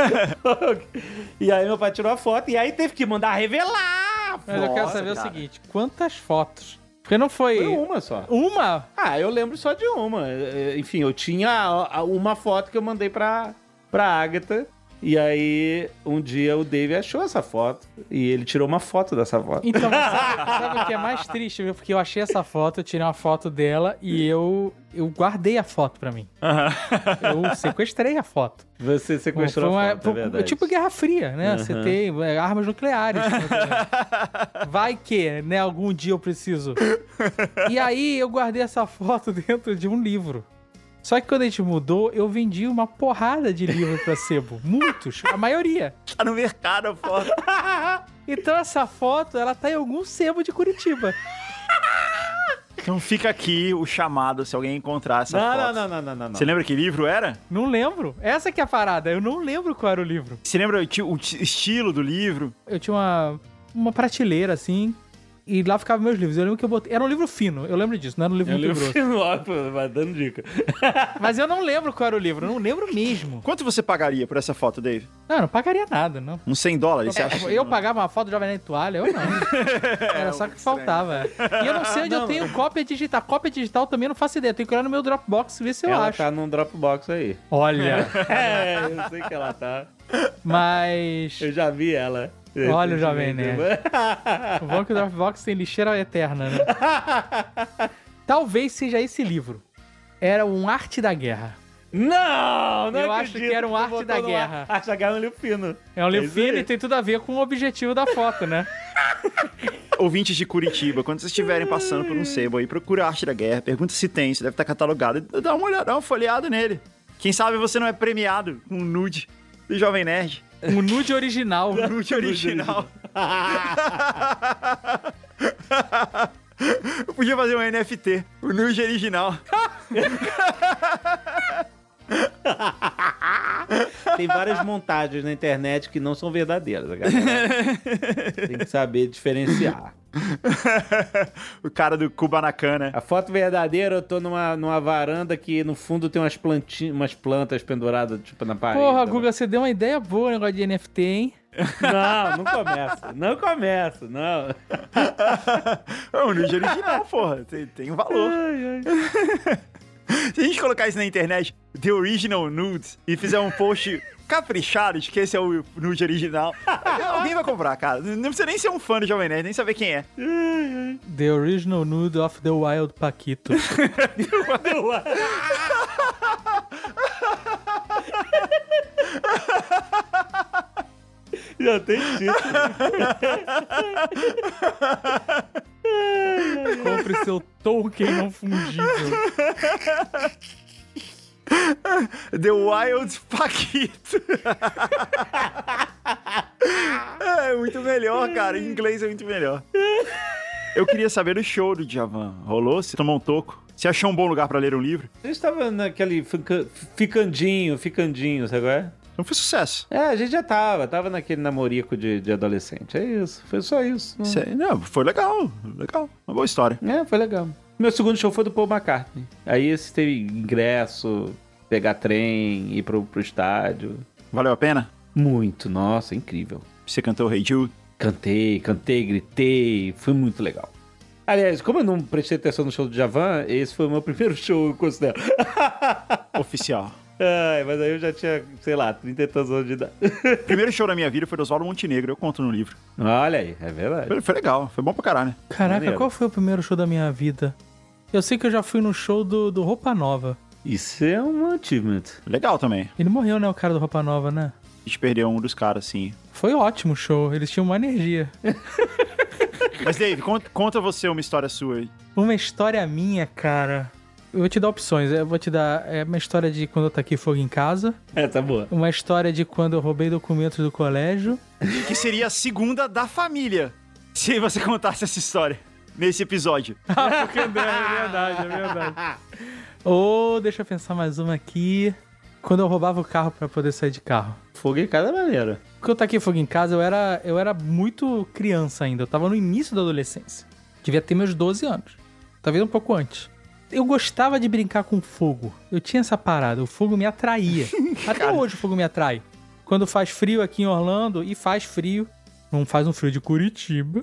E aí meu pai tirou a foto e aí teve que mandar revelar. Mas eu quero saber o seguinte, quantas fotos? Porque não foi... Foi uma só. Uma? Eu lembro só de uma. Enfim, eu tinha uma foto que eu mandei pra Agatha. E aí, um dia o Dave achou essa foto. E ele tirou uma foto dessa foto. Então, sabe o que é mais triste? Porque eu achei essa foto, eu tirei uma foto dela e eu guardei a foto pra mim. Eu sequestrei a foto. Você sequestrou a foto, é verdade. Tipo Guerra Fria, né? Você tem armas nucleares. Vai que, né? Algum dia eu preciso. E aí, eu guardei essa foto dentro de um livro. Só que quando a gente mudou, eu vendi uma porrada de livro pra sebo. Muitos, a maioria. Tá no mercado a foto. Então essa foto, ela tá em algum sebo de Curitiba. Então fica aqui o chamado, se alguém encontrar essa foto. Não. Você lembra que livro era? Não lembro. Essa que é a parada. Eu não lembro qual era o livro. Você lembra o estilo do livro? Eu tinha uma prateleira, assim, E lá ficavam meus livros. Eu lembro que eu botei... Era um livro fino, eu lembro disso, não era um livro muito grosso. Fino, óbvio, vai dando dica. Mas eu não lembro qual era o livro, eu não lembro mesmo. Quanto você pagaria por essa foto, Dave? Não, eu não pagaria nada, não. Uns $100, você acha? Eu pagava uma foto do Jovem Nerd Toalha, eu não. Era só que faltava. E eu não sei onde eu tenho cópia digital. Cópia digital também não faço ideia. Eu tenho que olhar no meu Dropbox e ver se eu Ela acho. tá num Dropbox aí. Olha. Eu sei que ela tá. Mas... Eu já vi ela. Olha o Jovem Nerd. O bom é que o Dropbox tem lixeira eterna, né? Talvez seja esse livro. Era um Arte da Guerra. Não eu acho que era um Arte da Guerra. Arte da Guerra é um livro fino. É um livro fino e tem tudo a ver com o objetivo da foto, né? Ouvintes de Curitiba, quando vocês estiverem passando por um sebo aí, procura a Arte da Guerra, pergunta se tem, se deve estar catalogado, dá uma olhada, dá uma folheada nele. Quem sabe você não é premiado com um nude do Jovem Nerd. Um nude original. Um nude original. Eu podia fazer um NFT, o nude original. Tem várias montagens na internet que não são verdadeiras, galera. Tem que saber diferenciar. O cara do Kubanacan, né? A foto verdadeira, eu tô numa varanda que no fundo tem umas plantas penduradas, tipo, na parede. Porra, Guga, você deu uma ideia boa, negócio de NFT, hein? Não começa. Não começa, não. É um nude original, porra. Tem um valor. Se a gente colocar isso na internet, The Original Nudes, e fizer um post caprichado de que esse é o nude original, alguém vai comprar, cara. Não precisa nem ser um fã do Jovem Nerd, nem saber quem é. The Original Nude of the Wild Paquito. Já tem título. Compre seu token não fungível. The Wild Paquito. É muito melhor, cara. Em inglês é muito melhor. Eu queria saber do show do Djavan. Rolou? Você tomou um toco? Você achou um bom lugar pra ler um livro? A gente tava naquele ficandinho, sabe qual é? Não foi sucesso. É, a gente já tava naquele namorico de adolescente. É isso, foi só isso. Não, foi legal, uma boa história. É, foi legal. Meu segundo show foi do Paul McCartney. Aí esse teve ingresso, pegar trem, ir pro estádio. Valeu a pena? Muito, nossa, incrível. Você cantou Hey Jude? Cantei, gritei, foi muito legal. Aliás, como eu não prestei atenção no show do Djavan, esse foi o meu primeiro show, eu considero. Oficial. Ai, mas aí eu já tinha, sei lá, 30 e tantos anos de idade. Primeiro show da minha vida foi do Oswaldo Montenegro, eu conto no livro. Olha aí, é verdade. Foi legal, foi bom pra caralho. Caraca, Maneiro. Qual foi o primeiro show da minha vida? Eu sei que eu já fui no show do Roupa Nova. Isso é um achievement. Legal também. Ele morreu, né, o cara do Roupa Nova, né? A gente perdeu um dos caras, sim. Foi ótimo o show, eles tinham uma energia. Mas, Dave, conta você uma história sua aí. Uma história minha, cara... Eu vou te dar opções. Eu vou te dar uma história de quando eu taquei fogo em casa. É, tá boa. Uma história de quando eu roubei documentos do colégio. Que seria a segunda da família, se você contasse essa história nesse episódio. Porque é verdade. Ou, deixa eu pensar mais uma aqui. Quando eu roubava o carro pra poder sair de carro. Fogo em casa é maneiro. Quando eu taquei fogo em casa, eu era muito criança ainda. Eu tava no início da adolescência. Devia ter meus 12 anos. Talvez um pouco antes. Eu gostava de brincar com fogo. Eu tinha essa parada. O fogo me atraía. Até hoje o fogo me atrai. Quando faz frio aqui em Orlando, e faz frio. Não faz um frio de Curitiba.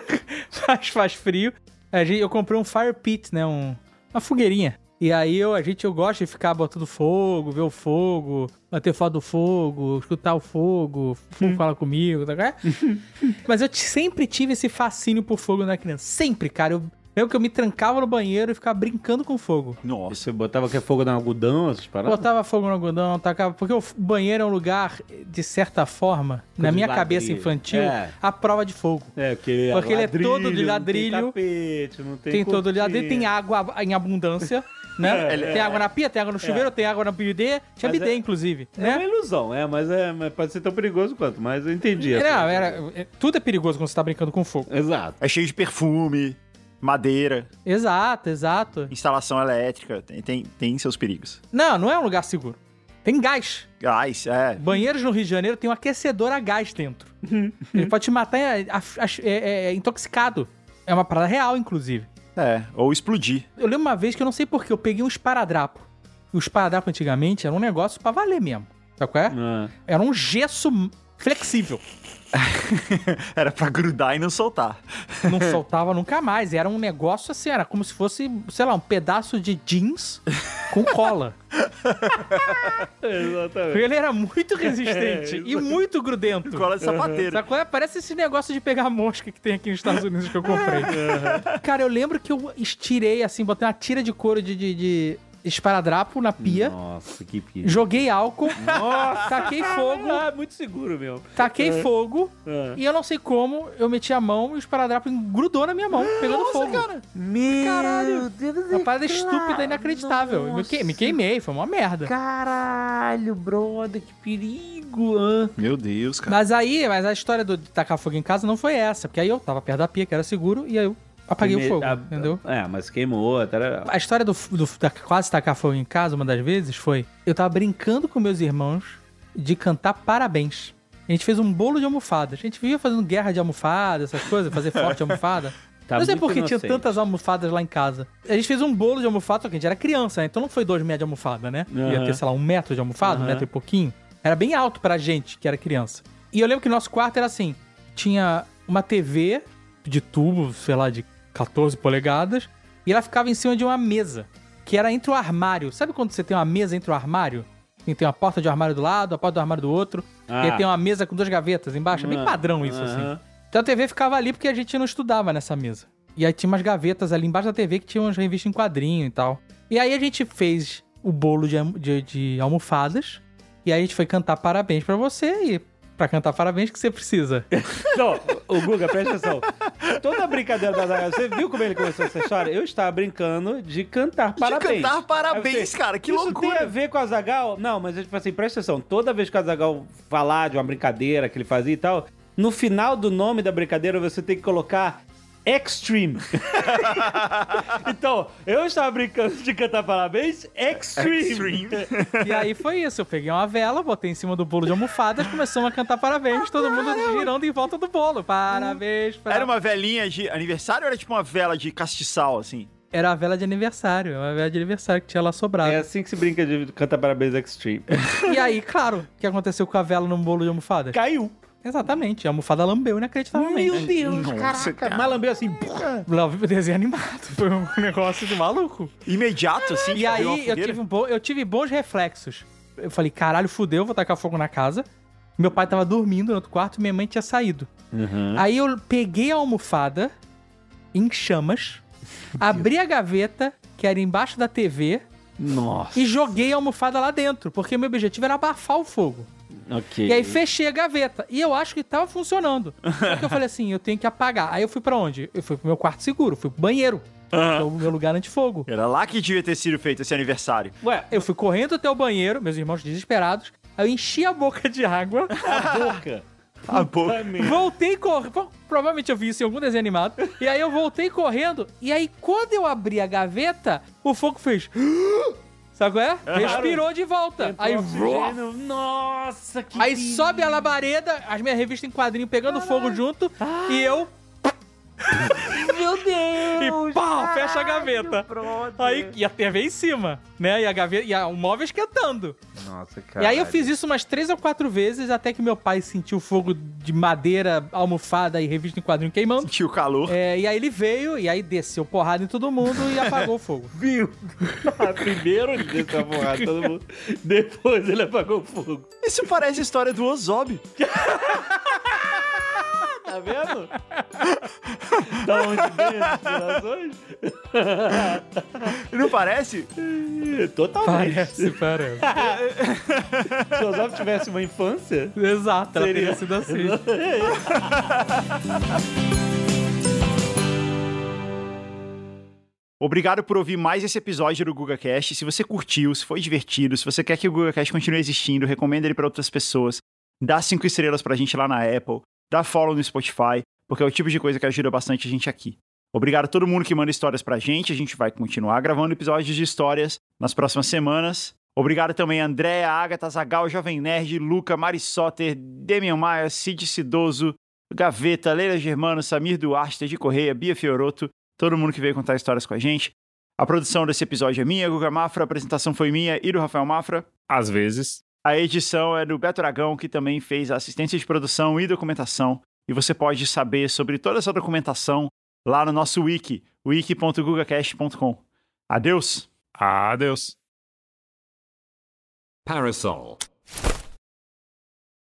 faz frio. Eu comprei um fire pit, né? Uma fogueirinha. E aí eu gosto de ficar botando fogo, ver o fogo, bater foto do fogo, escutar o fogo fala comigo, tá? Mas eu sempre tive esse fascínio por fogo na criança. Sempre, cara. Eu que eu me trancava no banheiro e ficava brincando com fogo. Nossa. Você botava fogo no algodão, essas paradas? Botava fogo no algodão, tacava... Porque o banheiro é um lugar, de certa forma, na minha cabeça infantil, a prova de fogo. Porque ele é todo de ladrilho. Não tem tapete, não tem todo de ladrilho, tem água em abundância, né? Tem água na pia, tem água no chuveiro, tem água na bidê. Tinha bidê, inclusive. É uma ilusão, mas pode ser tão perigoso quanto, mas eu entendi. Tudo é perigoso quando você tá brincando com fogo. Exato. É cheio de perfume, madeira. Exato. Instalação elétrica, tem seus perigos. Não é um lugar seguro. Tem gás. Gás, Banheiros no Rio de Janeiro tem um aquecedor a gás dentro. Ele pode te matar intoxicado. É uma parada real, inclusive. Ou explodir. Eu lembro uma vez que eu não sei porquê, eu peguei um esparadrapo. E o esparadrapo antigamente era um negócio pra valer mesmo. Sabe qual é? Era um gesso flexível. Era pra grudar e não soltar. Não soltava nunca mais. Era um negócio assim, era como se fosse, sei lá, um pedaço de jeans com cola. Exatamente. Ele era muito resistente e muito grudento. Cola de sapateiro. Sabe qual é? Parece esse negócio de pegar mosca que tem aqui nos Estados Unidos que eu comprei. Cara, eu lembro que eu estirei assim, botei uma tira de couro de esparadrapo na pia. Nossa, que pia. Joguei álcool. Nossa. Taquei fogo. Ah, muito seguro, meu. Taquei fogo. E eu não sei como, eu meti a mão e o esparadrapo grudou na minha mão, pegando fogo. Cara. Meu Deus. Uma parada estúpida, inacreditável. Me queimei, foi uma merda. Caralho, brother, que perigo. Meu Deus, cara. Mas a história de tacar fogo em casa não foi essa, porque aí eu tava perto da pia, que era seguro, e aí eu apaguei o fogo, entendeu? Mas queimou. A história do quase tacar fogo em casa, uma das vezes, foi... Eu tava brincando com meus irmãos de cantar parabéns. A gente fez um bolo de almofadas. A gente vivia fazendo guerra de almofadas, essas coisas, fazer forte de almofada. Não sei por que tinha tantas almofadas lá em casa. A gente fez um bolo de almofada, só que a gente era criança, né? Então não foi 2 metros de almofada, né? Ia ter, sei lá, 1 metro de almofada, 1 metro e pouquinho. Era bem alto pra gente, que era criança. E eu lembro que nosso quarto era assim, tinha uma TV de tubo, sei lá, de 14 polegadas, e ela ficava em cima de uma mesa, que era entre o armário. Sabe quando você tem uma mesa entre o armário? Tem uma porta de armário do lado, a porta do armário do outro, e aí tem uma mesa com 2 gavetas embaixo. É bem padrão isso, assim. Então a TV ficava ali porque a gente não estudava nessa mesa. E aí tinha umas gavetas ali embaixo da TV que tinha umas revistas em quadrinho e tal. E aí a gente fez o bolo de almofadas, e aí a gente foi cantar parabéns pra você, e pra cantar parabéns que você precisa. Não, o Guga, presta atenção. Toda a brincadeira da Azaghal, você viu como ele começou essa história? Eu estava brincando de cantar parabéns. De cantar parabéns, cara, que loucura. Isso tem a ver com a Azaghal? Não, mas tipo assim, presta atenção. Toda vez que a Azaghal falar de uma brincadeira que ele fazia e tal, no final do nome da brincadeira você tem que colocar Extreme. Então, eu estava brincando de cantar parabéns Extreme. E aí foi isso, eu peguei uma vela, botei em cima do bolo de almofadas, começamos a cantar parabéns, todo mundo girando em volta do bolo. Parabéns. Era uma velinha de aniversário ou era tipo uma vela de castiçal, assim? Era a vela de aniversário, uma vela de aniversário que tinha lá sobrado. É assim que se brinca de cantar parabéns Extreme. E aí, claro, o que aconteceu com a vela no bolo de almofadas? Caiu. Exatamente, a almofada lambeu inacreditavelmente. Meu Deus, Nossa, caraca. Mas lambeu assim... Desenho animado, foi um negócio de maluco. Imediato, assim? E aí, eu tive bons reflexos. Eu falei, caralho, fudeu, vou tacar fogo na casa. Meu pai tava dormindo no outro quarto e minha mãe tinha saído. Aí eu peguei a almofada em chamas, abri a gaveta, que era embaixo da TV... Nossa. E joguei a almofada lá dentro, porque meu objetivo era abafar o fogo. Ok. E aí fechei a gaveta. E eu acho que tava funcionando. Só que eu falei assim, eu tenho que apagar. Aí eu fui pra onde? Eu fui pro meu quarto seguro, fui pro banheiro. Que é o meu lugar antifogo. Era lá que devia ter sido feito esse aniversário. Ué, eu fui correndo até o banheiro, meus irmãos desesperados. Aí eu enchi a boca de água. A boca? A boca. Voltei correndo. Provavelmente eu vi isso em algum desenho animado. E aí eu voltei correndo. E aí quando eu abri a gaveta, o fogo fez... Sabe qual é? Respirou de volta. Aí, nossa, que aí sobe a labareda, as minhas revistas em quadrinho pegando fogo junto, e eu... Meu Deus! E pau, fecha a gaveta. Aí, e a TV em cima, né? E a gaveta, e o móvel esquentando. Nossa, cara. E aí eu fiz isso umas 3 ou 4 vezes, até que meu pai sentiu fogo de madeira, almofada e revista em quadrinho queimando. Sentiu o calor. E aí ele veio, e aí desceu porrada em todo mundo e apagou o fogo. Viu? Primeiro ele desceu a porrada em todo mundo, depois ele apagou o fogo. Isso parece a história do Ozob. Tá vendo? Da onde vem as inspirações? Não parece? Totalmente. Parece. Se o Ozob tivesse uma infância... Exato, ela teria sido assim. Obrigado por ouvir mais esse episódio do GugaCast. Se você curtiu, se foi divertido, se você quer que o GugaCast continue existindo, recomenda ele para outras pessoas. Dá 5 estrelas pra gente lá na Apple. Dá follow no Spotify, porque é o tipo de coisa que ajuda bastante a gente aqui. Obrigado a todo mundo que manda histórias pra gente. A gente vai continuar gravando episódios de histórias nas próximas semanas. Obrigado também a Andréa, Agatha, Azaghal, Jovem Nerd, Luca, Mari Soter, Demian Maia, Cid Cidoso, Gaveta, Leila Germano, Samir Duarte, de Correia, Bia Fioroto, todo mundo que veio contar histórias com a gente. A produção desse episódio é minha, Guga Mafra, a apresentação foi minha e do Rafael Mafra. Às vezes. A edição é do Beto Aragão, que também fez a assistência de produção e documentação. E você pode saber sobre toda essa documentação lá no nosso wiki, wiki.gugacast.com. Adeus! Adeus! Parasol.